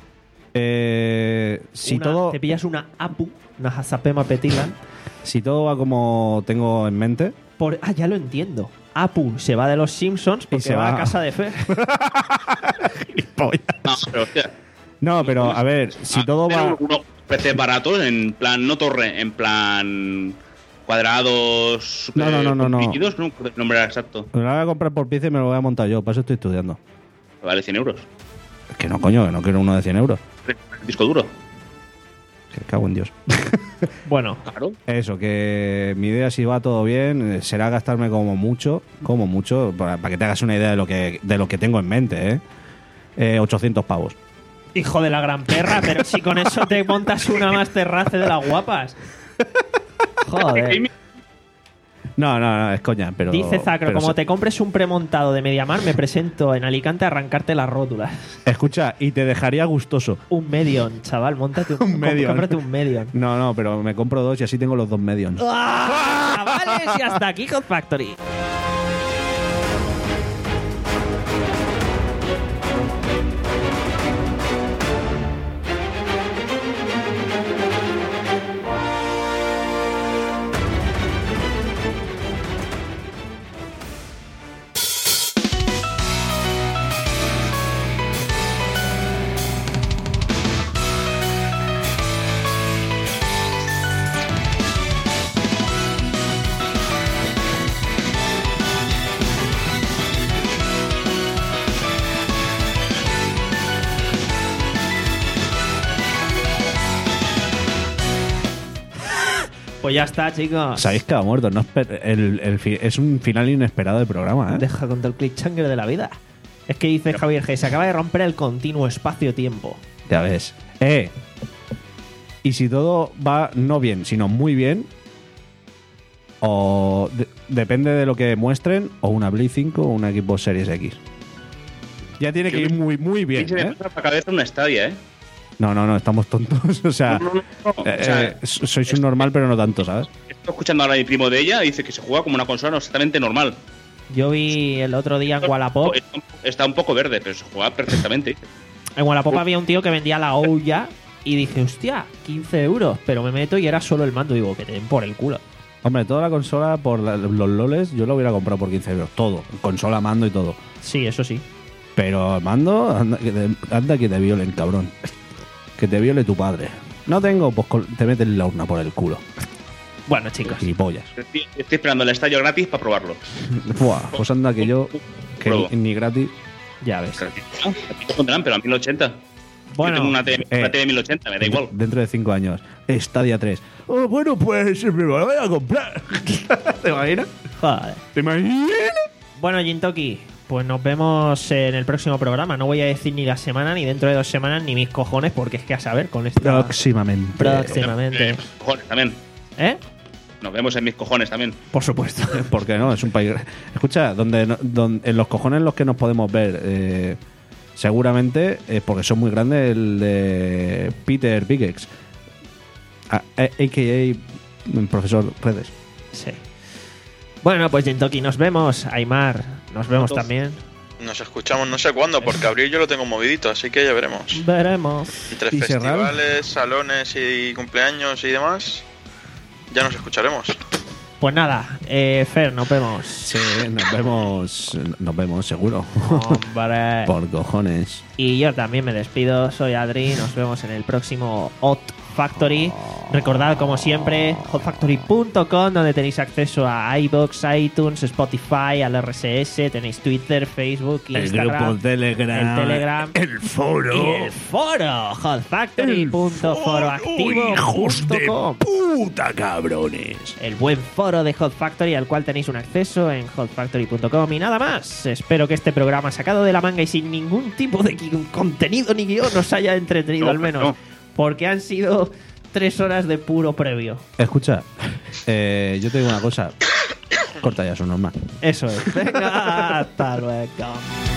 Eh, si una- todo Te pillas una A P U, una Hasapema Petilan. si todo va como tengo en mente, Por, ah, ya lo entiendo. A P U se va de los Simpsons porque se va, va. a casa de Fer. No, pero hostia. no, pero a ver, si todo Pero va unos P C baratos, en plan, no torre, en plan cuadrados, No, no, no, no, no. líquidos, no el nombre era exacto. me lo voy a comprar por pieza y me lo voy a montar yo, para eso estoy estudiando. Vale cien euros. Es que no, coño, que no quiero uno de cien euros. Disco duro. Que cago en Dios. Bueno, Claro. Eso, que mi idea, si va todo bien, eh, será gastarme como mucho, como mucho, para, para que te hagas una idea de lo que, de lo que tengo en mente, ¿eh? Eh, ochocientos pavos. hijo de la gran perra, pero si con eso te montas una Master Race de las guapas. Joder. No, no, no, es coña, pero... Dice Zacro, pero como se- te compres un premontado de Mediamar, me presento en Alicante a arrancarte las rótulas. Escucha, y te dejaría gustoso. Un Medion, chaval, montate un, Un Medion. Cómprate un Medion. No, no, pero me compro dos y así tengo los dos medios. ¡Ah! Chavales, y hasta aquí Hot Factory. Pues ya está, chicos. Sabéis que ha muerto. No esper- el, el fi- es un final inesperado del programa, ¿eh? Deja contra el cliffhanger de la vida. Es que dice Javier G. Se acaba de romper el continuo espacio-tiempo. Ya ves. Eh. Y si todo va no bien, sino muy bien, o de- depende de lo que muestren, o una Play cinco o una Xbox Series X. Ya tiene que ir muy, muy bien, Se me ¿eh? pasa por la cabeza una Stadia, ¿eh? No, no, no, estamos tontos. O sea, No, no, no, no. eh, O sea, eh, sois un normal, pero no tanto, ¿sabes? estoy escuchando ahora a mi primo de ella, dice que se juega como una consola exactamente normal. Yo vi el otro día en Wallapop. Está un- Está un poco verde, pero se juega perfectamente. En Wallapop había un tío que vendía la Ouya y dije, hostia, quince euros. Pero me meto y era solo el mando. Digo, que te den por el culo. Hombre, toda la consola por la- los loles yo lo hubiera comprado por quince euros. Todo. Consola, mando y todo. Sí, eso sí. Pero el mando, anda que te, anda que te violen, cabrón. Que que te viole tu padre. No tengo, pues col- te meten la urna por el culo. Bueno, chicos. Y pollas. Estoy, estoy esperando el estadio gratis para probarlo. Buah, pues anda que yo, que Pruebo. ni, ni gratis. Ya ves. Ah, aquí te pondrán, pero a mil ochenta. Bueno, Yo tengo una T V, eh, una T V mil ochenta, me da igual. Dentro de cinco años. Stadia tres. Oh, bueno, pues me lo voy a comprar. ¿Te imaginas? joder. ¿Te imaginas? Bueno, Jintoki, pues nos vemos en el próximo programa. No voy a decir ni la semana, ni dentro de dos semanas, ni mis cojones, porque es que a saber con esta... Próximamente. Próximamente. Eh, cojones también. ¿Eh? Nos vemos en mis cojones también. Por supuesto. ¿Por qué no? Es un país. Escucha, donde, no- donde en los cojones en los que nos podemos ver, eh, seguramente, eh, porque son muy grandes, el de Peter Bigex, a, a- a.k.a. profesor Redes. Sí. Bueno, pues Jintoki, nos vemos. Aymar, nos vemos Todos. también. Nos escuchamos no sé cuándo, porque abril yo lo tengo movidito, así que ya veremos. Veremos. Entre ¿Y Serrano? festivales, salones y cumpleaños y demás, ya nos escucharemos. Pues nada, eh, Fer, nos vemos. Sí, nos vemos. Nos vemos, seguro. Hombre. Por cojones. Y yo también me despido. Soy Adri. Nos vemos en el próximo Hot Factory. Recordad, como siempre, hot factory punto com, donde tenéis acceso a iVoox, iTunes, Spotify, al R S S. Tenéis Twitter, Facebook, Instagram, Telegram. el Telegram El foro. y el foro. hot factory punto foroactivo punto com. puta, cabrones. El buen foro de Hot Factory, al cual tenéis un acceso en hot factory punto com. Y nada más. Espero que este programa sacado de la manga y sin ningún tipo de gui- contenido ni guión os haya entretenido, No, al menos. no. Porque han sido tres horas de puro previo. Escucha, eh, yo te digo una cosa. Corta ya, eso normal. Eso es. Venga, hasta luego.